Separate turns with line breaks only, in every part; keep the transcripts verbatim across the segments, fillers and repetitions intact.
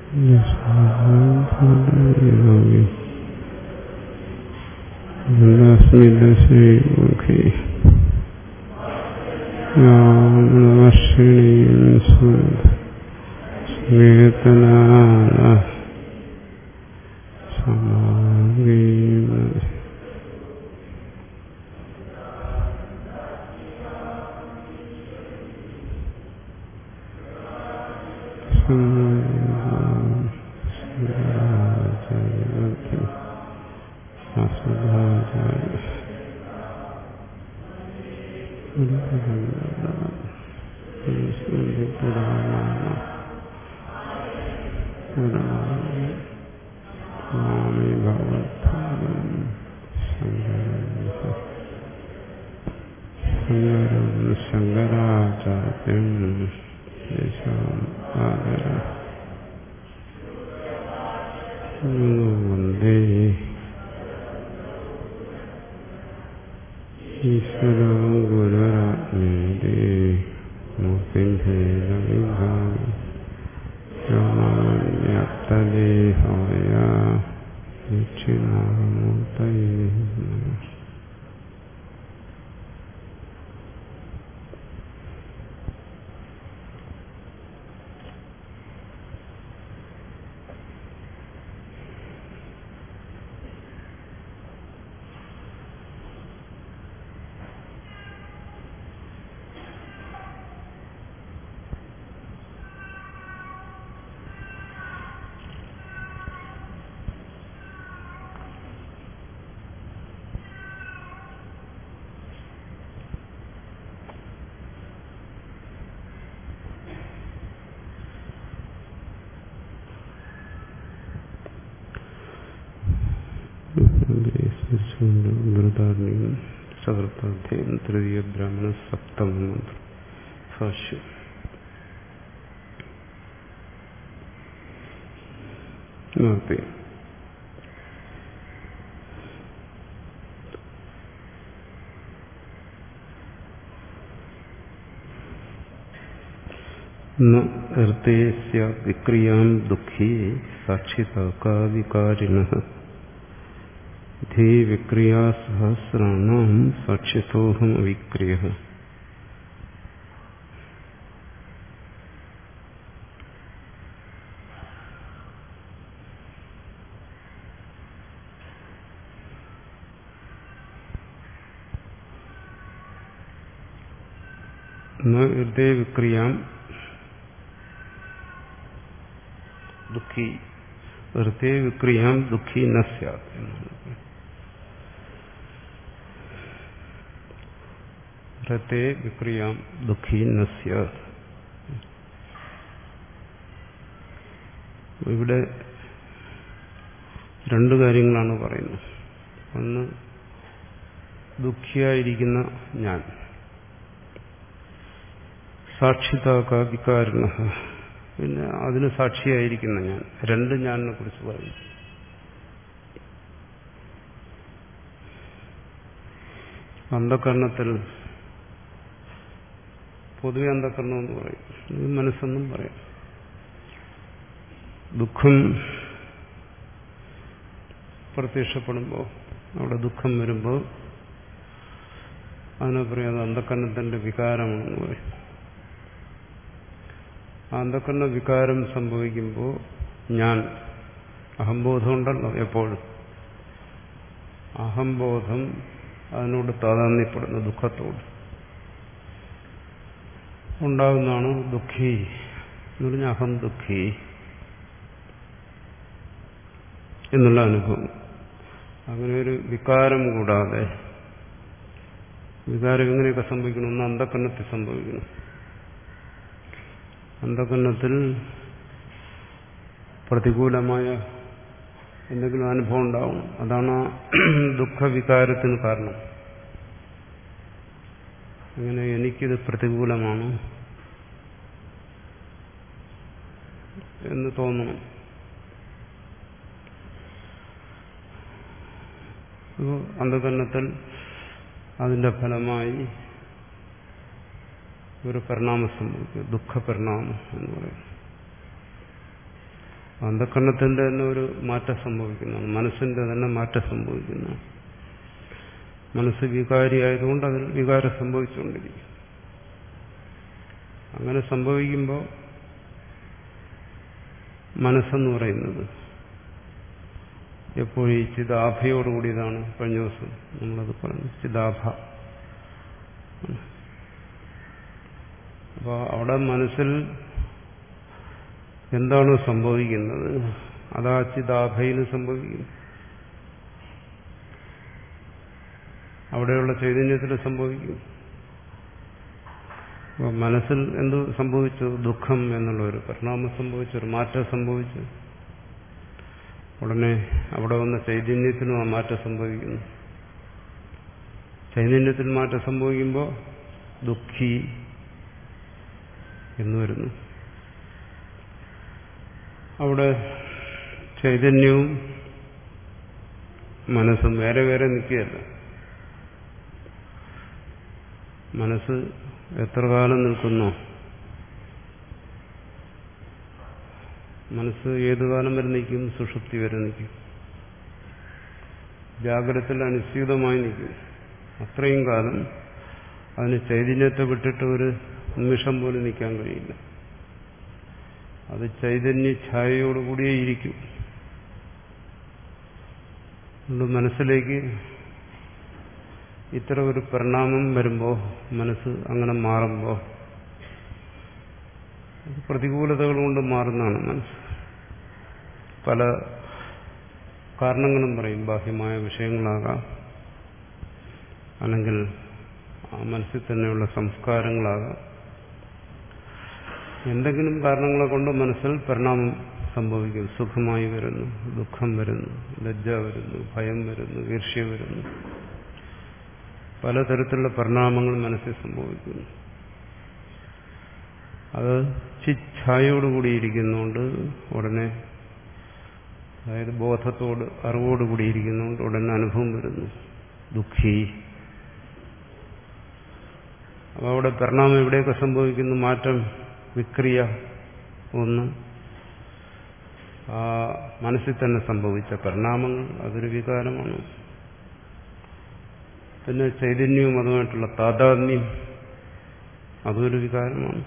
സ്മിതശ്രീമുഖി സ്മേതനാന സമാഗീമ ശങ്കരാചാര്യം വന്ദേ ഈശ്വരോ ഗുരുരാത്മേതി മൂർത്തിം ഭേദവിഭാഗം വ്യോമവ്യാപ്തദേഹായ ദക്ഷിണാമൂർത്തയേ നമഃ. സഹൃത്താധ്യായം തൃതീയ ബ്രാഹ്മണ സപ്തമ മന്ത്രം. ഭാഷ്യം. നിർത്തി. വിക്രിയാം ദുഃഖി സാക്ഷിതാകാവികാരിണഃ ധീ വിക്രിയാ സഹസ്രാണാം സാക്ഷിതോഹം അവിക്രിയഃ. ഹൃദയ വിക്രിയാം ദുഃഖി ഹൃദയ വിക്രിയാം ദുഃഖി ന സ്യാത് എന്നാണ്. ഹൃദയ വിക്രിയാം ദുഃഖി ന സ്യാത്. ഇവിടെ രണ്ടു കാര്യങ്ങളാണ് പറയുന്നത്. ഒന്ന്, ദുഃഖിയായിരിക്കുന്ന ഞാൻ, സാക്ഷിതാകാവികാരണ, പിന്നെ അതിന് സാക്ഷിയായിരിക്കുന്ന ഞാൻ. രണ്ട് ഞാനിനെ കുറിച്ച് പറയും. അന്ധകരണത്തിൽ പൊതുവെ അന്ധകരണം എന്ന് പറയും, മനസ്സെന്നും പറയും. ദുഃഖം പ്രത്യക്ഷപ്പെടുമ്പോൾ, അവിടെ ദുഃഖം വരുമ്പോൾ അതിനെ പറയും അത് അന്ധകരണത്തിന്റെ വികാരമാണെന്ന് പറയും. ആ അന്ധകരണ വികാരം സംഭവിക്കുമ്പോൾ ഞാൻ, അഹംബോധം ഉണ്ടല്ലോ എപ്പോഴും, അഹംബോധം അതിനോട് താതാത്മ്യപ്പെടുന്ന ദുഃഖത്തോട് ഉണ്ടാകുന്നതാണ് ദുഃഖി എന്ന് പറഞ്ഞാൽ അഹം ദുഃഖി എന്നുള്ള അനുഭവം. അങ്ങനെ ഒരു വികാരം കൂടാതെ, വികാരം എങ്ങനെയൊക്കെ സംഭവിക്കണം? ഒന്ന് അന്ധകരണത്തിൽ സംഭവിക്കണം. അന്ധകരണത്തിൽ പ്രതികൂലമായ എന്തെങ്കിലും അനുഭവം ഉണ്ടാവും. അതാണ് ദുഃഖവികാരത്തിന് കാരണം. അങ്ങനെ എനിക്കിത് പ്രതികൂലമാണ് എന്ന് തോന്നണം. അന്ധകരണത്തിൽ അതിന്റെ ഫലമായി ഒരു പരിണാമം സംഭവിക്കും, ദുഃഖപരിണാമം എന്ന് പറയും. അന്ധക്കരണത്തിന്റെ തന്നെ ഒരു മാറ്റം സംഭവിക്കുന്നതാണ്, മനസ്സിന്റെ തന്നെ മാറ്റം സംഭവിക്കുന്നതാണ്. മനസ്സ് വികാരിയായതുകൊണ്ട് അതിൽ വികാരം സംഭവിച്ചുകൊണ്ടിരിക്കും. അങ്ങനെ സംഭവിക്കുമ്പോൾ മനസ്സെന്ന് പറയുന്നത് എപ്പോഴും ഈ ചിതാഭയോടുകൂടിയതാണ്. കഴിഞ്ഞ ദിവസം നമ്മളത് പറഞ്ഞു, ചിതാഭ. അപ്പോൾ അവിടെ മനസ്സിൽ എന്താണോ സംഭവിക്കുന്നത് അതാ ചിതാഭയിൽ സംഭവിക്കും. അവിടെയുള്ള ചൈതന്യത്തിൽ സംഭവിക്കും. അപ്പോൾ മനസ്സിൽ എന്ത് സംഭവിച്ചു? ദുഃഖം എന്നുള്ള ഒരു പരിണാമം സംഭവിച്ചു, ഒരു മാറ്റം സംഭവിച്ചു. ഉടനെ അവിടെ വന്ന ചൈതന്യത്തിനും ആ മാറ്റം സംഭവിക്കുന്നു. ചൈതന്യത്തിൽ മാറ്റം സംഭവിക്കുമ്പോൾ ദുഃഖി എന്ന് വരുന്നു. അവിടെ ചൈതന്യവും മനസ്സും വേറെ വേറെ നിൽക്കുകയല്ല. മനസ്സ് എത്ര കാലം നിൽക്കുന്നോ, മനസ്സ് ഏതു കാലം വരെ നിൽക്കും? സുഷുപ്തി വരെ നിൽക്കും. ജാഗ്രതത്തിൽ അനിശ്ചിതമായി നിൽക്കും. അത്രയും കാലം അതിന് ചൈതന്യത്തെ വിട്ടിട്ട് ഒരു നിമിഷം പോലും നിൽക്കാൻ കഴിയില്ല. അത് ചൈതന്യ ഛായയോടുകൂടിയേ ഇരിക്കും. അതുകൊണ്ട് മനസ്സിലേക്ക് ഇത്തരം ഒരു പരിണാമം വരുമ്പോൾ, മനസ്സ് അങ്ങനെ മാറുമ്പോൾ, പ്രതികൂലതകൾ കൊണ്ട് മാറുന്നതാണ് മനസ്സ്. പല കാരണങ്ങളും പറയും. ബാഹ്യമായ വിഷയങ്ങളാകാം, അല്ലെങ്കിൽ ആ മനസ്സിൽ തന്നെയുള്ള സംസ്കാരങ്ങളാകാം. എന്തെങ്കിലും കാരണങ്ങളെ കൊണ്ട് മനസ്സിൽ പരിണാമം സംഭവിക്കും. സുഖമായി വരുന്നു, ദുഃഖം വരുന്നു, ലജ്ജ വരുന്നു, ഭയം വരുന്നു, ഈർഷ്യ വരുന്നു. പലതരത്തിലുള്ള പരിണാമങ്ങൾ മനസ്സിൽ സംഭവിക്കുന്നു. അത് ചിച്ഛായോടുകൂടിയിരിക്കുന്നുണ്ട്. ഉടനെ, അതായത് ബോധത്തോട് അറിവോടുകൂടിയിരിക്കുന്നുണ്ട്, ഉടനെ അനുഭവം വരുന്നു, ദുഃഖി. അപ്പോൾ അവിടെ പരിണാമം എവിടെയൊക്കെ സംഭവിക്കുന്നു? മാറ്റം, വിക്രിയ. ഒന്ന് ആ മനസ്സിൽ തന്നെ സംഭവിച്ച പരിണാമങ്ങൾ, അതൊരു വികാരമാണ്. പിന്നെ ചൈതന്യവും അതുമായിട്ടുള്ള താതാത്മ്യം, അതൊരു വികാരമാണ്.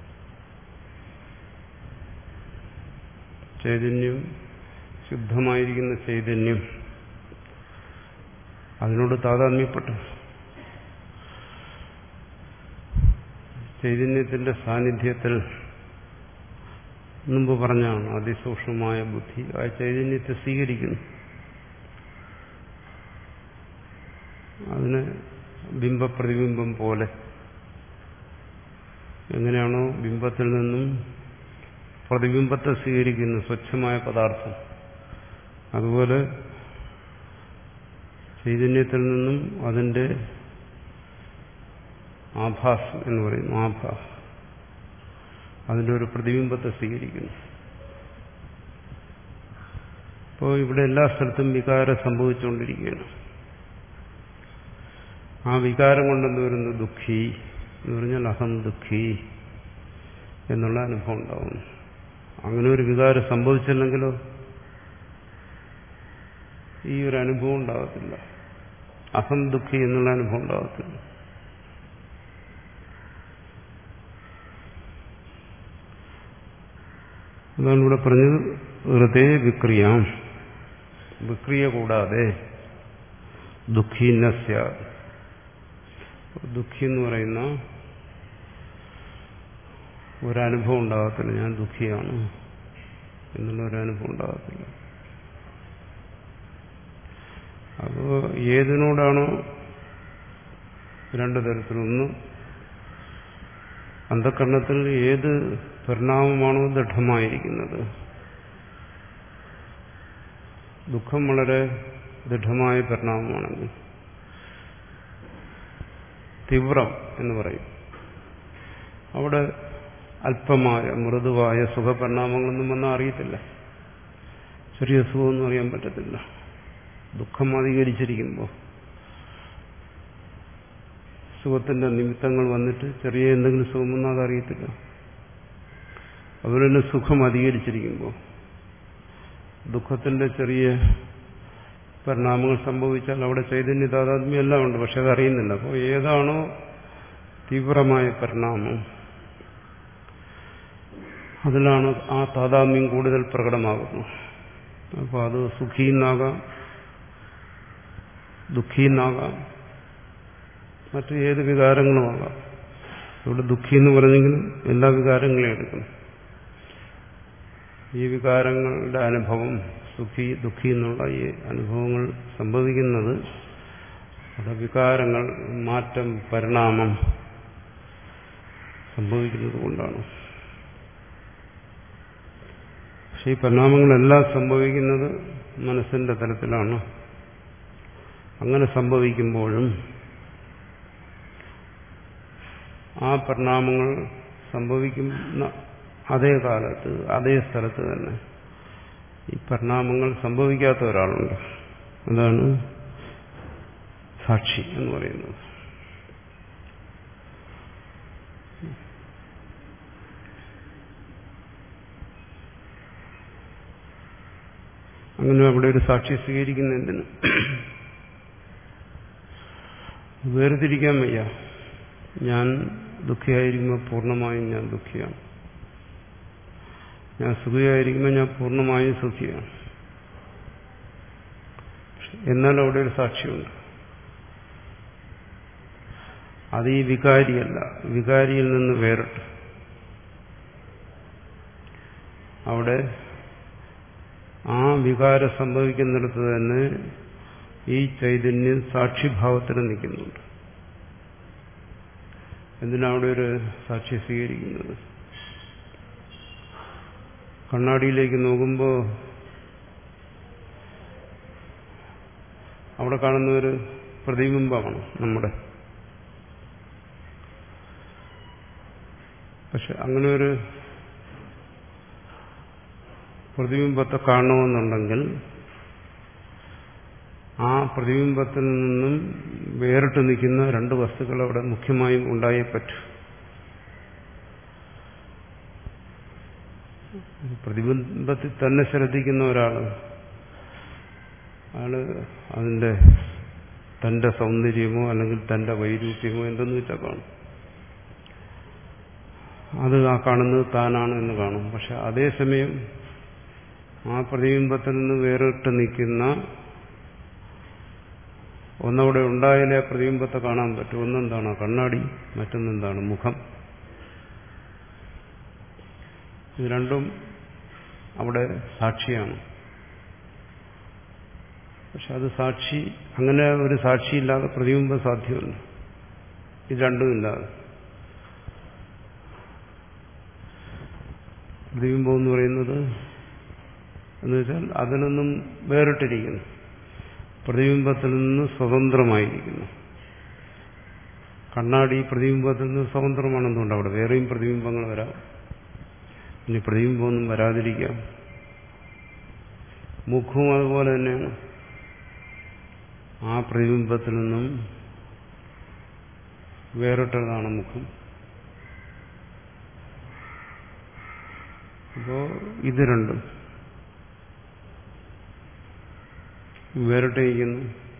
ചൈതന്യം, ശുദ്ധമായിരിക്കുന്ന ചൈതന്യം, അതിനോട് താതാത്മ്യപ്പെട്ടു. ചൈതന്യത്തിന്റെ സാന്നിധ്യത്തിൽ മുമ്പ് പറഞ്ഞാണ് അതിസൂക്ഷ്മമായ ബുദ്ധി ആ ചൈതന്യത്തെ സ്വീകരിക്കുന്നു. അതിന് ബിംബപ്രതിബിംബം പോലെ എങ്ങനെയാണോ ബിംബത്തിൽ നിന്നും പ്രതിബിംബത്തെ സ്വീകരിക്കുന്നു സ്വച്ഛമായ പദാർത്ഥം, അതുപോലെ ചൈതന്യത്തിൽ നിന്നും അതിന്റെ ആഭാസ് എന്ന് പറയും, ആഭാസ്, അതിന്റെ ഒരു പ്രതിബിംബത്തെ സ്വീകരിക്കുന്നു. അപ്പോൾ ഇവിടെ എല്ലാ സ്ഥലത്തും വികാരം സംഭവിച്ചുകൊണ്ടിരിക്കുകയാണ്. ആ വികാരം കൊണ്ടെന്ന് വരുന്നു ദുഃഖി എന്ന് പറഞ്ഞാൽ അഹം ദുഃഖി എന്നുള്ള അനുഭവം ഉണ്ടാവും. അങ്ങനെ ഒരു വികാരം സംഭവിച്ചില്ലെങ്കിലോ ഈ ഒരു അനുഭവം ഉണ്ടാകത്തില്ല. അഹം ദുഃഖി എന്നുള്ള അനുഭവം ഉണ്ടാകത്തില്ല. അതാണ് ഇവിടെ പറഞ്ഞത്, ഹൃദയ വിക്രിയാം, വിക്രിയ കൂടാതെ ദുഃഖി നസ്യ. ദുഃഖി എന്ന് പറയുന്ന ഒരനുഭവം ഉണ്ടാകത്തില്ല. ഞാൻ ദുഃഖിയാണ് എന്നുള്ള ഒരനുഭവം ഉണ്ടാകത്തില്ല. അപ്പോൾ ഏതിനോടാണോ രണ്ടു തരത്തിലൊന്ന് അന്ധകരണത്തിൽ ഏത് പരിണാമമാണോ ദൃഢമായിരിക്കുന്നത്, ദുഃഖം വളരെ ദൃഢമായ പരിണാമമാണെങ്കിൽ തീവ്രം എന്ന് പറയും. അവിടെ അല്പമായ മൃദുവായ സുഖപരിണാമങ്ങളൊന്നും വന്നാൽ അറിയത്തില്ല. ചെറിയ സുഖമൊന്നും അറിയാൻ പറ്റത്തില്ല. ദുഃഖം അധികരിച്ചിരിക്കുമ്പോൾ സുഖത്തിന്റെ നിമിത്തങ്ങൾ വന്നിട്ട് ചെറിയ എന്തെങ്കിലും സുഖമൊന്നും അതറിയത്തില്ല. അതുപോലെ തന്നെ സുഖം അധികരിച്ചിരിക്കുമ്പോൾ ദുഃഖത്തിന്റെ ചെറിയ പരിണാമങ്ങൾ സംഭവിച്ചാൽ അവിടെ ചൈതന്യ താതാത്മ്യം എല്ലാം ഉണ്ട്, പക്ഷെ അതറിയുന്നില്ല. അപ്പോൾ ഏതാണോ തീവ്രമായ പരിണാമം അതിലാണ് ആ താതാത്മ്യം കൂടുതൽ പ്രകടമാകുന്നത്. അപ്പോൾ അത് സുഖിയെന്നാകാം, ദുഃഖിയെന്നാകാം, മറ്റു ഏത് വികാരങ്ങളുമാകാം. ഇവിടെ ദുഃഖി എന്ന് പറഞ്ഞെങ്കിലും എല്ലാ വികാരങ്ങളെയും എടുക്കണം. ഈ വികാരങ്ങളുടെ അനുഭവം, സുഖി ദുഃഖി എന്നുള്ള ഈ അനുഭവങ്ങൾ സംഭവിക്കുന്നത് അവിടെ വികാരങ്ങൾ മാറ്റം, പരിണാമം സംഭവിക്കുന്നത് കൊണ്ടാണ്. പക്ഷെ ഈ പരിണാമങ്ങളെല്ലാം സംഭവിക്കുന്നത് മനസ്സിന്റെ തലത്തിലാണ്. അങ്ങനെ സംഭവിക്കുമ്പോഴും ആ പരിണാമങ്ങൾ സംഭവിക്കുന്ന അതേ കാലത്ത് അതേ സ്ഥലത്ത് തന്നെ ഈ പരിണാമങ്ങൾ സംഭവിക്കാത്ത ഒരാളുണ്ട്. അതാണ് സാക്ഷി എന്ന് പറയുന്നത്. അങ്ങനെ അവിടെ ഒരു സാക്ഷി സ്വീകരിക്കുന്നതിന് വേർതിരിക്കാൻ വയ്യ. ഞാൻ ദുഃഖിയായിരിക്കുമ്പോൾ പൂർണ്ണമായും ഞാൻ ദുഃഖിയാണ്, ഞാൻ സുഖിയായിരിക്കുമ്പോൾ ഞാൻ പൂർണ്ണമായും സുഖിയാണ്. എന്നാൽ അവിടെ ഒരു സാക്ഷിയുണ്ട്. അത് ഈ വികാരിയല്ല, വികാരിയിൽ നിന്ന് വേറിട്ട് അവിടെ ആ വികാരം സംഭവിക്കുന്നിടത്ത് തന്നെ ഈ ചൈതന്യം സാക്ഷിഭാവത്തിന് നിൽക്കുന്നുണ്ട്. എന്തിനാ അവിടെ ഒരു സാക്ഷി സ്വീകരിക്കുന്നത്? കണ്ണാടിയിലേക്ക് നോക്കുമ്പോൾ അവിടെ കാണുന്ന ഒരു പ്രതിബിംബമാണ് നമ്മുടെ. പക്ഷെ അങ്ങനെ ഒരു പ്രതിബിംബത്തെ കാണണമെന്നുണ്ടെങ്കിൽ ആ പ്രതിബിംബത്തിൽ നിന്നും വേറിട്ട് നിൽക്കുന്ന രണ്ട് വസ്തുക്കൾ അവിടെ മുഖ്യമായും ഉണ്ടായേ പറ്റൂ. പ്രതിബിംബത്തിൽ തന്നെ ശ്രദ്ധിക്കുന്ന ഒരാൾ അയാള് അതിന്റെ തന്റെ സൗന്ദര്യമോ അല്ലെങ്കിൽ തന്റെ വൈരൂപ്യമോ എന്തെന്ന് വെച്ചാൽ കാണും. അത് ആ കാണുന്നത് താനാണ് എന്ന് കാണും. പക്ഷെ അതേസമയം ആ പ്രതിബിംബത്തിൽ നിന്ന് വേറിട്ട് നിൽക്കുന്ന ഒന്നവിടെ ഉണ്ടായാലേ ആ പ്രതിബിംബത്തെ കാണാൻ പറ്റും. ഒന്നെന്താണ് കണ്ണാടി, മറ്റൊന്നെന്താണ് മുഖം. ഇത് രണ്ടും അവിടെ സാക്ഷിയാണ്. പക്ഷെ അത് സാക്ഷി, അങ്ങനെ ഒരു സാക്ഷിയില്ലാതെ പ്രതിബിംബം സാധ്യമല്ല. ഇത് രണ്ടും ഇല്ലാതെ പ്രതിബിംബം എന്ന് പറയുന്നത് എന്ന് വെച്ചാൽ അതിൽ നിന്നും വേറിട്ടിരിക്കുന്നു, പ്രതിബിംബത്തിൽ നിന്ന് സ്വതന്ത്രമായിരിക്കുന്നു. കണ്ണാടി പ്രതിബിംബത്തിൽ നിന്ന് സ്വതന്ത്രമാണെന്നുണ്ട്. അവിടെ വേറെയും പ്രതിബിംബങ്ങൾ വരാം, ഇനി പ്രതിബിംബമൊന്നും വരാതിരിക്കാം. മുഖവും അതുപോലെ തന്നെയാണ്. ആ പ്രതിബിംബത്തിൽ നിന്നും വേറിട്ടതാണ് മുഖം. അപ്പോ ഇത് രണ്ടും വേറിട്ടിരിക്കുന്നു.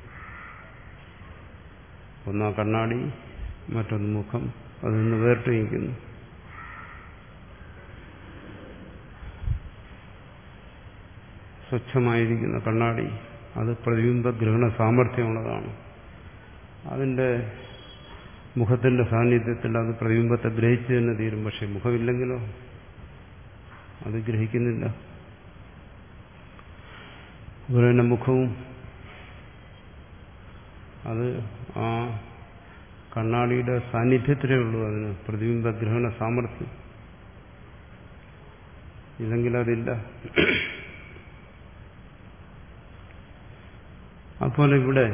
ഒന്നാ കണ്ണാടി, മറ്റൊന്ന് മുഖം. അതിൽ നിന്ന് വേറിട്ടിരിക്കുന്നു. സ്വച്ഛമായിരിക്കുന്ന കണ്ണാടി അത് പ്രതിബിംബ ഗ്രഹണ സാമർഥ്യമുള്ളതാണ്. അതിന്റെ മുഖത്തിന്റെ സാന്നിധ്യത്തിൽ അത് പ്രതിബിംബത്തെ ഗ്രഹിച്ചു തന്നെ തീരും. പക്ഷെ മുഖമില്ലെങ്കിലോ അത് ഗ്രഹിക്കുന്നില്ല. അതുപോലെ തന്നെ മുഖവും അത് ആ കണ്ണാടിയുടെ സാന്നിധ്യത്തിലേ ഉള്ളൂ അതിന് പ്രതിബിംബ ഗ്രഹണ സാമർഥ്യം. ഇല്ലെങ്കിൽ അതില്ല. അതുപോലെ ഇവിടെ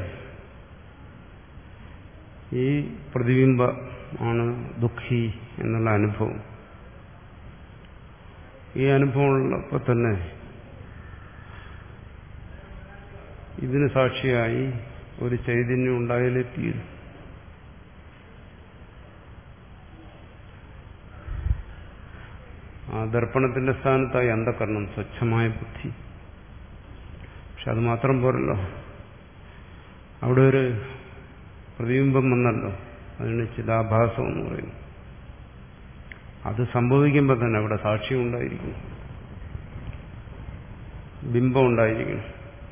ഈ പ്രതിബിംബ ആണ് ദുഃഖി എന്നുള്ള അനുഭവം. ഈ അനുഭവമുള്ളപ്പോൾ തന്നെ ഇതിന് സാക്ഷിയായി ഒരു ചൈതന്യം ഉണ്ടായാലേ തീരും. ആ ദർപ്പണത്തിന്റെ സ്ഥാനത്തായി അന്ധകരണം, സ്വച്ഛമായ ബുദ്ധി. പക്ഷെ അത് മാത്രം പോരല്ലോ, അവിടെ ഒരു പ്രതിബിംബം വന്നല്ലോ, അതിന് ചിതാഭാസം എന്ന് പറയുന്നു. അത് സംഭവിക്കുമ്പോൾ തന്നെ അവിടെ സാക്ഷ്യം ഉണ്ടായിരിക്കുന്നു, ബിംബം ഉണ്ടായിരിക്കണം.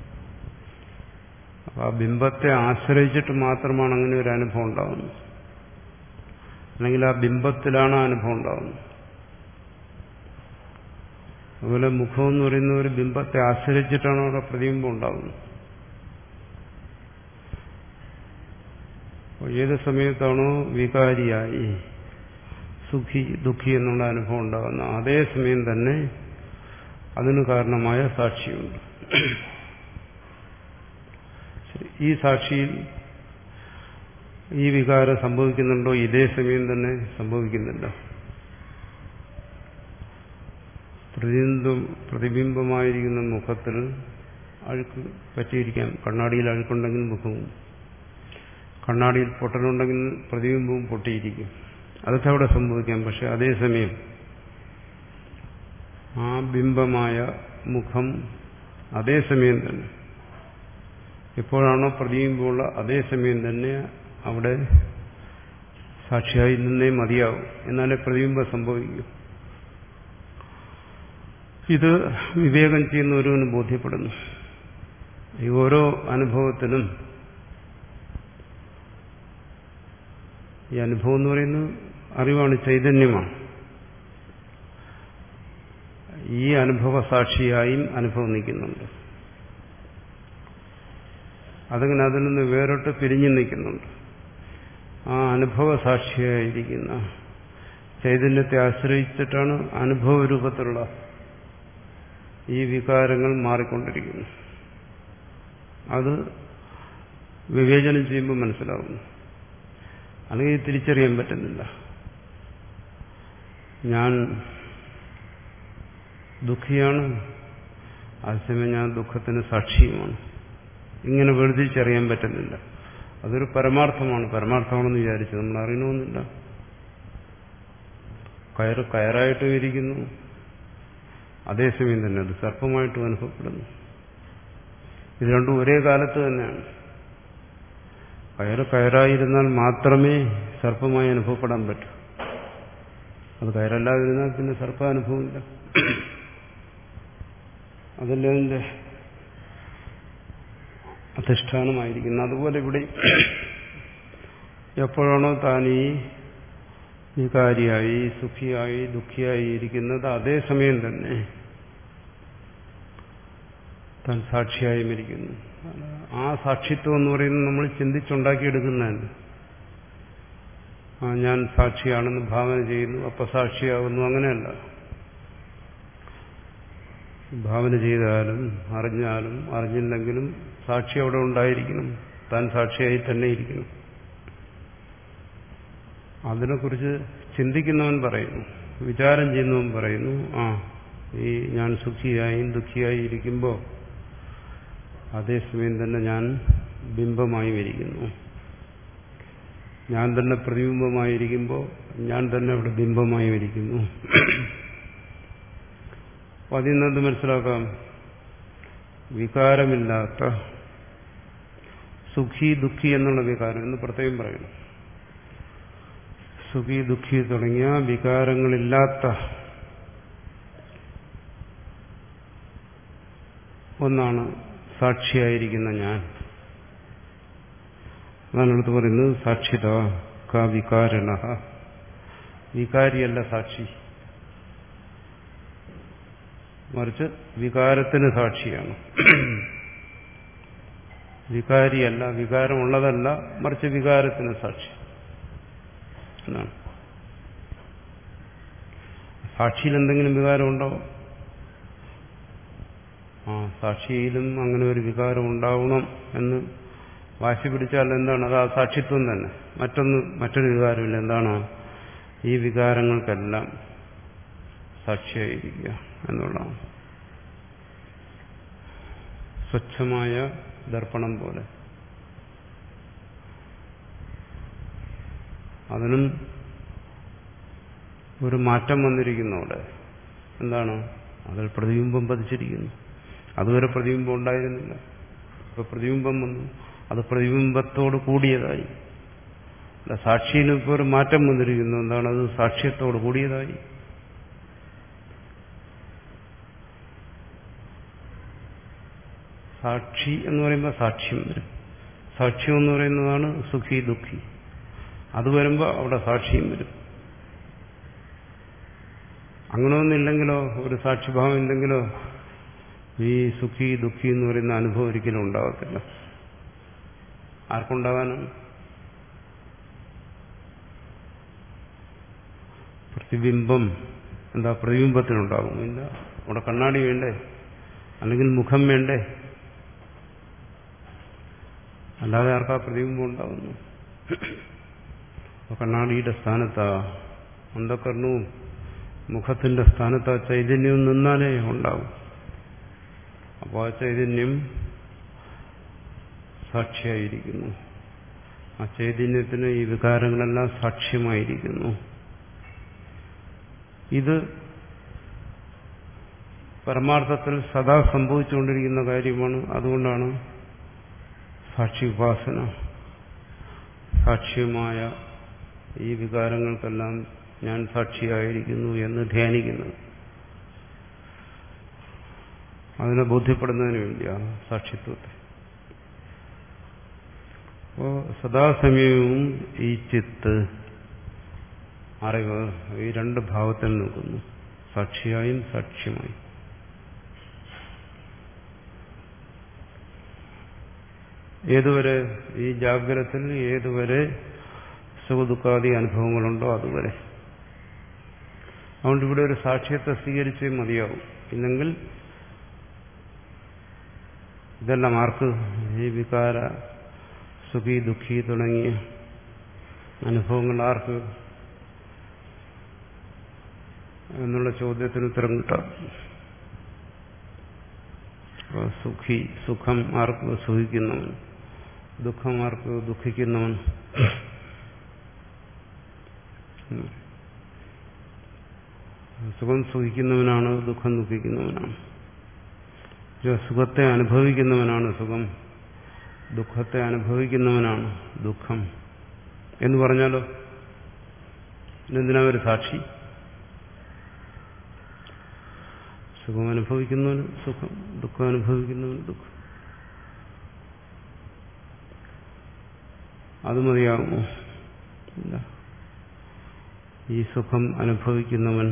അപ്പൊ ആ ബിംബത്തെ ആശ്രയിച്ചിട്ട് മാത്രമാണ് അങ്ങനെ ഒരു അനുഭവം ഉണ്ടാകുന്നത്, അല്ലെങ്കിൽ ആ ബിംബത്തിലാണ് ആ അനുഭവം ഉണ്ടാകുന്നത്. അതുപോലെ മുഖം എന്ന് പറയുന്ന ഒരു ബിംബത്തെ ആശ്രയിച്ചിട്ടാണ് അവിടെ പ്രതിബിംബം ഉണ്ടാകുന്നത്. ഏത് സമയത്താണോ വികാരിയായി സുഖി ദുഃഖി എന്നുള്ള അനുഭവം ഉണ്ടാകുന്നത്, അതേ സമയം തന്നെ അതിന് കാരണമായ സാക്ഷിയുണ്ട്. ഈ സാക്ഷിയിൽ ഈ വികാരം സംഭവിക്കുന്നുണ്ടോ? ഇതേ സമയം തന്നെ സംഭവിക്കുന്നില്ല. പ്രതിബിംബം പ്രതിബിംബമായിരിക്കുന്ന മുഖത്തിൽ അഴുക്ക് പറ്റിയിരിക്കാം, കണ്ണാടിയിൽ അഴുക്കുണ്ടെങ്കിൽ മുഖവും, കണ്ണാടിയിൽ പൊട്ടലുണ്ടെങ്കിൽ പ്രതിബിംബവും പൊട്ടിയിരിക്കും, അതൊക്കെ അവിടെ സംഭവിക്കാം. പക്ഷെ അതേസമയം ആ ബിംബമായ മുഖം അതേസമയം തന്നെ എപ്പോഴാണോ പ്രതിബിംബമുള്ള അതേസമയം തന്നെ അവിടെ സാക്ഷിയായി നിന്നേ മതിയാവും, എന്നാലേ പ്രതിബിംബം സംഭവിക്കും. ഇത് വിവേകം ചെയ്യുന്ന ഒരുവന് ബോധ്യപ്പെടുന്നു. ഈ ഓരോ അനുഭവത്തിനും ഈ അനുഭവം എന്ന് പറയുന്നത് അറിവാണ്, ചൈതന്യമാണ്. ഈ അനുഭവ സാക്ഷിയായും അനുഭവം നിൽക്കുന്നുണ്ട്, അതങ്ങനെ അതിൽ നിന്ന് വേറിട്ട് പിരിഞ്ഞു നിൽക്കുന്നുണ്ട്. ആ അനുഭവ സാക്ഷിയായിരിക്കുന്ന ചൈതന്യത്തെ ആശ്രയിച്ചിട്ടാണ് അനുഭവ രൂപത്തിലുള്ള ഈ വികാരങ്ങൾ മാറിക്കൊണ്ടിരിക്കുന്നു. അത് വിവേചനം ചെയ്യുമ്പോൾ മനസ്സിലാവുന്നു, അല്ലെങ്കിൽ തിരിച്ചറിയാൻ പറ്റുന്നില്ല. ഞാൻ ദുഃഖിയാണ്, അതേസമയം ഞാൻ ദുഃഖത്തിന് സാക്ഷിയുമാണ്. ഇങ്ങനെ വേർതിരിച്ചറിയാൻ പറ്റുന്നില്ല. അതൊരു പരമാർത്ഥമാണ്. പരമാർത്ഥമാണെന്ന് വിചാരിച്ചു നമ്മൾ അറിയണമെന്നില്ല. കയറ് കയറായിട്ടും ഇരിക്കുന്നു, അതേസമയം തന്നെ അത് സർപ്പമായിട്ടും അനുഭവപ്പെടുന്നു. ഇത് രണ്ടും ഒരേ കാലത്ത് തന്നെയാണ്. കയറ് കയറായിരുന്നാൽ മാത്രമേ സർപ്പമായി അനുഭവപ്പെടാൻ പറ്റൂ. അത് കയറല്ലാതിരുന്നാൽ പിന്നെ സർപ്പാനുഭവമില്ല. അതല്ലേ അതിന്റെ അധിഷ്ഠാനമായിരിക്കുന്നത്. അതുപോലെ ഇവിടെ എപ്പോഴാണോ താൻ ഈ വികാരിയായി സുഖിയായി ദുഃഖിയായി ഇരിക്കുന്നത്, അതേസമയം തന്നെ താൻ സാക്ഷിയായും ഇരിക്കുന്നു. ആ സാക്ഷിത്വം എന്ന് പറയുന്നത് നമ്മൾ ചിന്തിച്ചുണ്ടാക്കിയെടുക്കുന്നതന്നെ. ആ ഞാൻ സാക്ഷിയാണെന്ന് ഭാവന ചെയ്യുന്നു, അപ്പൊ സാക്ഷിയാകുന്നു, അങ്ങനെയല്ല. ഭാവന ചെയ്താലും അറിഞ്ഞാലും അറിഞ്ഞില്ലെങ്കിലും സാക്ഷി അവിടെ ഉണ്ടായിരിക്കണം, താൻ സാക്ഷിയായി തന്നെ ഇരിക്കണം. അതിനെക്കുറിച്ച് ചിന്തിക്കുന്നവൻ പറയുന്നു, വിചാരം ചെയ്യുന്നവൻ പറയുന്നു, ആ ഈ ഞാൻ സുഖിയായും ദുഃഖിയായി ഇരിക്കുമ്പോൾ അതേസമയം തന്നെ ഞാൻ ബിംബമായി ഇരിക്കുന്നു. ഞാൻ തന്നെ പ്രതിബിംബമായിരിക്കുമ്പോൾ ഞാൻ തന്നെ അവിടെ ബിംബമായി ഇരിക്കുന്നു. അപ്പൊ അതിൽ നിന്നത് മനസ്സിലാക്കാം, വികാരമില്ലാത്ത സുഖി ദുഃഖി എന്നുള്ള വികാരം എന്ന് പ്രത്യേകം പറയണം. സുഖി ദുഃഖി തുടങ്ങിയ വികാരങ്ങളില്ലാത്ത ഒന്നാണ് സാക്ഷിയായിരിക്കുന്ന ഞാൻ. അതാണ് അടുത്ത് പറയുന്നത്, സാക്ഷിത ക വികാരണ. വികാരിയല്ല സാക്ഷി, മറിച്ച് വികാരത്തിന് സാക്ഷിയാണ്. വികാരിയല്ല, വികാരമുള്ളതല്ല, മറിച്ച് വികാരത്തിന് സാക്ഷി എന്നാണ്. സാക്ഷിയിൽ എന്തെങ്കിലും വികാരമുണ്ടോ? ആ സാക്ഷിയിലും അങ്ങനെ ഒരു വികാരം ഉണ്ടാവണം എന്ന് വാശി പിടിച്ചാൽ എന്താണ്? അത് ആ സാക്ഷിത്വം തന്നെ. മറ്റൊന്ന് മറ്റൊരു വികാരമില്ല. എന്താണ്? ഈ വികാരങ്ങൾക്കെല്ലാം സാക്ഷിയായിരിക്കുക എന്നുള്ളതാണ്. സ്വച്ഛമായ ദർപ്പണം പോലെ. അതിനും ഒരു മാറ്റം വന്നിരിക്കുന്നു അവിടെ. എന്താണ്? അതിൽ പ്രതിബിംബം പതിച്ചിരിക്കുന്നു. അതുവരെ പ്രതിബിംബം ഉണ്ടായിരുന്നില്ല. ഇപ്പൊ പ്രതിബിംബം വന്നു, അത് പ്രതിബിംബത്തോട് കൂടിയതായി. അല്ല, സാക്ഷിയിൽ ഇപ്പോൾ ഒരു മാറ്റം വന്നിരിക്കുന്നു. എന്താണ്? അത് സാക്ഷ്യത്തോട് കൂടിയതായി. സാക്ഷി എന്ന് പറയുമ്പോൾ സാക്ഷ്യം വരും. സാക്ഷ്യം എന്ന് പറയുന്നതാണ് സുഖി ദുഃഖി. അത് വരുമ്പോൾ അവിടെ സാക്ഷ്യം വരും. അങ്ങനെയൊന്നില്ലെങ്കിലോ, ഒരു സാക്ഷിഭാവം ഇല്ലെങ്കിലോ ഈ സുഖി ദുഃഖി എന്ന് പറയുന്ന അനുഭവം ഒരിക്കലും ഉണ്ടാകത്തില്ല. ആർക്കുണ്ടാകാനും? പ്രതിബിംബം എന്താ പ്രതിബിംബത്തിനുണ്ടാകും? ഇല്ല. അവിടെ കണ്ണാടി വേണ്ടേ? അല്ലെങ്കിൽ മുഖം വേണ്ടേ? അല്ലാതെ ആർക്കാ പ്രതിബിംബം ഉണ്ടാകുന്നു? കണ്ണാടിയുടെ സ്ഥാനത്താ അന്ധകരണവും മുഖത്തിന്റെ സ്ഥാനത്താ ചൈതന്യവും നിന്നാലേ ഉണ്ടാകും. അപ്പോൾ ആ ചൈതന്യം സാക്ഷിയായിരിക്കുന്നു. ആ ചൈതന്യത്തിന് ഈ വികാരങ്ങളെല്ലാം സാക്ഷ്യമായിരിക്കുന്നു. ഇത് പരമാർത്ഥത്തിൽ സദാ സംഭവിച്ചുകൊണ്ടിരിക്കുന്ന കാര്യമാണ്. അതുകൊണ്ടാണ് സാക്ഷി ഉപാസന. സാക്ഷ്യമായ ഈ വികാരങ്ങൾക്കെല്ലാം ഞാൻ സാക്ഷിയായിരിക്കുന്നു എന്ന് ധ്യാനിക്കുന്നത്. അതിനെ ബോധ്യപ്പെടുന്നതിന് വേണ്ടിയാണ് സാക്ഷിത്വത്തെ. അപ്പോൾ സദാസമയവും ഈ ചിത്ത്, അറിവ്, ഈ രണ്ട് ഭാവത്തിൽ നിൽക്കുന്നു, സാക്ഷിയായും സാക്ഷ്യമായും. ഏതുവരെ ഈ ജാഗ്രതത്തിൽ ഏതുവരെ സുഖദുഃഖാദി അനുഭവങ്ങളുണ്ടോ അതുവരെ. അതുകൊണ്ട് ഇവിടെ ഒരു സാക്ഷ്യത്തെ സ്വീകരിച്ചേ മതിയാവും. ഇല്ലെങ്കിൽ ഇതെല്ലാം ആർക്ക്? ഈ വികാര സുഖി ദുഃഖി തുടങ്ങിയ അനുഭവങ്ങൾ ആർക്ക് എന്നുള്ള ചോദ്യത്തിന് ഉത്തരം കിട്ടാം. സുഖി സുഖം ആർക്ക്? സുഖിക്കുന്നവൻ. ദുഃഖം ആർക്ക്? ദുഃഖിക്കുന്നവൻ. സുഖം സുഖിക്കുന്നവനാണ്, ദുഃഖം ദുഃഖിക്കുന്നവനാണ്. സുഖത്തെ അനുഭവിക്കുന്നവനാണ് സുഖം, ദുഃഖത്തെ അനുഭവിക്കുന്നവനാണ് ദുഃഖം എന്ന് പറഞ്ഞാലോ എന്തിനാ ഒരു സാക്ഷി? സുഖം അനുഭവിക്കുന്നവന് സുഖം, ദുഃഖം അനുഭവിക്കുന്നവന് ദുഃഖം. അത് മതിയാകുമോ? ഇല്ല. ഈ സുഖം അനുഭവിക്കുന്നവൻ,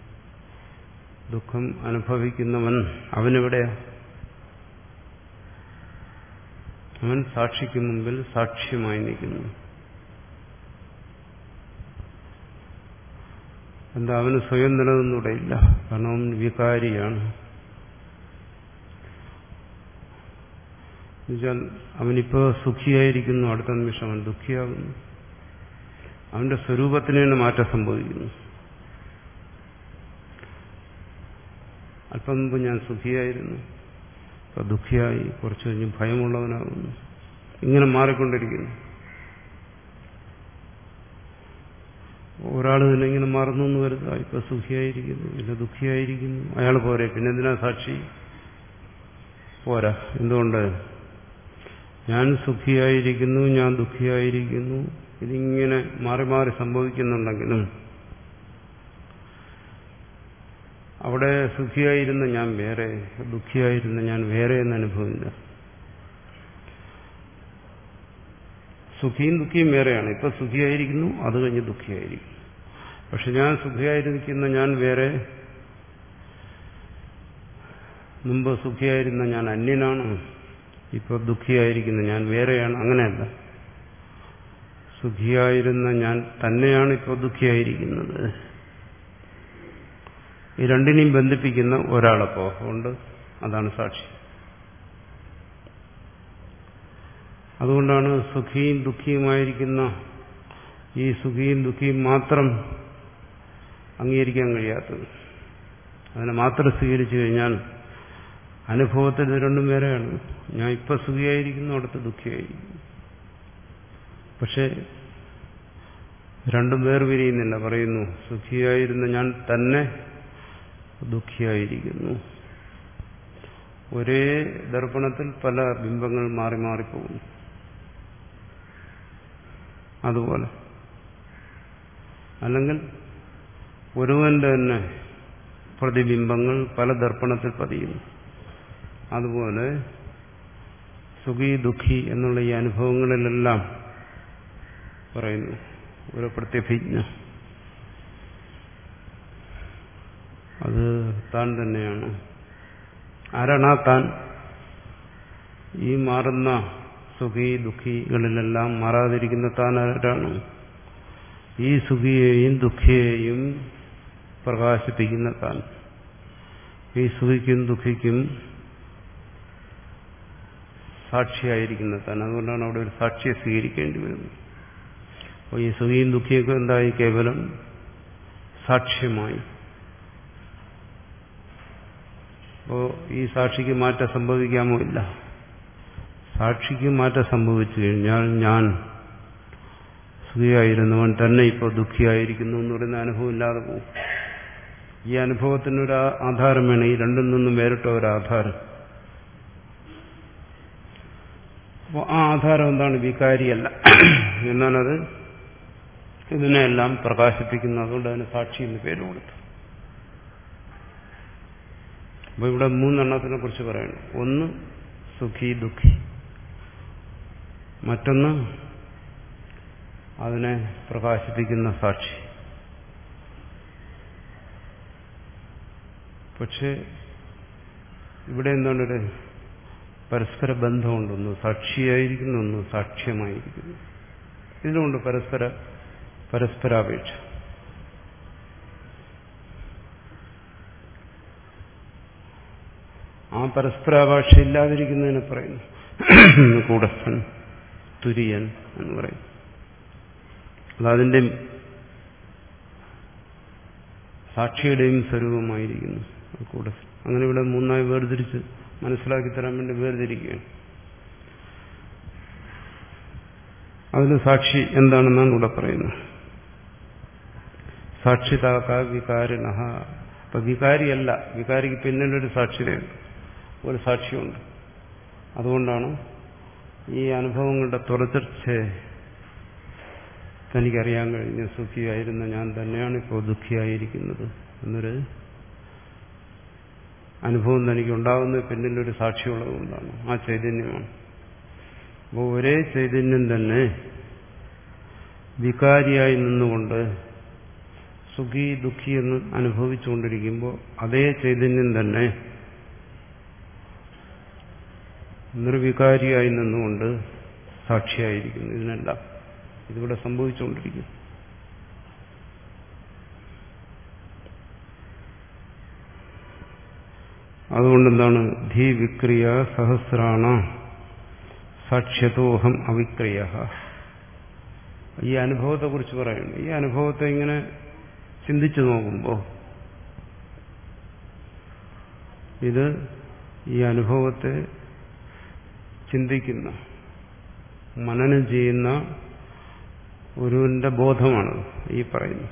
ദുഃഖം അനുഭവിക്കുന്നവൻ അവനെവിടെയാ? അവൻ സാക്ഷിക്ക് മുമ്പിൽ സാക്ഷ്യമായി നിൽക്കുന്നു. എന്താ? അവന് സ്വയം നിലനിന്നൂടെയില്ല. കാരണം അവൻ വികാരിയാണ്. എന്നുവെച്ചാൽ അവനിപ്പോ സുഖിയായിരിക്കുന്നു, അടുത്ത നിമിഷം അവൻ ദുഃഖിയാകുന്നു. അവന്റെ സ്വരൂപത്തിന് തന്നെ മാറ്റം സംഭവിക്കുന്നു. അല്പം മുമ്പ് ഞാൻ സുഖിയായിരുന്നു, ഇപ്പൊ ദുഃഖിയായി, കുറച്ചു കഴിഞ്ഞ് ഭയമുള്ളവനാകുന്നു. ഇങ്ങനെ മാറിക്കൊണ്ടിരിക്കുന്നു. ഒരാൾ തന്നെ ഇങ്ങനെ മാറുന്നു എന്ന് വരുക. ഇപ്പൊ സുഖിയായിരിക്കുന്നു, പിന്നെ ദുഃഖിയായിരിക്കുന്നു. അയാൾ പോരെ, പിന്നെ എന്തിനാ സാക്ഷി? പോരാ. എന്തുകൊണ്ട്? ഞാൻ സുഖിയായിരിക്കുന്നു, ഞാൻ ദുഃഖിയായിരിക്കുന്നു, ഇതിങ്ങനെ മാറി മാറി സംഭവിക്കുന്നുണ്ടെങ്കിലും അവിടെ സുഖിയായിരുന്ന ഞാൻ വേറെ, ദുഃഖിയായിരുന്ന ഞാൻ വേറെ എന്ന അനുഭവമില്ല. സുഖിയും ദുഃഖിയും വേറെയാണ്. ഇപ്പൊ സുഖിയായിരിക്കുന്നു, അത് കഴിഞ്ഞ് ദുഃഖിയായിരിക്കും. പക്ഷെ ഞാൻ സുഖിയായിരിക്കുന്ന ഞാൻ വേറെ, മുമ്പ് സുഖിയായിരുന്ന ഞാൻ അന്യനാണ്, ഇപ്പൊ ദുഃഖിയായിരിക്കുന്ന ഞാൻ വേറെയാണ്. അങ്ങനെയല്ല. സുഖിയായിരുന്ന ഞാൻ തന്നെയാണ് ഇപ്പോൾ ദുഃഖിയായിരിക്കുന്നത്. ഈ രണ്ടിനെയും ബന്ധിപ്പിക്കുന്ന ഒരാളപ്പോ ഉണ്ട്, അതാണ് സാക്ഷി. അതുകൊണ്ടാണ് സുഖിയും ദുഃഖിയുമായിരിക്കുന്ന ഈ സുഖിയും ദുഃഖിയും മാത്രം അംഗീകരിക്കാൻ കഴിയാത്തത്. അതിനെ മാത്രം സ്വീകരിച്ചു കഴിഞ്ഞാൽ അനുഭവത്തിൽ ഇത് രണ്ടും വേറെയാണ്. ഞാൻ ഇപ്പൊ സുഖിയായിരിക്കുന്നു, അടുത്ത് ദുഃഖിയായിരിക്കുന്നു. പക്ഷെ രണ്ടും വേർപിരിയുന്നില്ല. പറയുന്നു സുഖിയായിരുന്ന ഞാൻ തന്നെ ദുഃഖിയായിരിക്കുന്നു. ഒരേ ദർപ്പണത്തിൽ പല ബിംബങ്ങൾ മാറി മാറിപ്പോകുന്നു. അതുപോലെ അല്ലെങ്കിൽ ഒരുവന്റെ തന്നെ പ്രതിബിംബങ്ങൾ പല ദർപ്പണത്തിൽ പതിയുന്നു. അതുപോലെ സുഖി ദുഃഖി എന്നുള്ള ഈ അനുഭവങ്ങളിലെല്ലാം പറയുന്നു ഒരു പ്രത്യഭിജ്ഞ, അത് താൻ തന്നെയാണ്. ആരാണ് ആ താൻ? ഈ മാറുന്ന സുഖി ദുഃഖികളിലെല്ലാം മാറാതിരിക്കുന്ന താൻ ആരാണ്? ഈ സുഖിയെയും ദുഃഖിയെയും പ്രകാശിപ്പിക്കുന്ന താൻ. ഈ സുഖിക്കും ദുഃഖിക്കും സാക്ഷിയായിരിക്കുന്ന താൻ. അതുകൊണ്ടാണ് അവിടെ ഒരു സാക്ഷിയെ സ്വീകരിക്കേണ്ടി വരുന്നത്. അപ്പോൾ ഈ സുഖിയും ദുഃഖിയൊക്കെ എന്തായി? കേവലം സാക്ഷ്യമായി. അപ്പോൾ ഈ സാക്ഷിക്ക് മാറ്റം സംഭവിക്കാമോ? ഇല്ല. സാക്ഷിക്ക് മാറ്റം സംഭവിച്ചു കഴിഞ്ഞാൽ ഞാൻ സുഖിയായിരുന്നവൻ തന്നെ ഇപ്പോൾ ദുഃഖിയായിരിക്കുന്നു എന്ന് പറയുന്ന അനുഭവം ഇല്ലാതെ പോകും. ഈ അനുഭവത്തിനൊരു ആധാരം വേണം, ഈ രണ്ടിൽ നിന്നും വേറിട്ട ഒരാധാരം. അപ്പോൾ ആ ആധാരം എന്താണ്? വികാരിയല്ല. എന്നാലത് ഇതിനെല്ലാം പ്രകാശിപ്പിക്കുന്നു. അതുകൊണ്ട് അതിന് സാക്ഷി എന്ന് പേര് കൊടുത്തു. അപ്പോൾ ഇവിടെ മൂന്നെണ്ണത്തിനെ കുറിച്ച് പറയണം. ഒന്ന് സുഖി ദുഃഖി, മറ്റൊന്ന് അതിനെ പ്രകാശിപ്പിക്കുന്ന സാക്ഷി. പക്ഷെ ഇവിടെ എന്താണ്? പരസ്പര ബന്ധമുണ്ടൊന്ന് സാക്ഷിയായിരിക്കുന്നു, ഒന്ന് സാക്ഷ്യമായിരിക്കുന്നു. ഇതിലുണ്ട് പരസ്പര പരസ്പരാപേക്ഷ. ആ പരസ്പരാപേക്ഷ ഇല്ലാതിരിക്കുന്നതിനെ പറയുന്നു കൂടസ്ഥൻ, തുര്യൻ എന്ന് പറയും. അതതിൻ്റെ സാക്ഷിയുടെയും സ്വരൂപമായിരിക്കുന്നു കൂടസ്ഥൻ. അങ്ങനെ ഇവിടെ മൂന്നായി വേർതിരിച്ച് മനസ്സിലാക്കി തരാൻ വേണ്ടി വേർതിരിക്കുകയാണ്. അതിന് സാക്ഷി എന്താണെന്നാണ് ഇവിടെ പറയുന്നത്. സാക്ഷിതാക്ക വികാരിണഃ. അപ്പൊ വികാരിയല്ല, വികാരിക്ക് പിന്നിലൊരു സാക്ഷിതയുണ്ട്, ഒരു സാക്ഷിയുണ്ട്. അതുകൊണ്ടാണ് ഈ അനുഭവങ്ങളുടെ തുടർച്ചയെ തനിക്കറിയാൻ കഴിഞ്ഞ സുഖിയായിരുന്ന ഞാൻ തന്നെയാണ് ഇപ്പോൾ ദുഃഖിയായിരിക്കുന്നത് എന്നൊരു അനുഭവം തനിക്കുണ്ടാകുന്നത് പിന്നിലൊരു സാക്ഷിയുള്ളതുകൊണ്ടാണ്. ആ ചൈതന്യമാണ്. അപ്പോൾ ഒരേ ചൈതന്യം തന്നെ വികാരിയായി നിന്നുകൊണ്ട് സുഖി ദുഃഖി എന്ന് അനുഭവിച്ചുകൊണ്ടിരിക്കുമ്പോൾ അതേ ചൈതന്യം തന്നെ നിർവികാരിയായി നിന്നുകൊണ്ട് സാക്ഷിയായിരിക്കുന്നു. ഇതിനെല്ലാം ഇതിവിടെ സംഭവിച്ചുകൊണ്ടിരിക്കുന്നു. അതുകൊണ്ടെന്താണ്? ധീ വിക്രിയ സഹസ്രാണ സാക്ഷ്യതോഹം അവിക്രിയ. ഈ അനുഭവത്തെക്കുറിച്ച് പറയുന്നു. ഈ അനുഭവത്തെ ഇങ്ങനെ ചിന്തിച്ചു നോക്കുമ്പോൾ ഇത് ഈ അനുഭവത്തെ ചിന്തിക്കുന്ന, മനനം ചെയ്യുന്ന ഒരുവന്റെ ബോധമാണ് ഈ പറയുന്നത്.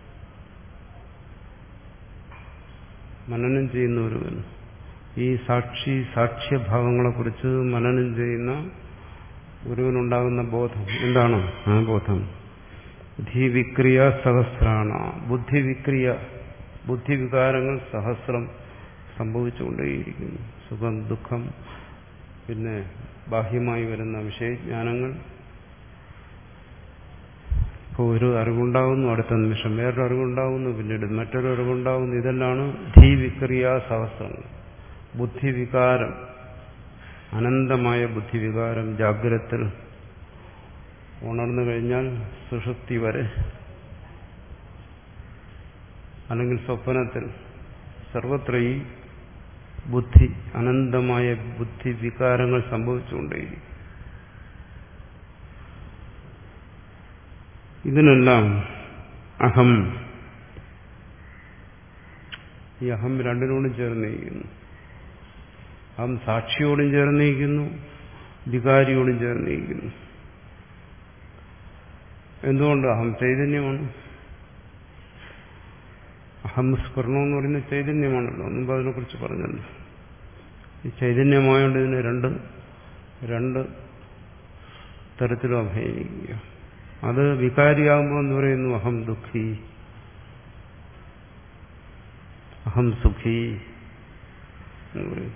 മനനം ചെയ്യുന്ന ഒരുവൻ ഈ സാക്ഷി സാക്ഷ്യഭാവങ്ങളെക്കുറിച്ച് മനനം ചെയ്യുന്ന ഒരുവനുണ്ടാകുന്ന ബോധം എന്താണ്? ആ ബോധം ധീവിക്രിയ സഹസ്രാണ. ബുദ്ധിവിക്രിയ, ബുദ്ധിവികാരങ്ങൾ സഹസ്രം സംഭവിച്ചുകൊണ്ടേയിരിക്കുന്നു. സുഖം ദുഃഖം, പിന്നെ ബാഹ്യമായി വരുന്ന വിഷയജ്ഞാനങ്ങൾ. ഇപ്പോൾ ഒരു അറിവുണ്ടാകുന്നു, അടുത്ത നിമിഷം വേറൊരു അറിവുണ്ടാകുന്നു, പിന്നീട് മറ്റൊരു അറിവുണ്ടാകുന്നു. ഇതെല്ലാണ് ധീവിക്രിയ സഹസ്രങ്ങൾ. ബുദ്ധിവികാരം, അനന്തമായ ബുദ്ധിവികാരം ജാഗ്രതത്തിൽ ഉണർന്നു കഴിഞ്ഞാൽ സുഷുപ്തി വരെ, അല്ലെങ്കിൽ സ്വപ്നത്തിൽ, സർവത്ര ഈ ബുദ്ധി, അനന്തമായ ബുദ്ധിവികാരങ്ങൾ സംഭവിച്ചുകൊണ്ടേയിരിക്കും. ഇതിനെല്ലാം അഹം, ഈ അഹം രണ്ടിനോടും ചേർന്നിരിക്കുന്നു. അഹം സാക്ഷിയോടും ചേർന്നിരിക്കുന്നു, വികാരിയോടും ചേർന്നിരിക്കുന്നു. എന്തുകൊണ്ട്? അഹം ചൈതന്യമാണ്. അഹം സ്ഫുരണം എന്ന് പറയുന്ന ചൈതന്യമാണല്ലോ. മുമ്പ് അതിനെക്കുറിച്ച് പറഞ്ഞല്ലോ. ഈ ചൈതന്യമായോണ്ട് ഇതിന് രണ്ട് രണ്ട് തരത്തിലും അഭിനയിക്കുക. അത് വികാരിയാകുമ്പോൾ എന്ന് പറയുന്നു അഹം ദുഃഖി, അഹം സുഖി എന്ന് പറയും.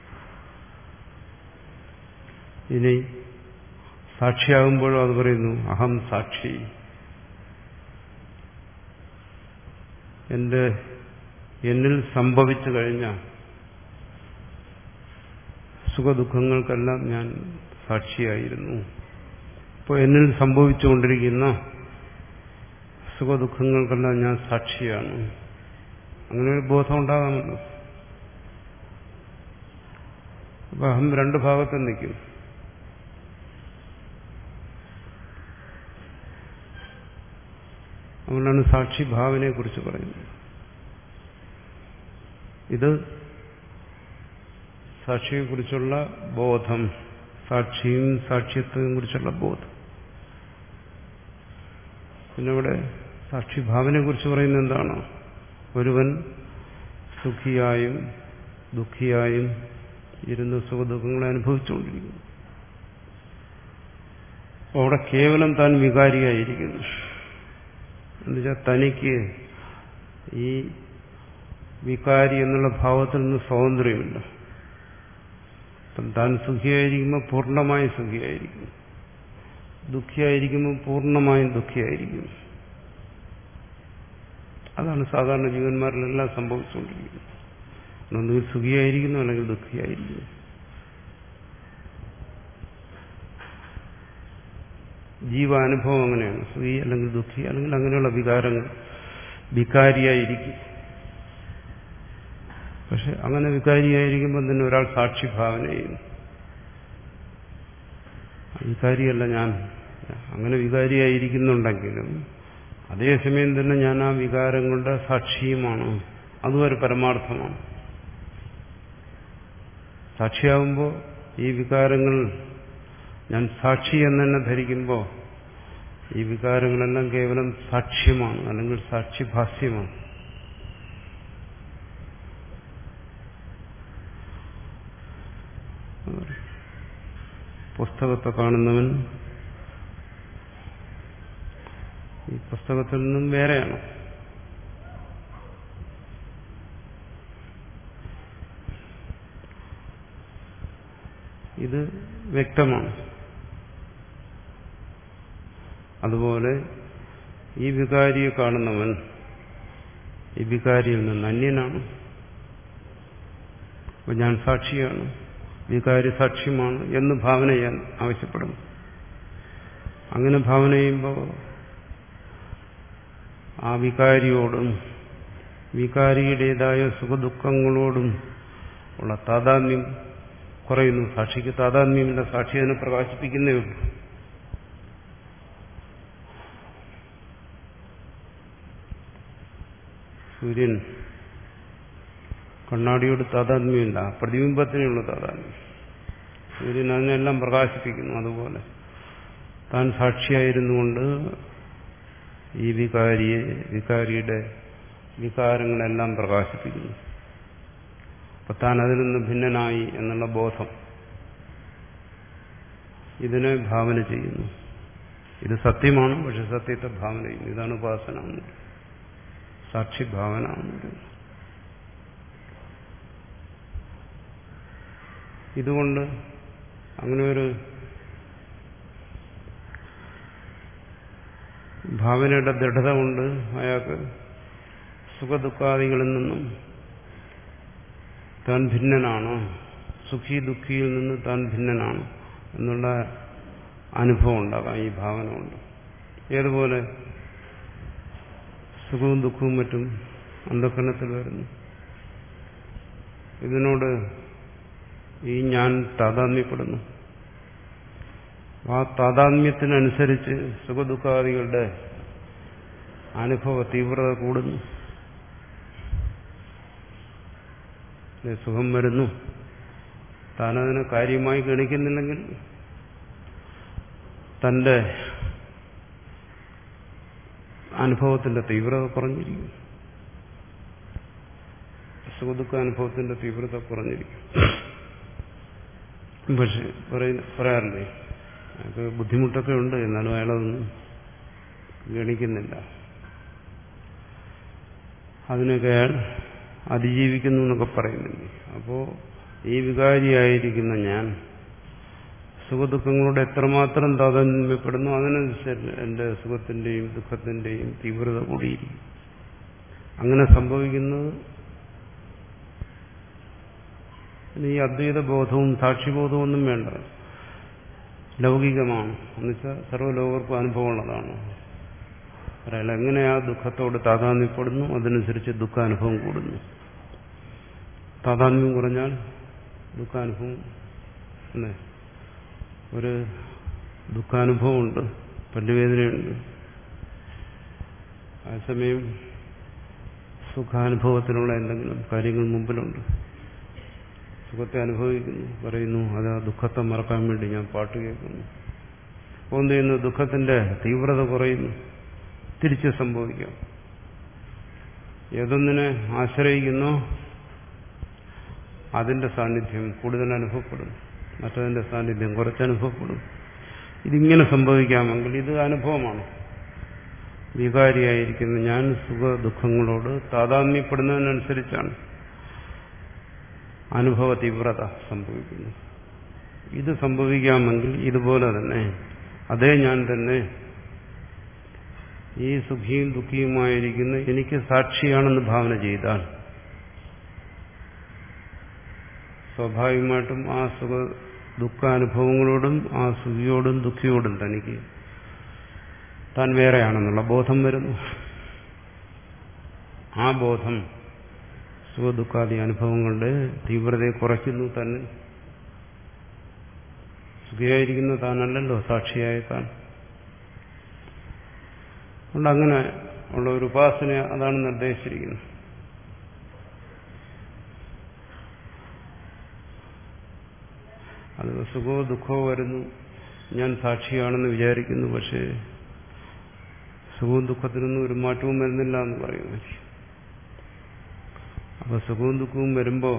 ഇനി സാക്ഷിയാകുമ്പോഴും അത് പറയുന്നു അഹം സാക്ഷി, എന്റെ എന്നിൽ സംഭവിച്ചു കഴിഞ്ഞ സുഖദുഃഖങ്ങൾക്കെല്ലാം ഞാൻ സാക്ഷിയായിരുന്നു. ഇപ്പോൾ എന്നിൽ സംഭവിച്ചുകൊണ്ടിരിക്കുന്ന സുഖദുഃഖങ്ങൾക്കെല്ലാം ഞാൻ സാക്ഷിയാണ്. അങ്ങനെ ഒരു ബോധം ഉണ്ടാകാമല്ലോ. അപ്പൊ അഹം രണ്ട് ഭാഗത്തും നിൽക്കും. അതുകൊണ്ടാണ് സാക്ഷി ഭാവനയെ കുറിച്ച് പറയുന്നത്. ഇത് സാക്ഷിയെക്കുറിച്ചുള്ള ബോധം, സാക്ഷിയും സാക്ഷിത്വവും കുറിച്ചുള്ള ബോധം. പിന്നെ ഇവിടെ സാക്ഷി ഭാവനയെ കുറിച്ച് പറയുന്നത് എന്താണ്? ഒരുവൻ സുഖിയായും ദുഃഖിയായും ഇരുന്ന് സുഖദുഃഖങ്ങളെ അനുഭവിച്ചുകൊണ്ടിരിക്കുന്നു. അവിടെ കേവലം താൻ വികാരിയായിരിക്കുന്നു. എന്നുവെച്ചാൽ തനിക്ക് ഈ വികാരി എന്നുള്ള ഭാവത്തിൽ നിന്ന് സ്വാതന്ത്ര്യമില്ല. താൻ സുഖിയായിരിക്കുമ്പോൾ പൂർണ്ണമായും സുഖിയായിരിക്കും, ദുഃഖിയായിരിക്കുമ്പോൾ പൂർണ്ണമായും ദുഃഖിയായിരിക്കും. അതാണ് സാധാരണ ജീവന്മാരിലെല്ലാം സംഭവിച്ചുകൊണ്ടിരിക്കുന്നത്. ഒന്നുകിൽ സുഖിയായിരിക്കുന്നു അല്ലെങ്കിൽ ദുഃഖിയായിരിക്കുന്നു. ജീവാനുഭവം അങ്ങനെയാണ്. സുഖി അല്ലെങ്കിൽ ദുഃഖി അല്ലെങ്കിൽ അങ്ങനെയുള്ള വികാരങ്ങൾ വികാരിയായിരിക്കും. പക്ഷെ അങ്ങനെ വികാരിയായിരിക്കുമ്പോൾ തന്നെ ഒരാൾ സാക്ഷിഭാവന ചെയ്യുന്നു. വികാരിയല്ല ഞാൻ, അങ്ങനെ വികാരിയായിരിക്കുന്നുണ്ടെങ്കിലും അതേസമയം തന്നെ ഞാൻ ആ വികാരങ്ങളുടെ സാക്ഷിയുമാണ്. അതും ഒരു പരമാർത്ഥമാണ്. സാക്ഷിയാകുമ്പോൾ ഈ വികാരങ്ങൾ ഞാൻ സാക്ഷി എന്ന് തന്നെ ധരിക്കുമ്പോൾ ഈ വികാരങ്ങളെല്ലാം കേവലം സാക്ഷ്യമാണ്, അല്ലെങ്കിൽ സാക്ഷിഭാസ്യമാണ്. പുസ്തകത്തെ കാണുന്നവൻ ഈ പുസ്തകത്തിൽ നിന്നും വേറെയാണ്. ഇത് വ്യക്തമാണ്. അതുപോലെ ഈ വികാരിയെ കാണുന്നവൻ ഈ വികാരിയിൽ നിന്ന് അന്യനാണ്. അപ്പോൾ ഞാൻ സാക്ഷിയാണ്, വികാരി സാക്ഷ്യമാണ് എന്ന് ഭാവന ചെയ്യാൻ ആവശ്യപ്പെടുന്നു. അങ്ങനെ ഭാവന ചെയ്യുമ്പോൾ ആ വികാരിയോടും വികാരിയുടേതായ സുഖദുഃഖങ്ങളോടും ഉള്ള താതാത്മ്യം കുറയുന്നു. സാക്ഷിക്ക് താതാത്മ്യമില്ല, സാക്ഷി അതിനെ പ്രകാശിപ്പിക്കുന്നേ ഉള്ളൂ. സൂര്യൻ കണ്ണാടിയോട് താതാത്മ്യമില്ല, പ്രതിബിംബത്തിനുള്ള താതാത്മ്യം. സൂര്യൻ അതിനെല്ലാം പ്രകാശിപ്പിക്കുന്നു. അതുപോലെ താൻ സാക്ഷിയായിരുന്നുകൊണ്ട് ഈ വികാരിയെ വികാരിയുടെ വികാരങ്ങളെല്ലാം പ്രകാശിപ്പിക്കുന്നു. അപ്പൊ താൻ അതിൽ നിന്ന് ഭിന്നനായി എന്നുള്ള ബോധം ഇതിനെ ഭാവന ചെയ്യുന്നു. ഇത് സത്യമാണ്, പക്ഷെ സത്യത്തെ ഭാവന ചെയ്യുന്നു. ഇതാണ് ഉപാസന, സാക്ഷിഭാവന. ഇതുകൊണ്ട് അങ്ങനെ ഒരു ഭാവനയുടെ ദൃഢത കൊണ്ട് അയാൾക്ക് സുഖദുഃഖാദികളിൽ നിന്നും താൻ ഭിന്നനാണ്, സുഖി ദുഃഖിയിൽ നിന്ന് താൻ ഭിന്നനാണ് എന്നുള്ള അനുഭവം ഉണ്ടാകാം ഈ ഭാവന കൊണ്ട്. ഏതുപോലെ സുഖവും ദുഃഖവും മറ്റും അന്ധക്കരണത്തിൽ വരുന്നു. ഇതിനോട് ഈ ഞാൻ താതാത്മ്യപ്പെടുന്നു. ആ താതാത്മ്യത്തിനനുസരിച്ച് സുഖദുഃഖാദികളുടെ അനുഭവ തീവ്രത കൂടുന്നു. സുഖം വരുന്നു, താനതിനെ കാര്യമായി ഗണിക്കുന്നില്ലെങ്കിൽ തന്റെ അനുഭവത്തിന്റെ തീവ്രത കുറഞ്ഞിരിക്കും. സുഖദുഃഖ അനുഭവത്തിന്റെ തീവ്രത കുറഞ്ഞിരിക്കും. പക്ഷെ പറയാറില്ലേ അയാൾക്ക് ബുദ്ധിമുട്ടൊക്കെ ഉണ്ട്, എന്നാലും അയാളതൊന്നും ഗണിക്കുന്നില്ല. അതിനൊക്കെ അയാൾ അതിജീവിക്കുന്നു എന്നൊക്കെ പറയുന്നില്ലേ. അപ്പോൾ ഈ വികാരിയായിരിക്കുന്ന ഞാൻ സുഖദുഃഖങ്ങളോട് എത്രമാത്രം താതാത്മ്യപ്പെടുന്നു അതിനനുസരിച്ച് എൻ്റെ സുഖത്തിൻ്റെയും ദുഃഖത്തിൻ്റെയും തീവ്രത കൂടിയിരിക്കും. അങ്ങനെ സംഭവിക്കുന്നത് ഈ അദ്വൈത ബോധവും സാക്ഷിബോധവും ഒന്നും വേണ്ട, ലൗകികമാണ്. എന്നുവെച്ചാൽ സർവ്വലോകർക്കും അനുഭവമുള്ളതാണ്. ഒരാൾ എങ്ങനെ ആ ദുഃഖത്തോട് താതാത്മ്യപ്പെടുന്നു അതനുസരിച്ച് ദുഃഖാനുഭവം കൂടുന്നു. താതാത്മ്യം കുറഞ്ഞാൽ ദുഃഖാനുഭവം അല്ലേ. ഒരു ദുഃഖാനുഭവമുണ്ട്, പല്ലുവേദനയുണ്ട്, അതേസമയം സുഖാനുഭവത്തിനുള്ള എന്തെങ്കിലും കാര്യങ്ങൾ മുമ്പിലുണ്ട്. സുഖത്തെ അനുഭവിക്കുന്നു, പറയുന്നു അത് ആ ദുഃഖത്തെ മറക്കാൻ വേണ്ടി ഞാൻ പാട്ട് കേൾക്കുന്നു. അപ്പോൾ എന്ത് ചെയ്യുന്നു? ദുഃഖത്തിന്റെ തീവ്രത കുറയുന്നു. തിരിച്ച് സംഭവിക്കാം. ഏതൊന്നിനെ ആശ്രയിക്കുന്നോ അതിന്റെ സാന്നിധ്യം കൂടുതൽ അനുഭവപ്പെടും, മറ്റതിന്റെ സാന്നിധ്യം കുറച്ചനുഭവപ്പെടും. ഇതിങ്ങനെ സംഭവിക്കാമെങ്കിൽ ഇത് അനുഭവമാണ്. വികാരിയായിരിക്കുന്ന ഞാൻ സുഖ ദുഃഖങ്ങളോട് താതാത്മ്യപ്പെടുന്നതിനനുസരിച്ചാണ് അനുഭവ തീവ്രത സംഭവിക്കുന്നത്. ഇത് സംഭവിക്കാമെങ്കിൽ ഇതുപോലെ തന്നെ അതേ ഞാൻ തന്നെ ഈ സുഖിയും ദുഃഖിയുമായിരിക്കുന്ന എനിക്ക് സാക്ഷിയാണെന്ന് ഭാവന ചെയ്താൽ സ്വാഭാവികമായിട്ടും ആ സുഖ ദുഃഖാനുഭവങ്ങളോടും ആ സുഖിയോടും ദുഃഖിയോടും തനിക്ക് താൻ വേറെയാണെന്നുള്ള ബോധം വരുന്നു. ആ ബോധം സുഖദുഃഖാദി അനുഭവങ്ങളുടെ തീവ്രതയെ കുറയ്ക്കുന്നു. തന്നെ സുഖിയായിരിക്കുന്ന താനല്ലല്ലോ സാക്ഷിയായ താൻ. അതുകൊണ്ട് അങ്ങനെ ഉള്ള ഒരു ഉപാസന അതാണ് നിർദ്ദേശിച്ചിരിക്കുന്നത്. അത് സുഖമോ ദുഃഖമോ വരുന്നു, ഞാൻ സാക്ഷിയാണെന്ന് വിചാരിക്കുന്നു, പക്ഷേ സുഖവും ദുഃഖത്തിനൊന്നും ഒരു മാറ്റവും വരുന്നില്ല എന്ന് പറയുന്നു. അപ്പൊ സുഖവും ദുഃഖവും വരുമ്പോ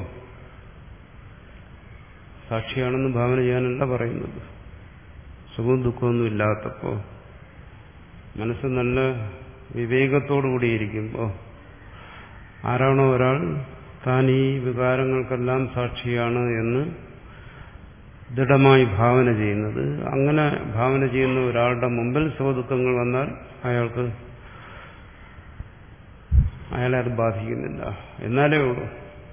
സാക്ഷിയാണെന്ന് ഭാവന ചെയ്യാനല്ല പറയുന്നത്. സുഖവും ദുഃഖമൊന്നും ഇല്ലാത്തപ്പോ മനസ്സ് നല്ല വിവേകത്തോടുകൂടിയിരിക്കുമ്പോൾ ആരാണോ ഒരാൾ താൻ ഈ വികാരങ്ങൾക്കെല്ലാം സാക്ഷിയാണ് എന്ന് ദൃഢമായി ഭാവന ചെയ്യുന്നത്, അങ്ങനെ ഭാവന ചെയ്യുന്ന ഒരാളുടെ മുമ്പിൽ സുഖദുഃഖങ്ങൾ വന്നാൽ അയാൾക്ക് അയാളെ അത് ബാധിക്കുന്നില്ല. എന്നാലേ ഉള്ളൂ.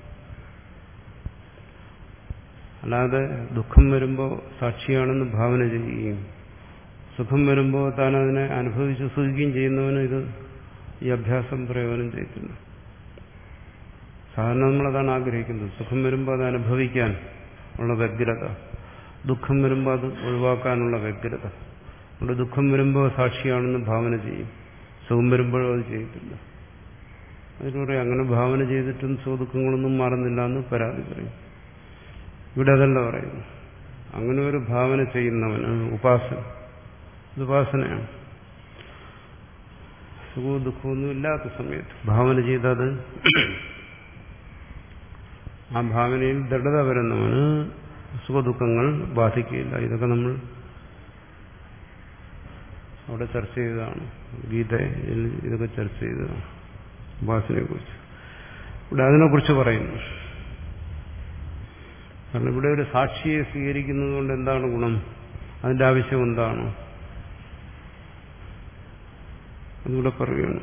അല്ലാതെ ദുഃഖം വരുമ്പോൾ സാക്ഷിയാണെന്ന് ഭാവന ചെയ്യുകയും സുഖം വരുമ്പോൾ താൻ അതിനെ അനുഭവിച്ച് സുഖിക്കുകയും ചെയ്യുന്നവന് ഇത് ഈ അഭ്യാസം പ്രയോജനം ചെയ്തിട്ടുണ്ട്. സാധാരണ നമ്മളതാണ് ആഗ്രഹിക്കുന്നത്. സുഖം വരുമ്പോൾ അത് അനുഭവിക്കാൻ ഉള്ള വ്യഗ്രത, ദുഃഖം വരുമ്പോൾ അത് ഒഴിവാക്കാനുള്ള വ്യഗ്രത. അതുകൊണ്ട് ദുഃഖം വരുമ്പോൾ സാക്ഷിയാണെന്ന് ഭാവന ചെയ്യും, സുഖം വരുമ്പോഴും അത് ചെയ്യത്തില്ല. അതിലൂടെ അങ്ങനെ ഭാവന ചെയ്തിട്ടും സുഖദുഃഖങ്ങളൊന്നും മാറുന്നില്ല എന്ന് പരാതി പറയും. ഇവിടെ അതല്ല പറയുന്നു. അങ്ങനെ ഒരു ഭാവന ചെയ്യുന്നവന് ഉപാസന, ഇത് ഉപാസനയാണ്. സുഖവും ദുഃഖമൊന്നും ഇല്ലാത്ത സമയത്ത് ഭാവന ചെയ്തത് ആ ഭാവനയിൽ ദൃഢത വരുന്നവന് സുഖദുഃഖങ്ങൾ ബാധിക്കില്ല. ഇതൊക്കെ നമ്മൾ അവിടെ ചർച്ച ചെയ്തതാണ്. ഗീതയിൽ ഇതൊക്കെ ചർച്ച ചെയ്തതാണ്, ഉപാസനയെ കുറിച്ച്. ഇവിടെ അതിനെക്കുറിച്ച് പറയുന്നു. കാരണം ഇവിടെ ഒരു സാക്ഷിയെ സ്വീകരിക്കുന്നത് കൊണ്ട് എന്താണ് ഗുണം, അതിന്റെ ആവശ്യം എന്താണ്, അതുകൂടെ പറയുകയാണ്.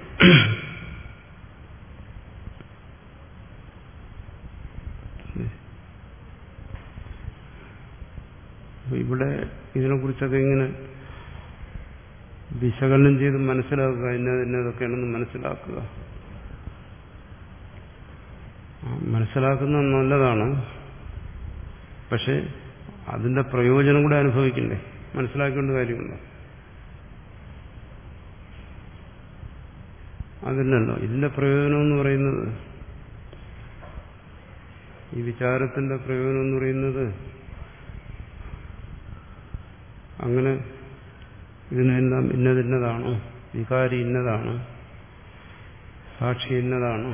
ഇവിടെ ഇതിനെക്കുറിച്ചൊക്കെ ഇങ്ങനെ വിശകലനം ചെയ്ത് മനസ്സിലാക്കുക, ഇന്നത് ഇന്നതൊക്കെയാണെന്ന് മനസ്സിലാക്കുക. മനസ്സിലാക്കുന്നത് നല്ലതാണ്, പക്ഷെ അതിന്റെ പ്രയോജനം കൂടെ അനുഭവിക്കണ്ടേ, മനസ്സിലാക്കേണ്ട കാര്യമുണ്ടോ? അതില്ലല്ലോ. ഇതിന്റെ പ്രയോജനം എന്ന് പറയുന്നത്, ഈ വിചാരത്തിന്റെ പ്രയോജനം എന്ന് പറയുന്നത് അങ്ങനെ ഇതിനെല്ലാം ഇന്നതിന്നതാണ്, വികാരി ഇന്നതാണ്, സാക്ഷി ഇന്നതാണ്,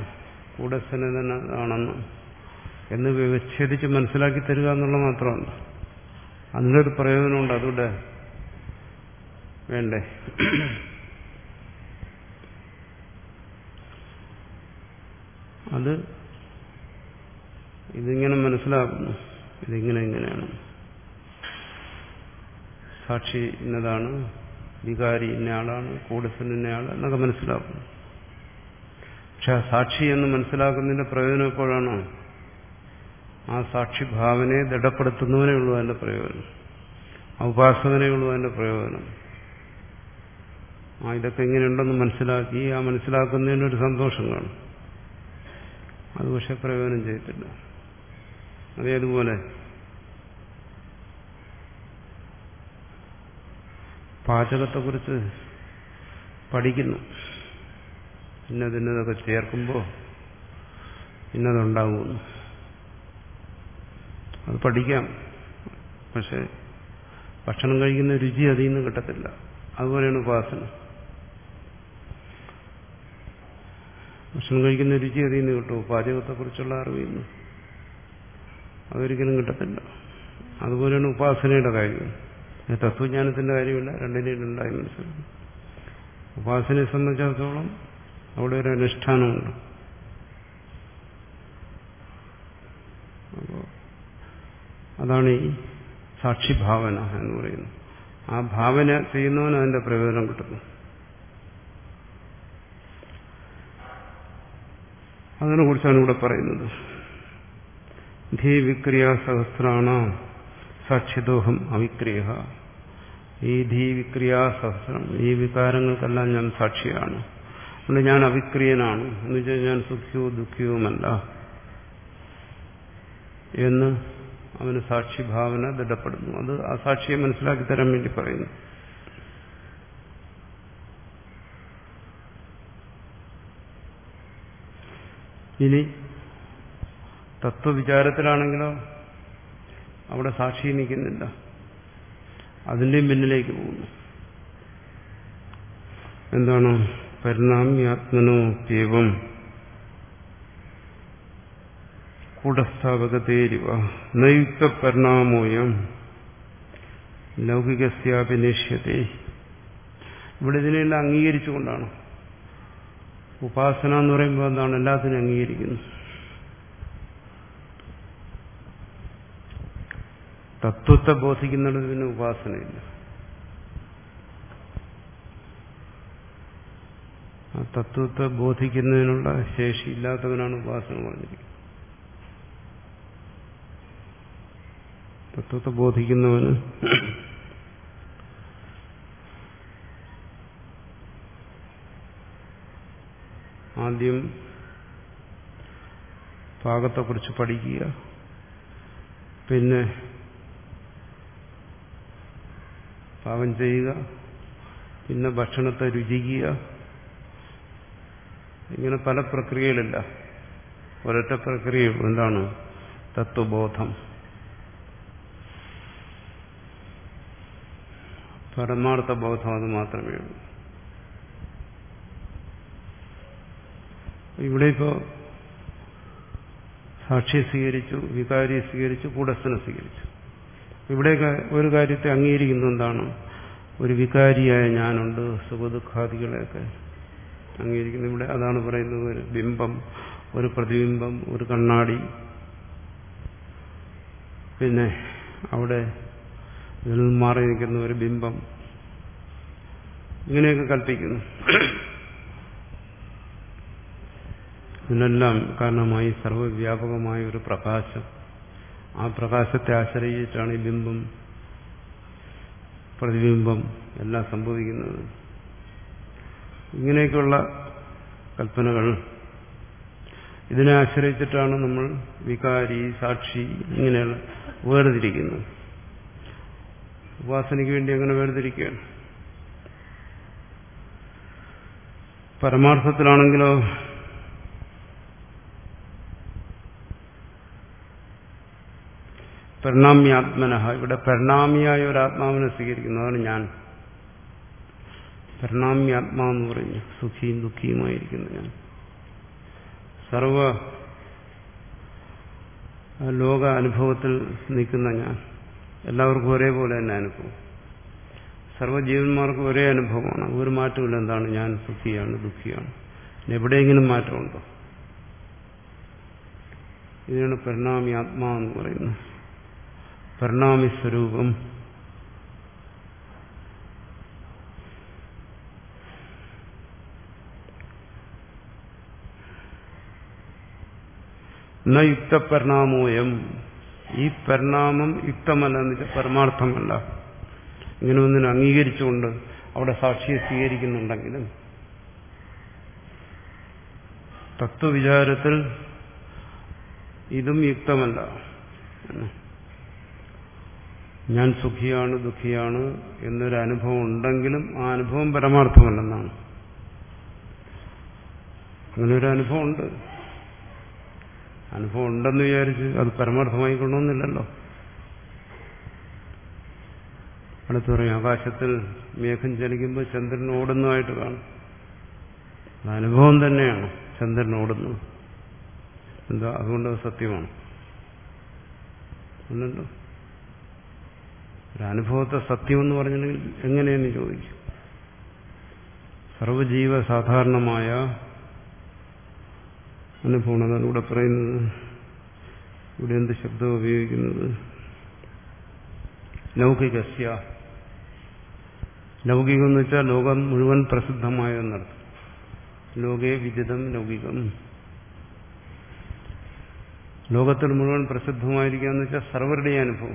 കൂടസ്ഥനാണെന്ന് എന്ന് വിച്ഛേദിച്ച് മനസ്സിലാക്കി തരിക എന്നുള്ള മാത്രമല്ല. അതിനൊരു പ്രയോജനമുണ്ട്, അതുകൂടെ വേണ്ടേ? അത് ഇതിങ്ങനെ മനസ്സിലാക്കുന്നു, ഇതിങ്ങനെ ഇങ്ങനെയാണ്, സാക്ഷി ഇന്നതാണ്, വികാരി ഇന്നയാളാണ്, കൂടസ്ഥൻ ഇന്നയാൾ എന്നൊക്കെ മനസ്സിലാക്കുന്നു. പക്ഷെ ആ സാക്ഷി എന്ന് മനസ്സിലാക്കുന്നതിന്റെ പ്രയോജനം എപ്പോഴാണ്? ആ സാക്ഷിഭാവനയെ ദൃഢപ്പെടുത്തുന്നവനേ ഉള്ളൂ അതിന്റെ പ്രയോജനം, ആ ഉപാസകനേ ഉള്ളൂ അതിന്റെ പ്രയോജനം. ആ ഇതൊക്കെ ഇങ്ങനെയുണ്ടെന്ന് മനസ്സിലാക്കി ആ മനസ്സിലാക്കുന്നതിനൊരു സന്തോഷം കാണും, അത് പക്ഷെ പ്രയോജനം ചെയ്യത്തില്ല. അതേതുപോലെ പാചകത്തെക്കുറിച്ച് പഠിക്കുന്നു, ഇന്നതിന്നതൊക്കെ ചേർക്കുമ്പോൾ ഇന്നതുണ്ടാകുന്നു, അത് പഠിക്കാം. പക്ഷെ ഭക്ഷണം കഴിക്കുന്ന രുചി അതിൽ നിന്ന് കിട്ടത്തില്ല. അതുപോലെയാണ് ഉപാസന. ഭക്ഷണം കഴിക്കുന്ന രുചി അതിൽ നിന്ന് കിട്ടും, പാചകത്തെക്കുറിച്ചുള്ള അറിവിൽ നിന്ന് അതൊരിക്കലും കിട്ടത്തില്ല. അതുപോലെയാണ് ഉപാസനയുടെ കാര്യം. തത്വജ്ഞാനത്തിന്റെ കാര്യമില്ല, രണ്ടിനെയും രണ്ടായി മനസ്സിലാക്കും. ഉപാസനയെ സംബന്ധിച്ചിടത്തോളം അവിടെ ഒരു അനുഷ്ഠാനമുണ്ട്. അപ്പോൾ അതാണ് ഈ സാക്ഷിഭാവന എന്ന് പറയുന്നത്. ആ ഭാവന ചെയ്യുന്നവന് അതിന്റെ പ്രയോജനം കിട്ടുന്നു. അതിനെക്കുറിച്ചാണ് ഇവിടെ പറയുന്നത്. ധീ വിക്രിയ സഹസ്രാണ സാക്ഷിദോഹം അവിക്രിയ. ഈ ധീ വിക്രിയ സഹസ്രം, ഈ വികാരങ്ങൾക്കെല്ലാം ഞാൻ സാക്ഷിയാണ്. അതുകൊണ്ട് ഞാൻ അവിക്രിയനാണ് എന്ന് വെച്ചാൽ ഞാൻ സുഖിയോ ദുഃഖിയുമല്ല എന്ന് അവന് സാക്ഷിഭാവന ദൃഢപ്പെടുന്നു. അത് ആ സാക്ഷിയെ മനസ്സിലാക്കി തരാൻ വേണ്ടി പറയുന്നു. ഇനി തത്വവിചാരത്തിലാണെങ്കിലോ അവിടെ സാക്ഷി നിൽക്കുന്നില്ല, അതിന്റെയും പിന്നിലേക്ക് പോകുന്നു. എന്താണ്? പരിണാമ്യാത്മനോ പ്യേവം കൂടസ്ഥാപകതേരിവ നയുക്ത പരിണാമോയം ലൗകികസ്യാഭിനിഷ്യത്തെ. ഇവിടെ ഇതിനെല്ലാം അംഗീകരിച്ചുകൊണ്ടാണ്. ഉപാസന എന്ന് പറയുമ്പോൾ എന്താണ്? എല്ലാത്തിനും അംഗീകരിക്കുന്നു. തത്വത്തെ ബോധിക്കുന്നിടത്ത് പിന്നെ ഉപാസനയില്ല. ആ തത്വത്തെ ബോധിക്കുന്നതിനുള്ള ശേഷി ഇല്ലാത്തവനാണ് ഉപാസന പറഞ്ഞിരിക്കുന്നത്. തത്വത്തെ ബോധിക്കുന്നവന് ആദ്യം പാകത്തെക്കുറിച്ച് പഠിക്കുക, പിന്നെ പാകം ചെയ്യുക, പിന്നെ ഭക്ഷണത്തെ രുചിക്കുക. ഇങ്ങനെ പല പ്രക്രിയകളില്ല, ഒരൊറ്റ പ്രക്രിയയുള്ളൂ. എന്താണ്? തത്വബോധം. പരമാർത്ഥ ബോധം അത് മാത്രമേ ഉള്ളൂ. ഇവിടെ ഇപ്പോ സാക്ഷിയെ സ്വീകരിച്ചു, വികാരിയെ സ്വീകരിച്ചു, കൂടസ്ഥനെ സ്വീകരിച്ചു. ഇവിടെയൊക്കെ ഒരു കാര്യത്തെ അംഗീകരിക്കുന്നത് എന്താണ്? ഒരു വികാരിയായ ഞാനുണ്ട്, സുഖദുഃഖാദികളെയൊക്കെ അംഗീകരിക്കുന്നു. ഇവിടെ അതാണ് പറയുന്നത്. ഒരു ബിംബം, ഒരു പ്രതിബിംബം, ഒരു കണ്ണാടി, പിന്നെ അവിടെ ഇതിൽ നിന്ന് മാറി നിൽക്കുന്ന ഒരു ബിംബം, ഇങ്ങനെയൊക്കെ കൽപ്പിക്കുന്നു. ഇതിനെല്ലാം കാരണമായി സർവ്വവ്യാപകമായ ഒരു പ്രകാശം. ആ പ്രകാശത്തെ ആശ്രയിച്ചിട്ടാണ് ഈ ബിംബം, പ്രതിബിംബം എല്ലാം സംഭവിക്കുന്നത്. ഇങ്ങനെയൊക്കെയുള്ള കൽപ്പനകൾ, ഇതിനെ ആശ്രയിച്ചിട്ടാണ് നമ്മൾ വികാരി, സാക്ഷി ഇങ്ങനെയുള്ള വേർതിരിക്കുന്നത്. ഉപാസനയ്ക്ക് വേണ്ടി അങ്ങനെ വേർതിരിക്കുകയാണ്. പരമാർത്ഥത്തിലാണെങ്കിലോ പരിണാമ്യാത്മനഃ, ഇവിടെ പരിണാമിയായ ഒരു ആത്മാവിനെ സ്വീകരിക്കുന്നു. അതാണ് ഞാൻ. പരിണാമ്യാത്മാവെന്ന് പറഞ്ഞു, സുഖിയും ദുഃഖിയുമായിരിക്കുന്നു ഞാൻ. സർവ ലോക അനുഭവത്തിൽ നിൽക്കുന്ന ഞാൻ, എല്ലാവർക്കും ഒരേപോലെ തന്നെ അനുഭവം. സർവ്വജീവന്മാർക്കും ഒരേ അനുഭവമാണ്. ഒരു മാറ്റമില്ല. എന്താണ്? ഞാൻ സുഖിയാണ്, ദുഃഖിയാണ്. എവിടെയെങ്കിലും മാറ്റമുണ്ടോ? ഇതിനാണ് പരിണാമി ആത്മാ എന്ന് പറയുന്നത്. പരിണാമി സ്വരൂപം. ന യുക്തപരിണാമോയം. ഈ പരിണാമം യുക്തമല്ല എന്ന് വെച്ചാൽ പരമാർത്ഥമല്ല. ഇങ്ങനെ ഒന്നിനെ അംഗീകരിച്ചുകൊണ്ട് അവിടെ സാക്ഷിയെ സ്വീകരിക്കുന്നുണ്ടെങ്കിലും തത്വവിചാരത്തിൽ ഇതും യുക്തമല്ല. ഞാൻ സുഖിയാണ്, ദുഃഖിയാണ് എന്നൊരു അനുഭവം ഉണ്ടെങ്കിലും ആ അനുഭവം പരമാർത്ഥമല്ലെന്നാണ്. അങ്ങനൊരു അനുഭവം ഉണ്ട്. അനുഭവം ഉണ്ടെന്ന് വിചാരിച്ച് അത് പരമാർത്ഥമായിക്കൊള്ളണമെന്നില്ലല്ലോ. അടുത്ത് പറയും, ആകാശത്തിൽ മേഘം ചലിക്കുമ്പോൾ ചന്ദ്രൻ ഓടുന്നതായിട്ട് കാണും. അത് അനുഭവം തന്നെയാണ് ചന്ദ്രൻ ഓടുന്നത്. എന്താ? അതുകൊണ്ട് അത് സത്യമാണ് അല്ലല്ലോ. ഒരു അനുഭവത്തെ സത്യമെന്ന് പറഞ്ഞിട്ടുണ്ടെങ്കിൽ എങ്ങനെയെന്ന് ചോദിക്കും. സർവജീവ സാധാരണമായ അനുഭവമാണ്. അതാണ് ഇവിടെ പറയുന്നത്. ഇവിടെ എന്ത് ശബ്ദം ഉപയോഗിക്കുന്നത്? ലൗകികസ്യ. ലൗകികം എന്ന് വെച്ചാൽ ലോകം മുഴുവൻ പ്രസിദ്ധമായ എന്നർത്ഥം. ലോകേ വിദിതം ലൗകികം. ലോകത്തിൽ മുഴുവൻ പ്രസിദ്ധമായിരിക്കുക എന്ന് വെച്ചാൽ സർവരുടെയും അനുഭവം.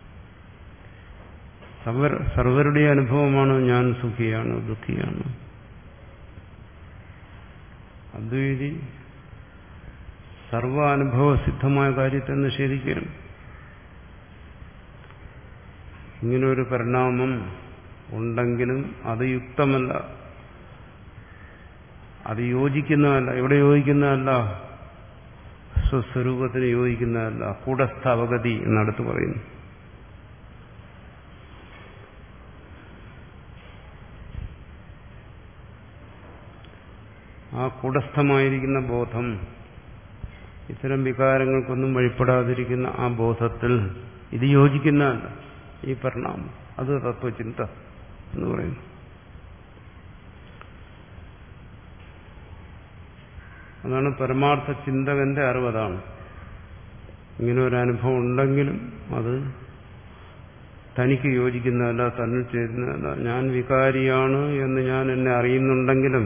സർവരുടെയും അനുഭവമാണ് ഞാൻ സുഖിയാണ്, ദുഃഖിയാണ്. അദ്വൈതി സർവ അനുഭവ സിദ്ധമായ കാര്യത്തെ നിഷേധിക്കുകയാണ്. ഇങ്ങനൊരു പരിണാമം ഉണ്ടെങ്കിലും അത് യുക്തമല്ല, അത് യോജിക്കുന്നതല്ല. എവിടെ യോജിക്കുന്നതല്ല? സ്വസ്വരൂപത്തിന് യോജിക്കുന്നതല്ല. കൂടസ്ഥ അവഗതി എന്നടുത്ത് പറയുന്നു. ആ കൂടസ്ഥമായിരിക്കുന്ന ബോധം, ഇത്തരം വികാരങ്ങൾക്കൊന്നും വഴിപ്പെടാതിരിക്കുന്ന ആ ബോധത്തിൽ ഇത് യോജിക്കുന്നതല്ല ഈ പരിണാമം. അത് തത്വചിന്ത എന്ന് പറയുന്നു. അതാണ് പരമാർത്ഥ ചിന്തകന്റെ അറിവതാണ്. ഇങ്ങനെ ഒരു അനുഭവം ഉണ്ടെങ്കിലും അത് തനിക്ക് യോജിക്കുന്നതല്ല, തന്നിൽ ചേരുന്നതല്ല. ഞാൻ വികാരിയാണ് എന്ന് ഞാൻ എന്നെ അറിയുന്നുണ്ടെങ്കിലും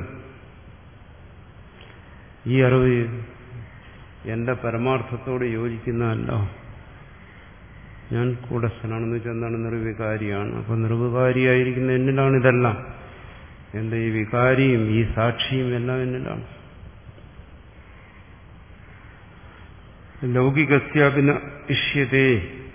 ഈ അറിവ് എന്റെ പരമാർത്ഥത്തോട് യോജിക്കുന്നതല്ല. ഞാൻ കൂടസ്ഥനാണെന്ന് വെച്ചാൽ എന്താണ്? നിർവികാരിയാണ്. അപ്പൊ നിർവികാരിയായിരിക്കുന്ന എന്നിലാണ് ഇതെല്ലാം. എന്റെ ഈ വികാരിയും ഈ സാക്ഷിയും എല്ലാം എന്നിലാണ്. ലൗകികസ്യാപിന ഇഷ്യതേ.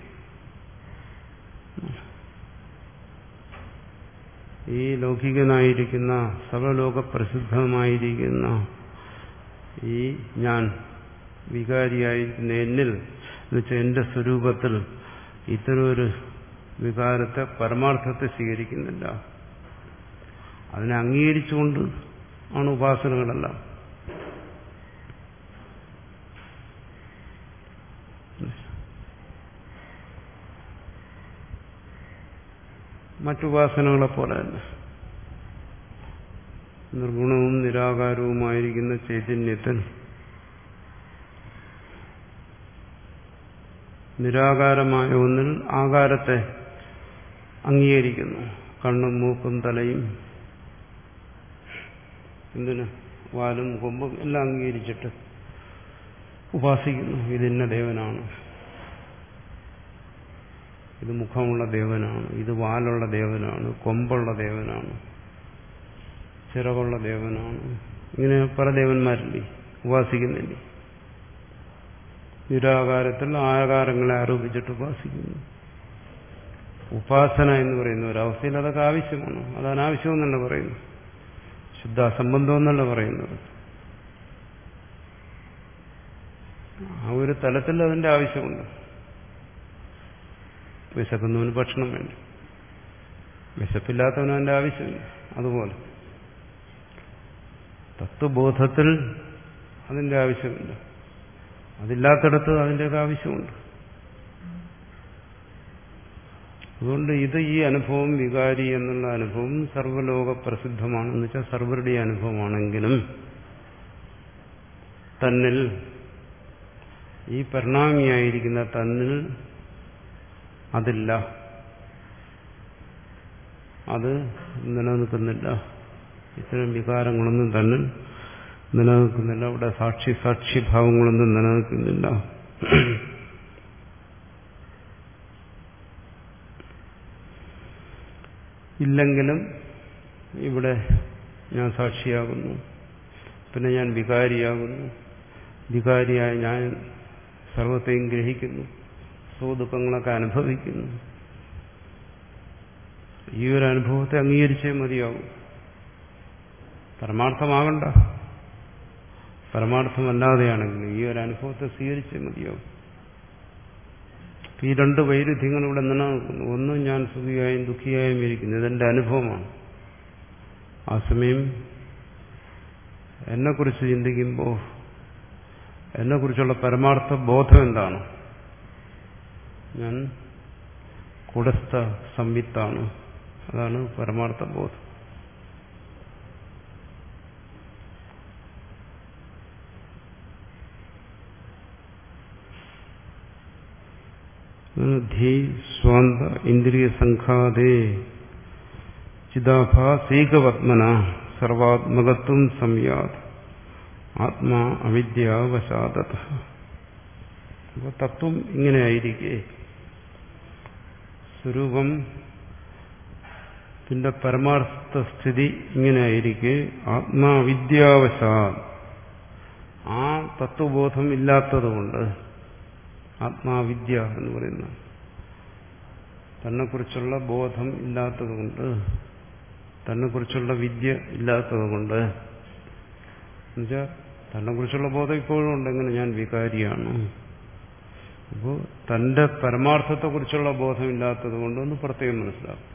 ഈ ലൗകികനായിരിക്കുന്ന സർവലോക പ്രസിദ്ധമായിരിക്കുന്ന ഈ ഞാൻ വികാരിയായിരിക്കുന്ന എന്നിൽ എന്നുവെച്ചാൽ എന്റെ സ്വരൂപത്തിൽ ഇത്തരമൊരു വികാരത്തെ, പരമാർത്ഥത്തെ സ്വീകരിക്കുന്നില്ല. അതിനെ അംഗീകരിച്ചുകൊണ്ട് ആണ് ഉപാസനകളെല്ലാം. മറ്റുപാസനകളെ പോലെ തന്നെ നിർഗുണവും നിരാകാരവുമായിരിക്കുന്ന ചൈതന്യത്തിൽ നിരാകാരമായ ഒന്നിൽ ആകാരത്തെ അംഗീകരിക്കുന്നു. കണ്ണും മൂക്കും തലയും എന്തിന് വാലും കൊമ്പും എല്ലാം അംഗീകരിച്ചിട്ട് ഉപാസിക്കുന്നു. ഇതിന്ന ദേവനാണ്, ഇത് മുഖമുള്ള ദേവനാണ്, ഇത് വാലുള്ള ദേവനാണ്, കൊമ്പുള്ള ദേവനാണ്, ചിറകുള്ള ദേവനാണ്. ഇങ്ങനെ പല ദേവന്മാരില്ലേ ഉപാസിക്കുന്നില്ലേ? നിരാകാരത്തിൽ ആകാരങ്ങളെ ആരോപിച്ചിട്ട് ഉപാസിക്കുന്നു. ഉപാസന എന്ന് പറയുന്ന ഒരവസ്ഥയിൽ അതൊക്കെ ആവശ്യമാണ്. അത് അനാവശ്യമെന്നല്ല പറയുന്നു, ശുദ്ധാസംബന്ധം എന്നല്ല പറയുന്നത്. ആ ഒരു തലത്തിൽ അതിന്റെ ആവശ്യമുണ്ട്. വിശക്കുന്നവന് ഭക്ഷണം വേണ്ട, വിശപ്പില്ലാത്തവന് അതിന്റെ ആവശ്യമില്ല. അതുപോലെ തത്വബോധത്തിൽ അതിന്റെ ആവശ്യമില്ല, അതില്ലാത്തിടത്ത് അതിൻ്റെയൊക്കെ ആവശ്യമുണ്ട്. അതുകൊണ്ട് ഇത് ഈ അനുഭവം വികാരി എന്നുള്ള അനുഭവം സർവ്വലോക പ്രസിദ്ധമാണെന്ന് വെച്ചാൽ സർവരുടെ അനുഭവമാണെങ്കിലും തന്നിൽ ഈ പരിണാമിയായിരിക്കുന്ന തന്നിൽ അതില്ല, അത് നിലനിൽക്കുന്നില്ല. ഇത്തരം വികാരങ്ങളൊന്നും തന്നിൽ നിലനിൽക്കുന്നില്ല. അവിടെ സാക്ഷി സാക്ഷിഭാവങ്ങളൊന്നും നിലനിൽക്കുന്നില്ല. ഇല്ലെങ്കിലും ഇവിടെ ഞാൻ സാക്ഷിയാകുന്നു, പിന്നെ ഞാൻ വികാരിയാകുന്നു. വികാരിയായ ഞാൻ സർവത്തെയും ഗ്രഹിക്കുന്നു, സുഖദുഃഖങ്ങളൊക്കെ അനുഭവിക്കുന്നു. ഈ ഒരു അനുഭവത്തെ അംഗീകരിച്ചേ മതിയാവും. പരമാർത്ഥമാകണ്ട, പരമാർത്ഥമല്ലാതെയാണെങ്കിൽ ഈ ഒരു അനുഭവത്തെ സ്വീകരിച്ചേ മതിയാവും. ഈ രണ്ട് വൈരുദ്ധ്യങ്ങൾ ഇവിടെ നിലനിൽക്കുന്നു. ഒന്നും ഞാൻ സുഖിയായും ദുഃഖിയായും ഇരിക്കുന്നു, ഇതെന്റെ അനുഭവമാണ്. ആ സമയം എന്നെക്കുറിച്ച് ചിന്തിക്കുമ്പോൾ എന്നെക്കുറിച്ചുള്ള പരമാർത്ഥ ബോധം എന്താണ്? ഞാൻ കൂടസ്ഥ സംവിത്താണ്, അതാണ് പരമാർത്ഥ ബോധം. ധീ സ്വാന്ത ഇന്ദ്രിയ സംഘാതേ ചിദാഭാസൈകവത്മന സർവാത്മകത്വം സംയാത് ആത്മാ അവിദ്യാവശാദത. അപ്പോൾ തത്വം ഇങ്ങനെയായിരിക്കെ, സ്വരൂപം ത്തിന്റെ പരമാർത്ഥ സ്ഥിതി ഇങ്ങനെയായിരിക്കെ ആത്മാ അവിദ്യാവശാദ്, ആ തത്വബോധം ഇല്ലാത്തതുകൊണ്ട്, ആത്മാവിദ്യ എന്ന് പറയുന്ന തന്നെക്കുറിച്ചുള്ള ബോധം ഇല്ലാത്തതുകൊണ്ട്, തന്നെക്കുറിച്ചുള്ള വിദ്യ ഇല്ലാത്തതുകൊണ്ട്, എന്നുവെച്ചാൽ തന്നെക്കുറിച്ചുള്ള ബോധം ഇപ്പോഴും ഉണ്ട്. എങ്ങനെ? ഞാൻ വികാരിയാണ്. അപ്പോൾ തന്റെ പരമാർത്ഥത്തെക്കുറിച്ചുള്ള ബോധമില്ലാത്തത് കൊണ്ടൊന്ന് പ്രത്യേകം മനസ്സിലാക്കും.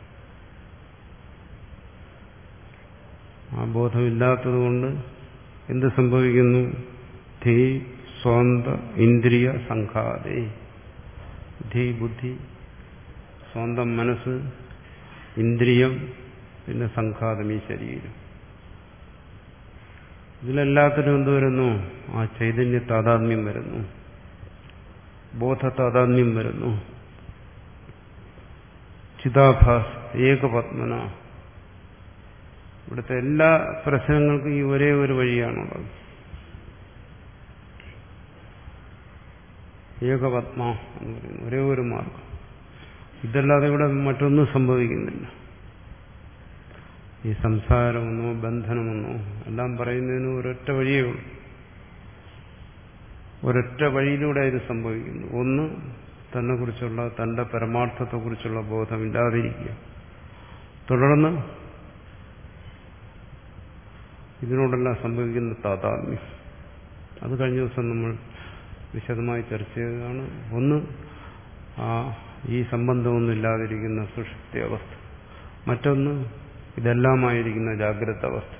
ആ ബോധമില്ലാത്തത് കൊണ്ട് എന്ത് സംഭവിക്കുന്നു? ധീ സ്വന്ത ഇന്ദ്രിയ സംഘാതേ, ധീ ബുദ്ധി, സ്വന്തം മനസ്സ്, ഇന്ദ്രിയം, പിന്നെ സംഘാതം ഈ ശരീരം. ഇതിലെല്ലാത്തിനും എന്ത് വരുന്നു? ആ ചൈതന്യ താതാത്മ്യം വരുന്നു, ബോധ താതാത്മ്യം വരുന്നു. ചിദാഭാസ് ഏകപത്മന. ഇവിടുത്തെ എല്ലാ പ്രശ്നങ്ങൾക്കും ഈ ഒരേ ഒരു വഴിയാണുള്ളത്. ഏകപത്മ എന്ന് പറയുന്നു, ഒരേ ഒരു മാർഗം. ഇതല്ലാതെ ഇവിടെ മറ്റൊന്നും സംഭവിക്കുന്നില്ല. ഈ സംസാരമെന്നോ ബന്ധനമെന്നോ എല്ലാം പറയുന്നതിന് ഒരൊറ്റ വഴിയേ ഉള്ളൂ. ഒരൊറ്റ വഴിയിലൂടെ ഇത് സംഭവിക്കുന്നു. ഒന്ന്, തന്നെക്കുറിച്ചുള്ള തന്റെ പരമാർത്ഥത്തെക്കുറിച്ചുള്ള ബോധമില്ലാതിരിക്കുക. തുടർന്ന് ഇതിനോടെല്ലാം സംഭവിക്കുന്ന താതാത്മ്യം. അത് കഴിഞ്ഞ ദിവസം നമ്മൾ വിശദമായി ചർച്ച ചെയ്തതാണ്. ഒന്ന്, ആ ഈ സംബന്ധമൊന്നും ഇല്ലാതിരിക്കുന്ന സുഷുപ്തി അവസ്ഥ. മറ്റൊന്ന്, ഇതെല്ലാമായിരിക്കുന്ന ജാഗ്രത അവസ്ഥ.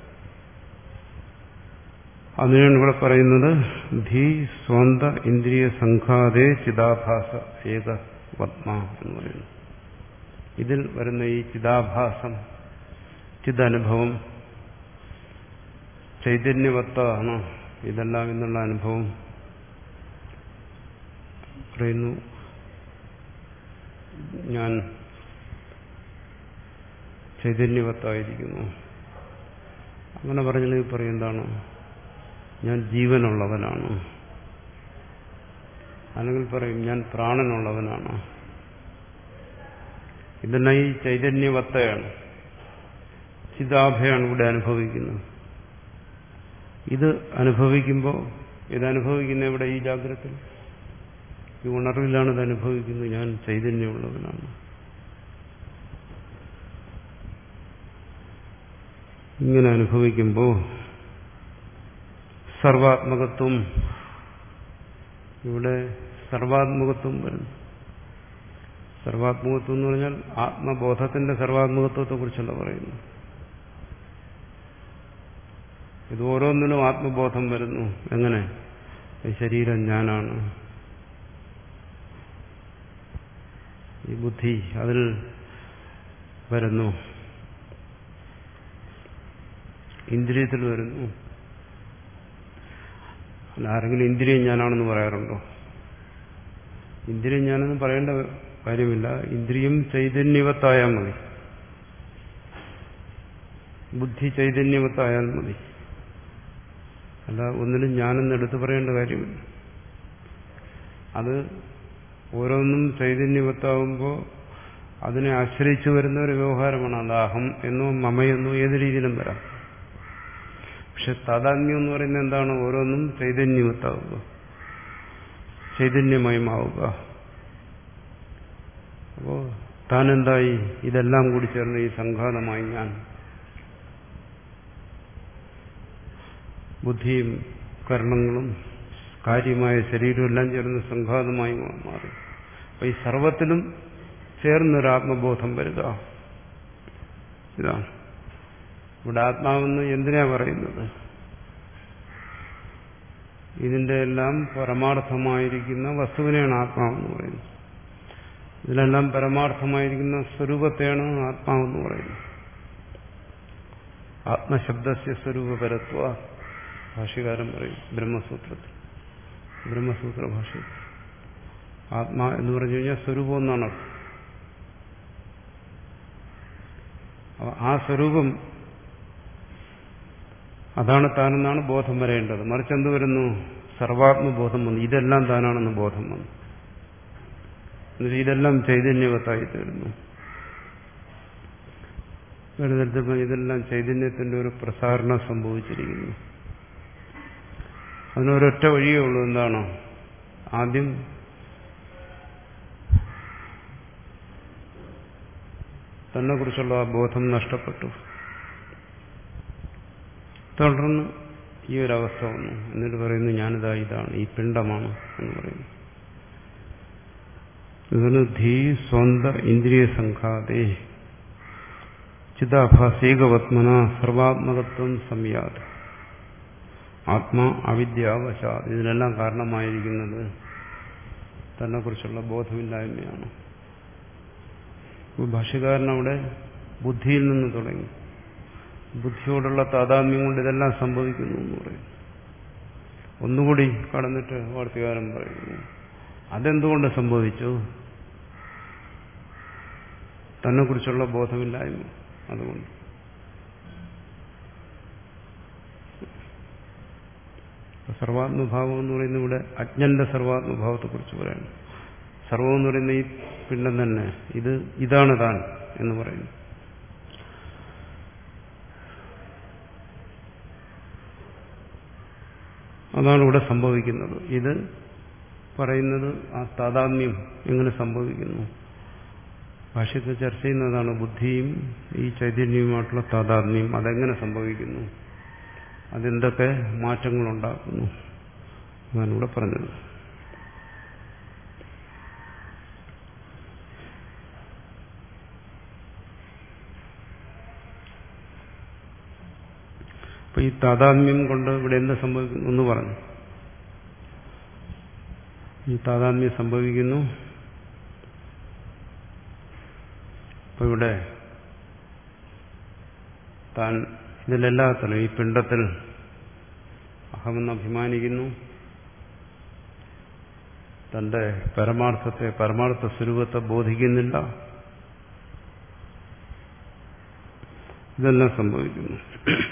അതിനാണ് ഇവിടെ പറയുന്നത് ധീ സ്വന്ത ഇന്ദ്രിയ സംഘാതേ ചിദാഭാസ ഏകവത്മ എന്ന് പറയുന്നു. ഇതിൽ വരുന്ന ഈ ചിദാഭാസം, ചിദനുഭവം, ചൈതന്യവത്താണ് ഇതെല്ലാം എന്നുള്ള അനുഭവം പറയുന്നു. ഞാൻ ചൈതന്യവത്തായിരിക്കുന്നു. അങ്ങനെ പറഞ്ഞില്ലെങ്കിൽ പറയും എന്താണ്? ഞാൻ ജീവനുള്ളവനാണ്. അല്ലെങ്കിൽ പറയും ഞാൻ പ്രാണനുള്ളവനാണ്. ഇതെല്ലാം ഈ ചൈതന്യവത്തയാണ്, ചിദാഭയാണ് ഇവിടെ അനുഭവിക്കുന്നത്. ഇത് അനുഭവിക്കുമ്പോൾ ഇതനുഭവിക്കുന്ന ഇവിടെ ഈ ജാഗ്രത, ഈ ഉണർവിലാണ് ഇത് അനുഭവിക്കുന്നത്. ഞാൻ ചൈതന്യമുള്ളവനാണ്. ഇങ്ങനെ അനുഭവിക്കുമ്പോൾ സർവാത്മകത്വം, ഇവിടെ സർവാത്മകത്വം വരുന്നു. സർവാത്മകത്വം എന്ന് പറഞ്ഞാൽ ആത്മബോധത്തിന്റെ സർവാത്മകത്വത്തെക്കുറിച്ചല്ല പറയുന്നു. ഇത് ഓരോന്നിനും ആത്മബോധം വരുന്നു. എങ്ങനെ? ഈ ശരീരം ഞാനാണ്, ഈ ബുദ്ധി, അതിൽ വരുന്നു, ഇന്ദ്രിയത്തിൽ വരുന്നു. അല്ല, ആരെങ്കിലും ഇന്ദ്രിയം ഞാനാണെന്ന് പറയാറുണ്ടോ? ഇന്ദ്രിയം ഞാനെന്ന് പറയേണ്ട കാര്യമില്ല. ഇന്ദ്രിയം ചൈതന്യവത്തായാൽ മതി, ബുദ്ധി ചൈതന്യവത്തായാൽ മതി. അല്ല ഒന്നിനും ഞാനെന്ന് എടുത്തു പറയേണ്ട കാര്യമില്ല. അത് ഓരോന്നും ചൈതന്യവത്താകുമ്പോൾ അതിനെ ആശ്രയിച്ചു വരുന്ന ഒരു വ്യവഹാരമാണ്. അത് അഹം എന്നോ മമയെന്നോ ഏത് രീതിയിലും വരാം. പക്ഷെ താതാത്മ്യം എന്ന് പറയുന്നത് എന്താണ്? ഓരോന്നും ചൈതന്യവത്താവുക, ചൈതന്യമയമാവുക. അപ്പോ താനെന്തായി? ഇതെല്ലാം കൂടി ചേർന്ന് ഈ സംഘാതമായി ഞാൻ, ബുദ്ധിയും കർമ്മങ്ങളും കാര്യമായ ശരീരവും എല്ലാം ചേർന്ന് സംഘാതമായി മാറി. അപ്പൊ ഈ സർവത്തിലും ചേർന്നൊരാത്മബോധം വരിക, ഇതാണ് ഇവിടെ ആത്മാവെന്ന് എന്തിനാ പറയുന്നത്? ഇതിന്റെ എല്ലാം പരമാർത്ഥമായിരിക്കുന്ന വസ്തുവിനെയാണ് ആത്മാവെന്ന് പറയുന്നത്. ഇതിലെല്ലാം പരമാർത്ഥമായിരിക്കുന്ന സ്വരൂപത്തെയാണ് ആത്മാവെന്ന് പറയുന്നത്. ആത്മശബ്ദസ്യ സ്വരൂപപരത്വ ഭാഷ്യകാരൻ പറയും ബ്രഹ്മസൂത്രത്തിൽ, ബ്രഹ്മസൂത്ര ഭാഷ. ആത്മാ എന്ന് പറഞ്ഞു കഴിഞ്ഞാൽ സ്വരൂപം എന്നാണ് അർത്ഥം. ആ സ്വരൂപം അതാണ് താനെന്നാണ് ബോധം വരേണ്ടത്. മറിച്ച് എന്ത് വരുന്നു? സർവാത്മബോധം വന്നു, ഇതെല്ലാം താനാണെന്ന് ബോധം വന്നു. എന്നിട്ട് ഇതെല്ലാം ചൈതന്യവത്തായി തീരുന്നു. ഒരു തരത്തിൽ ഇതെല്ലാം ചൈതന്യത്തിന്റെ ഒരു പ്രസാരണം സംഭവിച്ചിരിക്കുന്നു. അതിനൊരൊറ്റ വഴിയേ ഉള്ളൂ. എന്താണ്? ആദ്യം തന്നെ കുറിച്ചുള്ള ആ ബോധം നഷ്ടപ്പെട്ടു. തുടർന്ന് ഈ ഒരവസ്ഥ വന്നു. എന്നിട്ട് പറയുന്നു ഞാനിതാ ഇതാണ്, ഈ പിണ്ഡമാണ് എന്ന് പറയുന്നു. ഇതിന് ധീ സ്വന്ത ഇന്ദ്രിയ സംഘാതേ ചിദാഭാസേകവത്മന സർവാത്മകത്വം സംയാത് ആത്മാ അവിദ്യാവശാത്. ഇതിനെല്ലാം കാരണമായിരിക്കുന്നത് തന്നെക്കുറിച്ചുള്ള ബോധമില്ലായ്മയാണ്. ഭാഷ്യകാരൻ അവിടെ ബുദ്ധിയിൽ നിന്ന് തുടങ്ങി. ബുദ്ധിയോടുള്ള താതാത്മ്യം കൊണ്ട് ഇതെല്ലാം സംഭവിക്കുന്നു എന്ന് പറയുന്നു. ഒന്നുകൂടി കടന്നിട്ട് വാർത്തകാരൻ പറയുന്നു അതെന്തുകൊണ്ട് സംഭവിച്ചു? തന്നെക്കുറിച്ചുള്ള ബോധമില്ലായ്മ. അതുകൊണ്ട് സർവാത്മഭാവം എന്ന് പറയുന്നത് ഇവിടെ അജ്ഞന്റെ സർവാത്മഭാവത്തെക്കുറിച്ച് പറയുന്നു. സർവം എന്ന് പറയുന്ന ഈ പിണ്ഡം തന്നെ, ഇത് ഇതാണ് താൻ എന്ന് പറയുന്നു. അതാണ് ഇവിടെ സംഭവിക്കുന്നത്. ഇത് പറയുന്നത് ആ താതാത്മ്യം എങ്ങനെ സംഭവിക്കുന്നു, ഭാഷ്യത്തിൽ ചർച്ച ചെയ്യുന്നതാണ്. ബുദ്ധിയും ഈ ചൈതന്യവുമായിട്ടുള്ള താതാത്മ്യം അതെങ്ങനെ സംഭവിക്കുന്നു, അതെന്തൊക്കെ മാറ്റങ്ങളുണ്ടാക്കുന്നു എന്നാണ് ഇവിടെ പറഞ്ഞത്. അപ്പൊ ഈ താതാത്മ്യം കൊണ്ട് ഇവിടെ എന്ത് സംഭവിക്കുന്നു എന്ന് പറഞ്ഞു. ഈ താതാത്മ്യം സംഭവിക്കുന്നു. അപ്പൊ ഇവിടെ താൻ ഇതിലെല്ലാത്തിലും ഈ പിണ്ഡത്തിൽ അഹമെന്ന് അഭിമാനിക്കുന്നു. തന്റെ പരമാർത്ഥത്തെ, പരമാർത്ഥ സ്വരൂപത്തെ ബോധിക്കുന്നില്ല. ഇതെല്ലാം സംഭവിക്കുന്നു.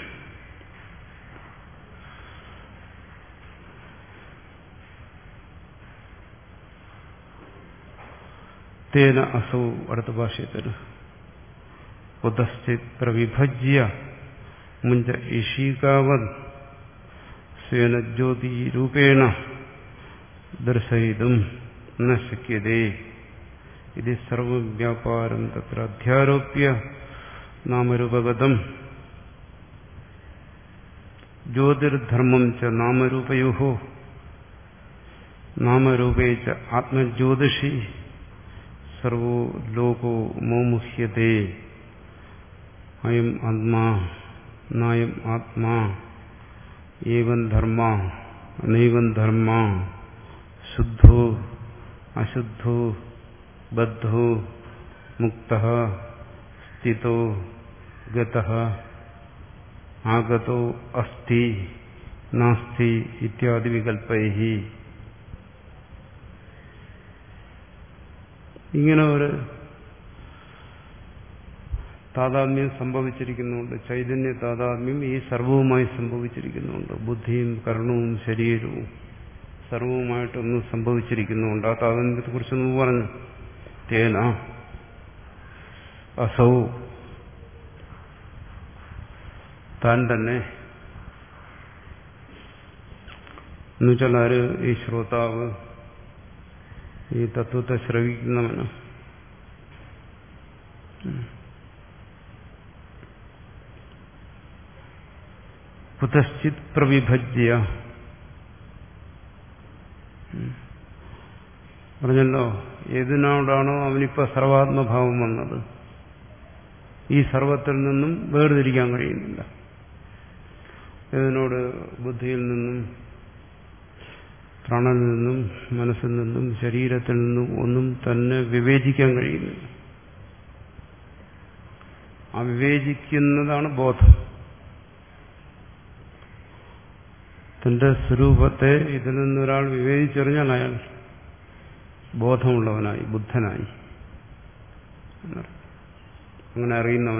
തേന അസൗ, അടുത്ത ഭാഷ്യത്തിൽ ഉദശ്ചിത് പ്രവിഭജ്യ മുഞ്ച ഇഷീകാവത് സ്വേന ജ്യോതിരൂപേണ ദർശയിതും ന ശക്യതേ ഇത് സർവവ്യാപാരം തത്ര അധ്യാരോപ്യ നാമരൂപഗതം ജ്യോതിർധർമ്മം ച നാമരൂപയോഃ നാമരൂപേ ച ആത്മജ്യോതിഷി സർവോ ലോകോ മോമുഹ്യതേ അയം ആത്മാ നായം ആത്മാ ഏവം ധർമ്മ നൈവം ധർമ്മ ശുദ്ധോ അശുദ്ധോ ബദ്ധോ മുക്തഃ സ്ഥിതോ ഗതഃ ആഗതോ അസ്തി നാസ്തി ഇത്യാദി വികൽപ്പൈഹി. ഇങ്ങനെ ഒരു താതാത്മ്യം സംഭവിച്ചിരിക്കുന്നുണ്ട്. ചൈതന്യ താതാത്മ്യം ഈ സർവവുമായി സംഭവിച്ചിരിക്കുന്നുണ്ട്. ബുദ്ധിയും കർണവും ശരീരവും സർവവുമായിട്ടൊന്നും സംഭവിച്ചിരിക്കുന്നുണ്ട്. ആ താതാത്മ്യത്തെ കുറിച്ച് മുമ്പ് പറഞ്ഞു. തേന അസൗ താൻ തന്നെ എന്നുവെച്ചാൽ ആര്? ഈ ശ്രോതാവ്, ഈ തത്വത്തെ ശ്രവിക്കുന്നവന്. കുതശ്ചിത് പ്രവിഭജ്യ പറഞ്ഞല്ലോ, ഏതിനോടാണോ അവനിപ്പോ സർവാത്മഭാവം വന്നത്, ഈ സർവത്തിൽ നിന്നും വേർതിരിക്കാൻ കഴിയുന്നില്ല. ഏതിനോട്? ബുദ്ധിയിൽ നിന്നും, പ്രാണനിൽ നിന്നും, മനസ്സിൽ നിന്നും, ശരീരത്തിൽ നിന്നും ഒന്നും തന്നെ വിവേചിക്കാൻ കഴിയുന്നില്ല. ആ വിവേചിക്കുന്നതാണ് ബോധം. തന്റെ സ്വരൂപത്തെ ഇതിൽ നിന്നൊരാൾ വിവേചിച്ചറിഞ്ഞാൽ അയാൾ ബോധമുള്ളവനായി, ബുദ്ധനായി. അങ്ങനെ അറിയുന്നവൻ,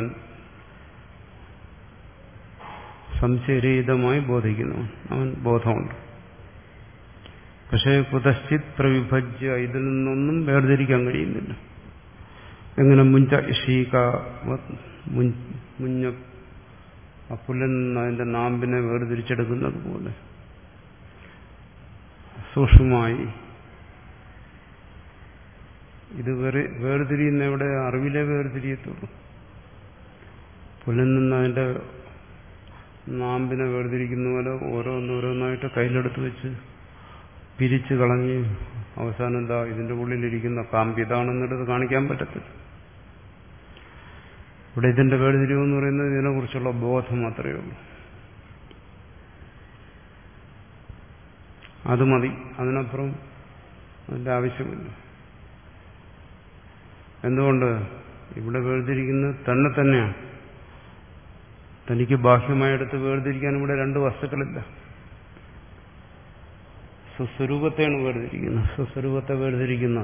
സംശയരഹിതമായി ബോധിക്കുന്നവൻ, അവൻ ബോധമുണ്ട്. പക്ഷേ കുതശ്ചിത് പ്രവിഭജ്യ, ഇതിൽ നിന്നൊന്നും വേർതിരിക്കാൻ കഴിയുന്നില്ല. എങ്ങനെ? മുഞ്ച ഷീക, മുഞ്ഞ ആ പുല്ലിൽ നിന്ന് അതിന്റെ നാമ്പിനെ വേർതിരിച്ചെടുക്കുന്നത് പോലെ സൂക്ഷ്മമായി ഇത് വേർതിരിയുന്ന എവിടെ? അറിവിലെ വേർതിരിയത്തുള്ളൂ. പുല്ലിൽ നിന്ന് അതിന്റെ നാമ്പിനെ വേർതിരിക്കുന്ന പോലെ ഓരോന്നോരോന്നായിട്ട് കയ്യിലെടുത്ത് വെച്ച് പിരിച്ചു കളഞ്ഞ് അവസാനം എന്താ ഇതിന്റെ ഉള്ളിലിരിക്കുന്ന കാമ്പ് ഇതാണെന്നെടുത്ത് കാണിക്കാൻ പറ്റത്തില്ല. ഇവിടെ ഇതിന്റെ വേർതിരിവെന്ന് പറയുന്നത് ഇതിനെക്കുറിച്ചുള്ള ബോധം മാത്രമേ ഉള്ളൂ. അത് മതി, അതിനപ്പുറം അതിന്റെ ആവശ്യമില്ല. എന്തുകൊണ്ട്? ഇവിടെ വേർതിരിക്കുന്നത് തന്നെ തന്നെയാണ്. തനിക്ക് ബാഹ്യമായെടുത്ത് വേർതിരിക്കാൻ ഇവിടെ രണ്ട് വസ്തുക്കളില്ല. സ്വസ്വരൂപത്തെയാണ് വേർതിരിക്കുന്നത്. സ്വസ്വരൂപത്തെ വേർതിരിക്കുന്ന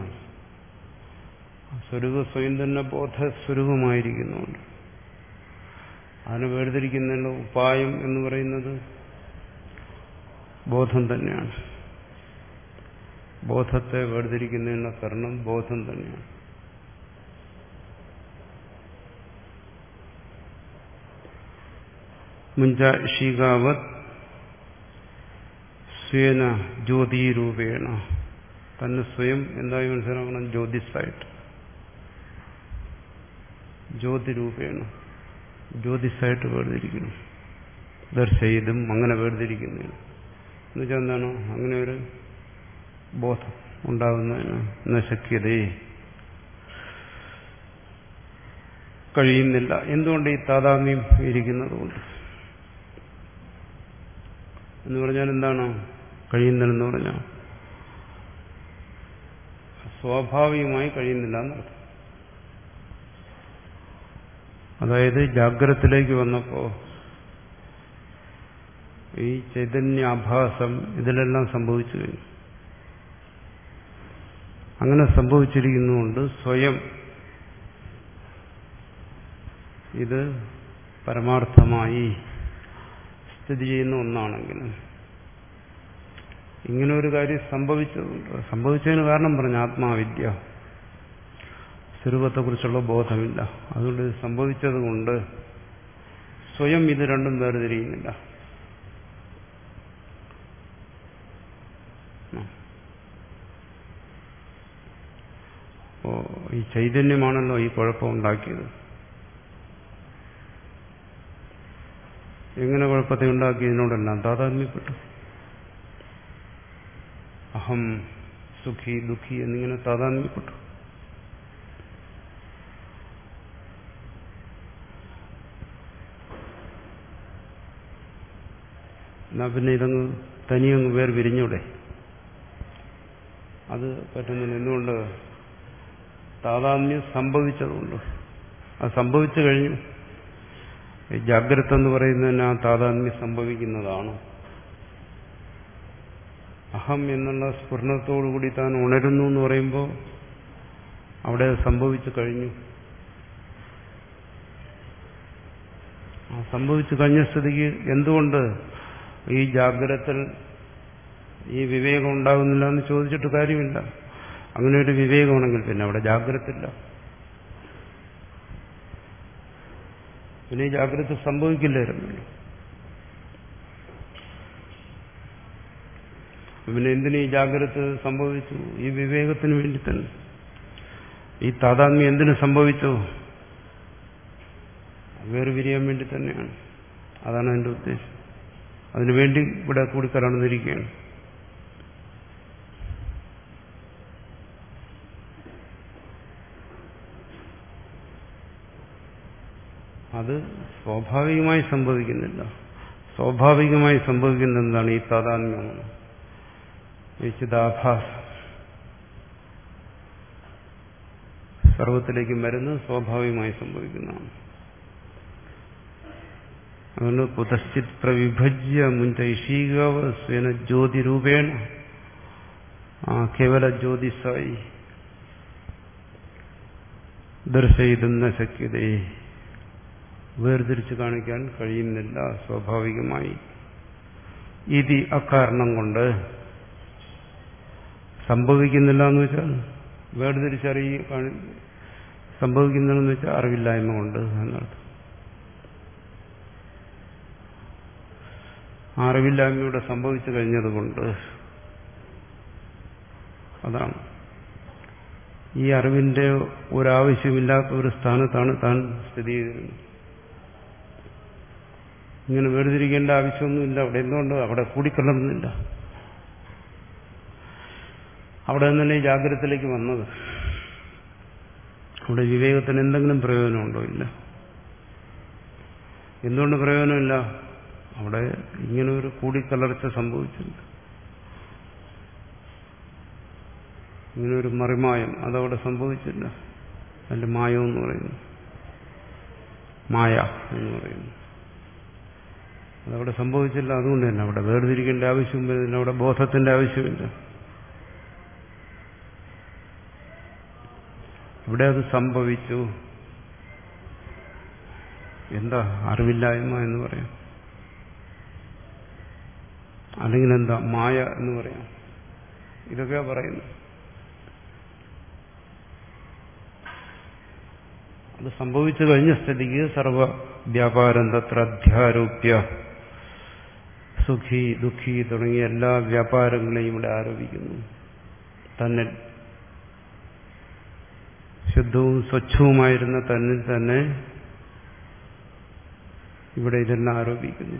സ്വരൂപ സ്വയം തന്നെ ബോധസ്വരൂപമായിരിക്കുന്നുണ്ട്. അതിനെ വേർതിരിക്കുന്നതിനുള്ള ഉപായം എന്ന് പറയുന്നത് ബോധം തന്നെയാണ്. ബോധത്തെ വേർതിരിക്കുന്നതിനുള്ള കാരണം ബോധം തന്നെയാണ്. മുഞ്ചാശീകാവത് സ്വേന ജ്യോതിരൂപേണ, തന്നെ സ്വയം എന്തായി മനസ്സിലാക്കണം? ജ്യോതിസായിട്ട്, ജ്യോതിരൂപേണ, ജ്യോതിസായിട്ട് വേർതിരിക്കണം. ദർശയിതും അങ്ങനെ വേർതിരിക്കുന്നതിന് എന്നുവെച്ചാൽ എന്താണ്? അങ്ങനെ ഒരു ബോധം ഉണ്ടാകുന്നതിന് നശക്യതേ കഴിയുന്നില്ല. എന്തുകൊണ്ട്? ഈ താതാത്മ്യം ഇരിക്കുന്നതുകൊണ്ട്. എന്ന് പറഞ്ഞാൽ എന്താണ് കഴിയുന്നില്ലെന്ന് പറഞ്ഞാൽ? സ്വാഭാവികമായി കഴിയുന്നില്ല എന്നർത്ഥം. അതായത് ജാഗ്രതത്തിലേക്ക് വന്നപ്പോ ഈ ചൈതന്യാഭാസം ഇതിലെല്ലാം സംഭവിച്ചു കഴിഞ്ഞു. അങ്ങനെ സംഭവിച്ചിരിക്കുന്നുകൊണ്ട് സ്വയം ഇത് പരമാർത്ഥമായി സ്ഥിതി ചെയ്യുന്ന ഒന്നാണെങ്കിലും ഇങ്ങനെ ഒരു കാര്യം സംഭവിച്ചതുണ്ട്. സംഭവിച്ചതിന് കാരണം പറഞ്ഞു ആത്മാവിദ്യ, സ്വരൂപത്തെക്കുറിച്ചുള്ള ബോധമില്ല. അതുകൊണ്ട് ഇത് സംഭവിച്ചതുകൊണ്ട് സ്വയം ഇത് രണ്ടും വേർതിരിയുന്നില്ല. അപ്പോ ഈ ചൈതന്യമാണല്ലോ ഈ കുഴപ്പമുണ്ടാക്കിയത്. എങ്ങനെ കുഴപ്പത്തെ ഉണ്ടാക്കി? ഇതിനോടെല്ലാം താതാത്മ്യപ്പെട്ടു. അഹം സുഖി ദുഃഖി എന്നിങ്ങനെ താതാത്മ്യപ്പെട്ടു. എന്നാ പിന്നെ ഇതങ്ങ് തനിയങ്ങ് വേർ വിരിഞ്ഞൂടെ? അത് പറ്റുന്നില്ല. എന്തുകൊണ്ട്? താതാത്മ്യം സംഭവിച്ചതുകൊണ്ട്. അത് സംഭവിച്ചു കഴിഞ്ഞു. ജാഗ്രത എന്ന് പറയുന്നതിന് ആ താതാത്മ്യം സംഭവിക്കുന്നതാണ്. അഹം എന്നുള്ള സ്ഫുരണത്തോടുകൂടി താൻ ഉണരുന്നു എന്ന് പറയുമ്പോൾ അവിടെ സംഭവിച്ചു കഴിഞ്ഞു. ആ സംഭവിച്ചു കഴിഞ്ഞ സ്ഥിതിക്ക് എന്തുകൊണ്ട് ഈ ജാഗ്രതത്തിൽ ഈ വിവേകം ഉണ്ടാകുന്നില്ല എന്ന് ചോദിച്ചിട്ട് കാര്യമില്ല. അങ്ങനെ ഒരു വിവേകമാണെങ്കിൽ പിന്നെ അവിടെ ജാഗ്രതയില്ല. പിന്നെ ഈ ജാഗ്രത സംഭവിക്കില്ലായിരുന്നല്ലോ. പിന്നെ എന്തിനു ഈ ജാഗ്രത സംഭവിച്ചു? ഈ വിവേകത്തിന് വേണ്ടി തന്നെ. ഈ താതാത്മ്യം എന്തിനു സംഭവിച്ചു? വേർപിരിയാൻ വേണ്ടി തന്നെയാണ്. അതാണ് അതിന്റെ ഉദ്ദേശം. അതിനുവേണ്ടി ഇവിടെ കൂടി കലർന്നിരിക്കുകയാണ്. അത് സ്വാഭാവികമായി സംഭവിക്കുന്നില്ല. സ്വാഭാവികമായി സംഭവിക്കുന്ന എന്താണ്? ഈ താതാത്മ്യമാണ്, ഈ ചിദാഭാസം. സർവത്തിലേക്ക് മരുന്ന് സ്വാഭാവികമായി സംഭവിക്കുന്നതാണ്. അതുകൊണ്ട് കുതശ്ചിത് പ്രവിഭജ്യ മുഞ്ചൈഷീകാവ സ്വേന ജ്യോതിരൂപേണ ആ കേവല ജ്യോതിസായി ദർശയിതുന്ന ശക്യതയെ വേർതിരിച്ചു കാണിക്കാൻ കഴിയുന്നില്ല സ്വാഭാവികമായി. ഇത് അക്കാരണം കൊണ്ട് സംഭവിക്കുന്നില്ല എന്ന് വെച്ചാൽ വേർതിരിച്ചറിയ സംഭവിക്കുന്നില്ലെന്ന് വെച്ചാൽ അറിവില്ലായ്മ കൊണ്ട് എന്നർത്ഥം. അറിവില്ലായ്മയുടെ സംഭവിച്ചു കഴിഞ്ഞതുകൊണ്ട് അതാണ്. ഈ അറിവിന്റെ ഒരാവശ്യമില്ലാത്ത ഒരു സ്ഥാനത്താണ് താൻ സ്ഥിതി ചെയ്തിരുന്നത്. ഇങ്ങനെ വേർതിരിക്കേണ്ട ആവശ്യമൊന്നുമില്ല അവിടെ. എന്തുകൊണ്ട്? അവിടെ കൂടിക്കലർന്നില്ല. അവിടെ നിന്നല്ലേ ഈ ജാഗ്രതത്തിലേക്ക് വന്നത്. അവിടെ വിവേകത്തിന് എന്തെങ്കിലും പ്രയോജനമുണ്ടോ? ഇല്ല. എന്തുകൊണ്ട് പ്രയോജനമില്ല? അവിടെ ഇങ്ങനെ ഒരു കൂടിക്കലർച്ച സംഭവിച്ചില്ല. ഇങ്ങനെ ഒരു മറിമായം അതവിടെ സംഭവിച്ചില്ല. അതിന്റെ മായം എന്ന് പറയുന്നു, മായ എന്ന് പറയുന്നു, അതവിടെ സംഭവിച്ചില്ല. അതുകൊണ്ട് തന്നെ അവിടെ വേർതിരിക്കേണ്ട ആവശ്യം വരുന്നില്ല. അവിടെ ബോധത്തിന്റെ ആവശ്യമില്ല. ഇവിടെ അത് സംഭവിച്ചു. എന്താ? അറിവില്ലായ്മ എന്ന് പറയാം, അല്ലെങ്കിൽ എന്താ? മായ എന്ന് പറയാം. ഇതൊക്കെയാ പറയുന്നു. അത് സംഭവിച്ചു കഴിഞ്ഞ സ്ഥിതിക്ക് സർവ വ്യാപാരം തത്ര അധ്യാരോപ്യ സുഖി ദുഃഖി തുടങ്ങിയ എല്ലാ വ്യാപാരങ്ങളെയും ഇവിടെ ആരോപിക്കുന്നു. തന്നിൽ ശുദ്ധവും സ്വച്ഛവുമായിരുന്ന തന്നിൽ തന്നെ ഇവിടെ ഇതെല്ലാം ആരോപിക്കുന്നു.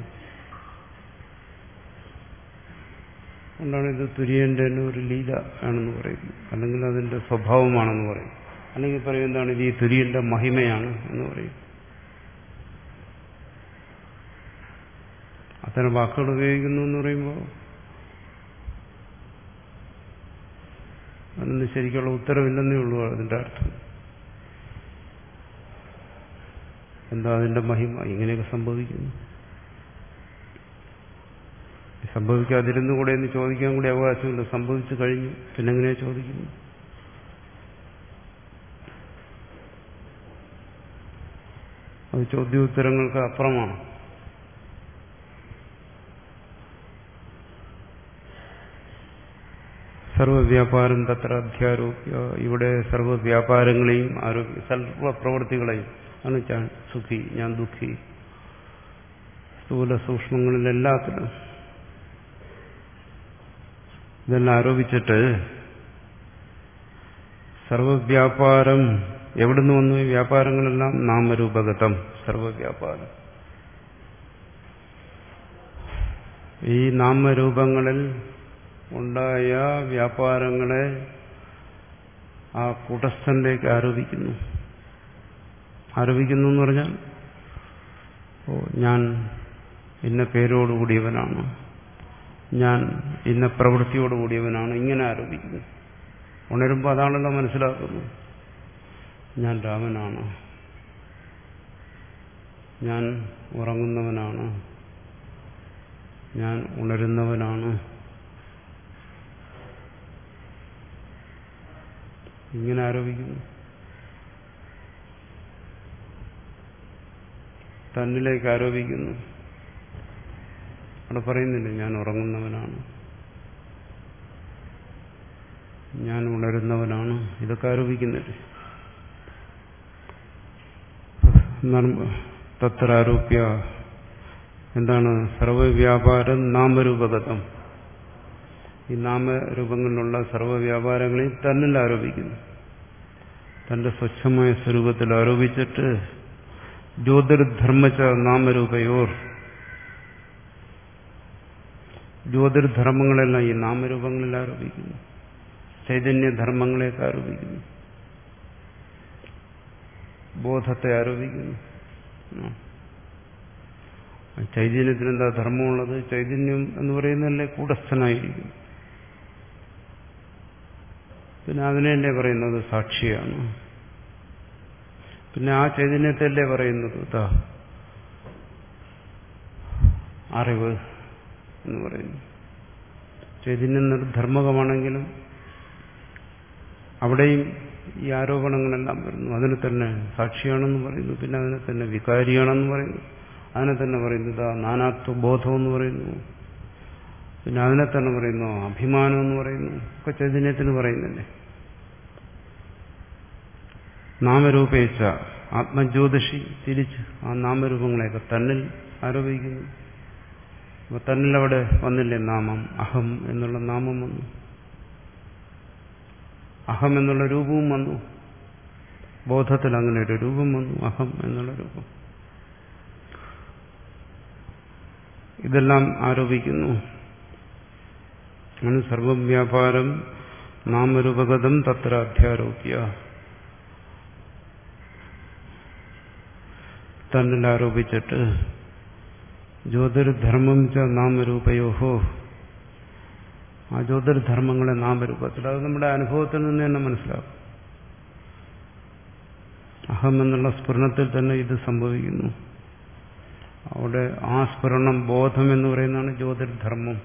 അതുകൊണ്ടാണ് ഇത് തുര്യന്റെ ഒരു ലീല ആണെന്ന് പറയുന്നത്, അല്ലെങ്കിൽ അതിന്റെ സ്വഭാവമാണെന്ന് പറയും, അല്ലെങ്കിൽ പറയും എന്താണ് ഇത് ഈ തുര്യന്റെ മഹിമയാണ് എന്ന് പറയും. അത്തരം വാക്കുകൾ ഉപയോഗിക്കുന്നു എന്ന് പറയുമ്പോൾ അതിന് ശരിക്കുള്ള ഉത്തരവില്ലെന്നേ ഉള്ളൂ. അതിന്റെ അർത്ഥം എന്താ? അതിന്റെ മഹിമ ഇങ്ങനെയൊക്കെ സംഭവിക്കുന്നു. സംഭവിക്കാതിരുന്നു കൂടെ എന്ന് ചോദിക്കാൻ കൂടി അവകാശമില്ല. സംഭവിച്ചു കഴിഞ്ഞു, പിന്നെങ്ങനെയാ ചോദിക്കുന്നു? അത് ചോദ്യോത്തരങ്ങൾക്ക് അപ്പുറമാണ്. സർവവ്യാപാരം തത്ര അധ്യാരോപ്യ, ഇവിടെ സർവവ്യാപാരങ്ങളെയും ആരോഗ്യ സർവപ്രവൃത്തികളെയും ആണ് ഞാൻ സുഖി, ഞാൻ ദുഃഖി, സ്ഥൂല സൂക്ഷ്മങ്ങളിലെല്ലാത്തിലും ഇതെല്ലാം ആരോപിച്ചിട്ട് സർവവ്യാപാരം എവിടുന്ന് വന്നു? ഈ വ്യാപാരങ്ങളെല്ലാം നാമരൂപഗതം സർവവ്യാപാരം. ഈ നാമരൂപങ്ങളിൽ ഉണ്ടായ വ്യാപാരങ്ങളെ ആ കൂട്ടസ്ഥനിലേക്ക് ആരോപിക്കുന്നു. ആരോപിക്കുന്നു എന്ന് പറഞ്ഞാൽ ഓ ഞാൻ ഇന്ന പേരോടുകൂടിയവനാണ്, ഞാൻ ഇന്ന പ്രവൃത്തിയോടുകൂടിയവനാണ്, ഇങ്ങനെ ആരോപിക്കുന്നു. ഉണരുമ്പോൾ അതാണല്ലോ മനസ്സിലാക്കുന്നത്. ഞാൻ രാമനാണ്, ഞാൻ ഉറങ്ങുന്നവനാണ്, ഞാൻ ഉണരുന്നവനാണ്, ഇങ്ങനെ ആരോപിക്കുന്നു. തന്നിലേക്ക് ആരോപിക്കുന്നു. അവിടെ പറയുന്നില്ല ഞാൻ ഉറങ്ങുന്നവനാണ്, ഞാൻ ഉണരുന്നവനാണ്, ഇതൊക്കെ ആരോപിക്കുന്നില്ലേ. തത്രാരോപ്യ എന്താണ്? സർവവ്യാപാരം നാമരൂപഗതം. ഈ നാമരൂപങ്ങളിലുള്ള സർവവ്യാപാരങ്ങളിൽ തന്നിൽ ആരോപിക്കുന്നു. തന്റെ സ്വച്ഛമായ സ്വരൂപത്തിൽ ആരോപിച്ചിട്ട് ജ്യോതിർധർമ്മച്ച നാമരൂപയോർ, ജ്യോതിർധർമ്മങ്ങളെല്ലാം ഈ നാമരൂപങ്ങളിൽ ആരോപിക്കുന്നു. ചൈതന്യധർമ്മങ്ങളെയൊക്കെ ആരോപിക്കുന്നു. ബോധത്തെ ആരോപിക്കുന്നു. ചൈതന്യത്തിന് എന്താ ധർമ്മമുള്ളത്? ചൈതന്യം എന്ന് പറയുന്നതല്ലേ കൂടസ്ഥനായിരിക്കും. പിന്നെ അതിനല്ലേ പറയുന്നത് സാക്ഷിയാണ്. പിന്നെ ആ ചൈതന്യത്തല്ലേ പറയുന്നത് ഇതാ അറിവ് എന്ന് പറയുന്നു. ചൈതന്യം നിർധർമ്മകമാണെങ്കിലും അവിടെയും ഈ ആരോപണങ്ങളെല്ലാം വരുന്നു. അതിനെ തന്നെ സാക്ഷിയാണെന്ന് പറയുന്നു, പിന്നെ അതിനെ തന്നെ വികാരിയാണെന്ന് പറയുന്നു, അതിനെ തന്നെ പറയുന്നു ഇതാ നാനാത്വ ബോധം എന്ന് പറയുന്നു, പിന്നെ അതിനെ തന്നെ പറയുന്നു അഭിമാനം എന്ന് പറയുന്നു. ഒക്കെ ചൈതന്യത്തിന് പറയുന്നില്ലേ. നാമരൂപേച്ഛ ആത്മജ്യോതിഷി തിരിച്ച് ആ നാമരൂപങ്ങളെയൊക്കെ തന്നിൽ ആരോപിക്കുന്നു. അപ്പൊ തന്നിൽ അവിടെ വന്നില്ലേ നാമം, അഹം എന്നുള്ള നാമം വന്നു, അഹം എന്നുള്ള രൂപവും വന്നു. ബോധത്തിൽ അങ്ങനെ ഒരു രൂപം വന്നു, അഹം എന്നുള്ള രൂപം. ഇതെല്ലാം ആരോപിക്കുന്നു. അങ്ങനെ സർവം വ്യാപാരം നാമരൂപഗതം തത്ര അധ്യാരോപ്യ, തന്നിൽ ആരോപിച്ചിട്ട് ജ്യോതിർധർമ്മം ച നാമരൂപയോഹോ, ആ ജ്യോതിർധർമ്മങ്ങളെ നാമരൂപത്തിൽ, അത് നമ്മുടെ അനുഭവത്തിൽ നിന്ന് തന്നെ മനസ്സിലാക്കും. അഹം എന്നുള്ള സ്ഫുരണത്തിൽ തന്നെ ഇത് സംഭവിക്കുന്നു. അവിടെ ആ സ്ഫുരണം ബോധം എന്ന് പറയുന്നതാണ് ജ്യോതിർധർമ്മം.